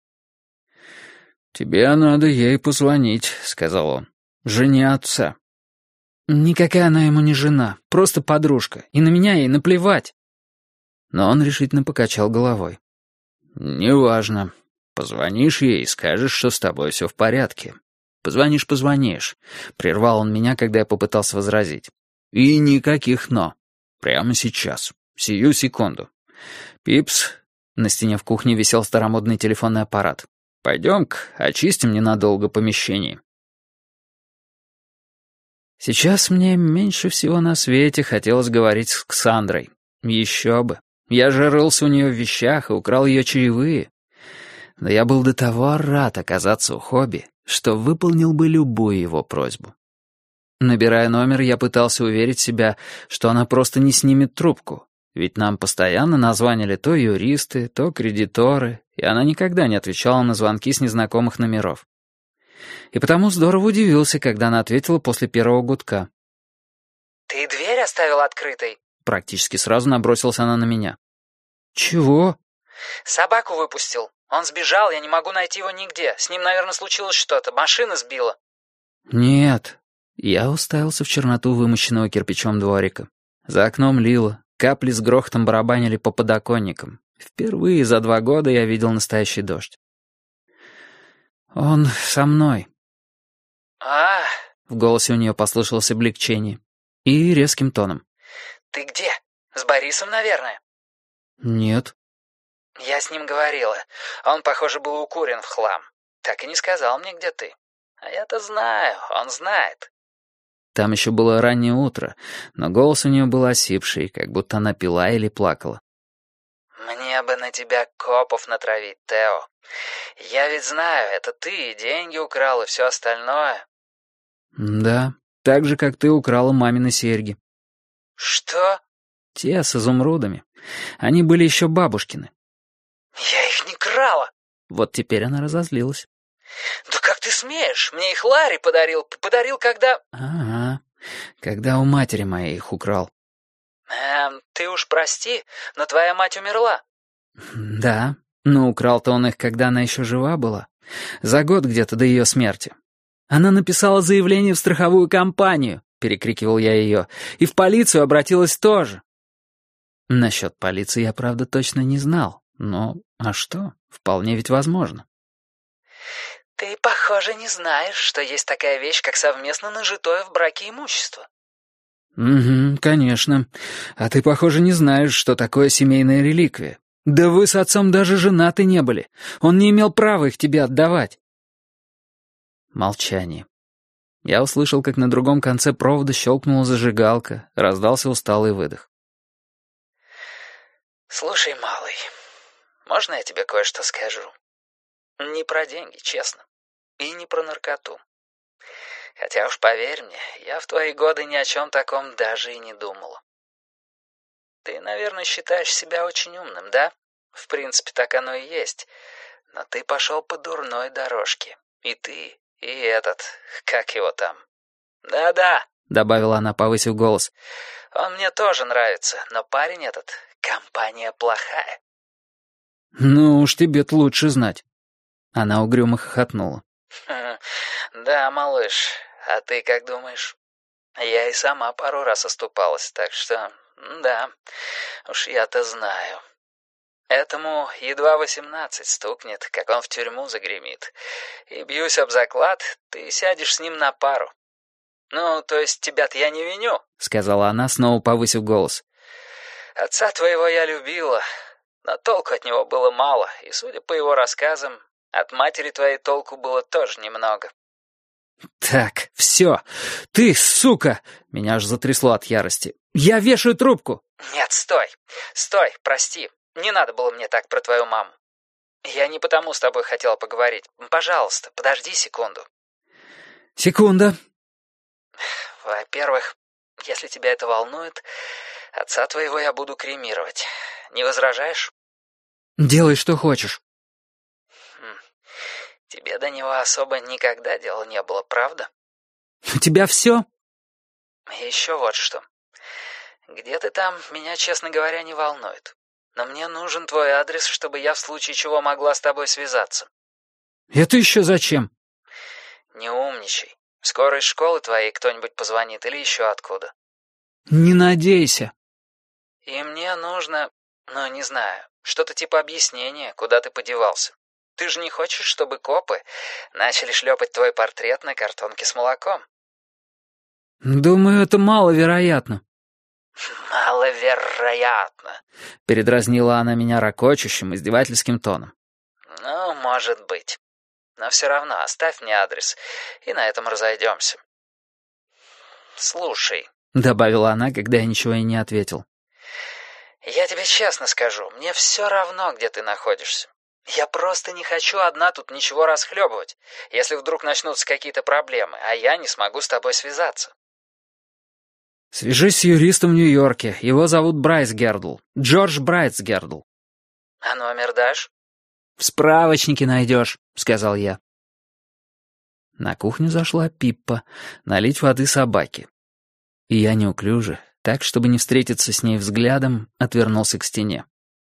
«Тебе надо ей позвонить», — сказал он, — «жене отца». «Никакая она ему не жена, просто подружка, и на меня ей наплевать». Но он решительно покачал головой. «Неважно. Позвонишь ей и скажешь, что с тобой все в порядке. Позвонишь», — прервал он меня, когда я попытался возразить. «И никаких «но». Прямо сейчас. Сию секунду. Пипс...» На стене в кухне висел старомодный телефонный аппарат. «Пойдем-ка, очистим ненадолго помещение». Сейчас мне меньше всего на свете хотелось говорить с Ксандрой. Еще бы. Я же рылся у нее в вещах и украл ее чаевые. Да я был до того рад оказаться у Хобби, что выполнил бы любую его просьбу. Набирая номер, я пытался уверить себя, что она просто не снимет трубку, ведь нам постоянно названивали то юристы, то кредиторы, и она никогда не отвечала на звонки с незнакомых номеров. И потому здорово удивился, когда она ответила после первого гудка. «Ты дверь оставил открытой?» Практически сразу набросилась она на меня. «Чего?» «Собаку выпустил. Он сбежал, я не могу найти его нигде. С ним, наверное, случилось что-то. Машина сбила». «Нет». Я уставился в черноту вымощенного кирпичом дворика. За окном лило, капли с грохотом барабанили по подоконникам. Впервые за 2 года я видел настоящий дождь. «Он со мной». «А?» В голосе у нее послышалось облегчение. И резким тоном. «Ты где? С Борисом, наверное?» «Нет». «Я с ним говорила. Он, похоже, был укурен в хлам. Так и не сказал мне, где ты. А я-то знаю, он знает. Там еще было раннее утро, но голос у нее был осипший, как будто она пила или плакала. Мне бы на тебя копов натравить, Тео. Я ведь знаю, это ты и деньги украл, и все остальное. Да, так же, как ты украла мамины серьги. Что? Те с изумрудами. Они были еще бабушкины. Я их не крала. Вот теперь она разозлилась. Да как ты смеешь? Мне их Ларри подарил. Подарил, когда... Ага, когда у матери моей их украл. Ты уж прости, но твоя мать умерла. Да, но украл-то он их, когда она еще жива была. За год где-то до ее смерти. Она написала заявление в страховую компанию, перекрикивал я ее, и в полицию обратилась тоже. Насчет полиции я, правда, точно не знал. Но, а что? Вполне ведь возможно. Ты, похоже, не знаешь, что есть такая вещь, как совместно нажитое в браке имущество. Угу, конечно. А ты, похоже, не знаешь, что такое семейная реликвия. Да вы с отцом даже женаты не были. Он не имел права их тебе отдавать. Молчание. Я услышал, как на другом конце провода щелкнула зажигалка, раздался усталый выдох. Слушай, малый, можно я тебе кое-что скажу? Не про деньги, честно. И не про наркоту. Хотя уж поверь мне, я в твои годы ни о чем таком даже и не думала. Ты, наверное, считаешь себя очень умным, да? В принципе, так оно и есть. Но ты пошел по дурной дорожке. И ты, и этот, как его там? Да-да, Добавила она, повысив голос. он мне тоже нравится, но парень этот, компания плохая. Ну уж тебе-то лучше знать. Она угрюмо хохотнула. Да, малыш, а ты как думаешь? Я и сама пару раз оступалась, так что, да, уж я-то знаю. Этому едва 18 стукнет, как он в тюрьму загремит. И бьюсь об заклад, ты сядешь с ним на пару. Ну, то есть тебя-то я не виню, Сказала она, снова повысив голос. Отца твоего я любила, но толку от него было мало, и, судя по его рассказам, от матери твоей толку было тоже немного. Так, все. Ты, сука! Меня аж затрясло от ярости. Я вешаю трубку. Нет, стой, прости. Не надо было мне так про твою маму. Я не потому с тобой хотела поговорить. Пожалуйста, подожди секунду. Секунда. Во-первых, если тебя это волнует, отца твоего я буду кремировать. Не возражаешь? Делай, что хочешь. Тебе до него особо никогда дела не было, правда? У тебя все? И еще вот что. Где ты там, меня, честно говоря, не волнует. Но мне нужен твой адрес, чтобы я в случае чего могла с тобой связаться. Это еще зачем? Не умничай. Скоро из школы твоей кто-нибудь позвонит или еще откуда. Не надейся. И мне нужно, ну, не знаю, что-то типа объяснения, куда ты подевался. Ты же не хочешь, чтобы копы начали шлепать твой портрет на картонке с молоком? Думаю, это маловероятно. Маловероятно. Передразнила она меня ракочущим, издевательским тоном. Ну, может быть. Но все равно оставь мне адрес, и на этом разойдемся. Слушай, Добавила она, когда я ничего и не ответил. я тебе честно скажу, мне все равно, где ты находишься. Я просто не хочу одна тут ничего расхлебывать, если вдруг начнутся какие-то проблемы, а я не смогу с тобой связаться. Свяжись с юристом в Нью-Йорке. Его зовут Брайс Гердл. Джордж Брайс Гердл. А номер дашь? В справочнике найдешь, сказал я. На кухню зашла Пиппа налить воды собаке. И я неуклюже, так, чтобы не встретиться с ней взглядом, отвернулся к стене.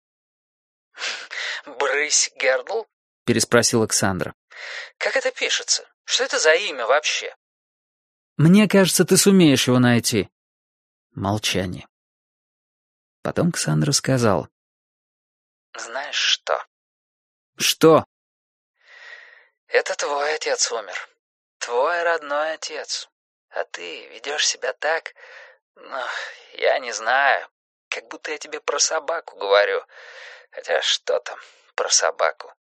Брысь Гердл? Переспросил Александра. Как это пишется? Что это за имя вообще? Мне кажется, ты сумеешь его найти. Молчание. Потом Ксандра сказала. Знаешь что? Что? Это твой отец умер. Твой родной отец. А ты ведешь себя так... Ну, я не знаю. Как будто я тебе про собаку говорю. Хотя что там про собаку?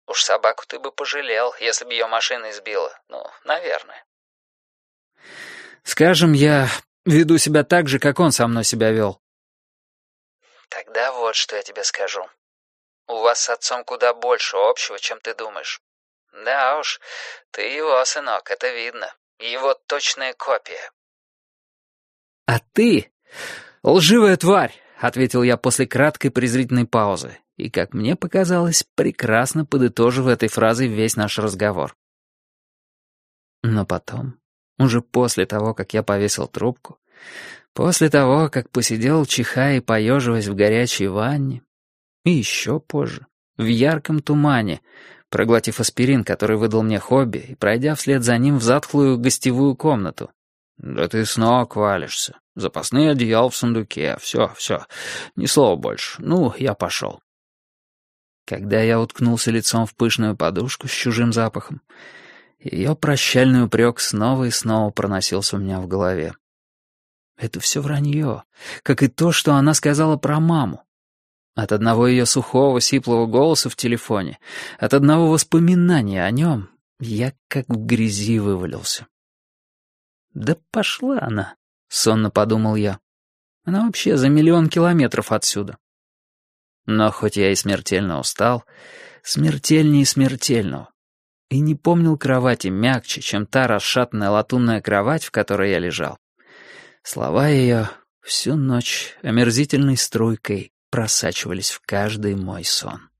Уж собаку ты бы пожалел, если бы ее машина избила. Ну, наверное. Скажем, я веду себя так же, как он со мной себя вел. Тогда вот что я тебе скажу. У вас с отцом куда больше общего, чем ты думаешь. Да уж, ты его сынок, это видно. Его точная копия. «А ты лживая тварь», — ответил я после краткой презрительной паузы, и, как мне показалось, прекрасно подытожив этой фразой весь наш разговор. Но потом, уже после того, как я повесил трубку, после того, как посидел, чихая и поеживаясь в горячей ванне, и еще позже, в ярком тумане, проглотив аспирин, который выдал мне хобби, и пройдя вслед за ним в затхлую гостевую комнату. «Да ты с ног валишься. Запасные одеяла в сундуке. Все, ни слова больше. Ну, я пошел». Когда я уткнулся лицом в пышную подушку с чужим запахом, ее прощальный упрек снова и снова проносился у меня в голове. Это все вранье, как и то, что она сказала про маму. От одного ее сухого, сиплого голоса в телефоне, от одного воспоминания о нем, я как в грязи вывалился. «Да пошла она», — сонно подумал я. «Она вообще за 1 000 000 километров отсюда». Но хоть я и смертельно устал, смертельнее смертельного, и не помнил кровати мягче, чем та расшатанная латунная кровать, в которой я лежал, слова ее всю ночь омерзительной струйкой просачивались в каждый мой сон.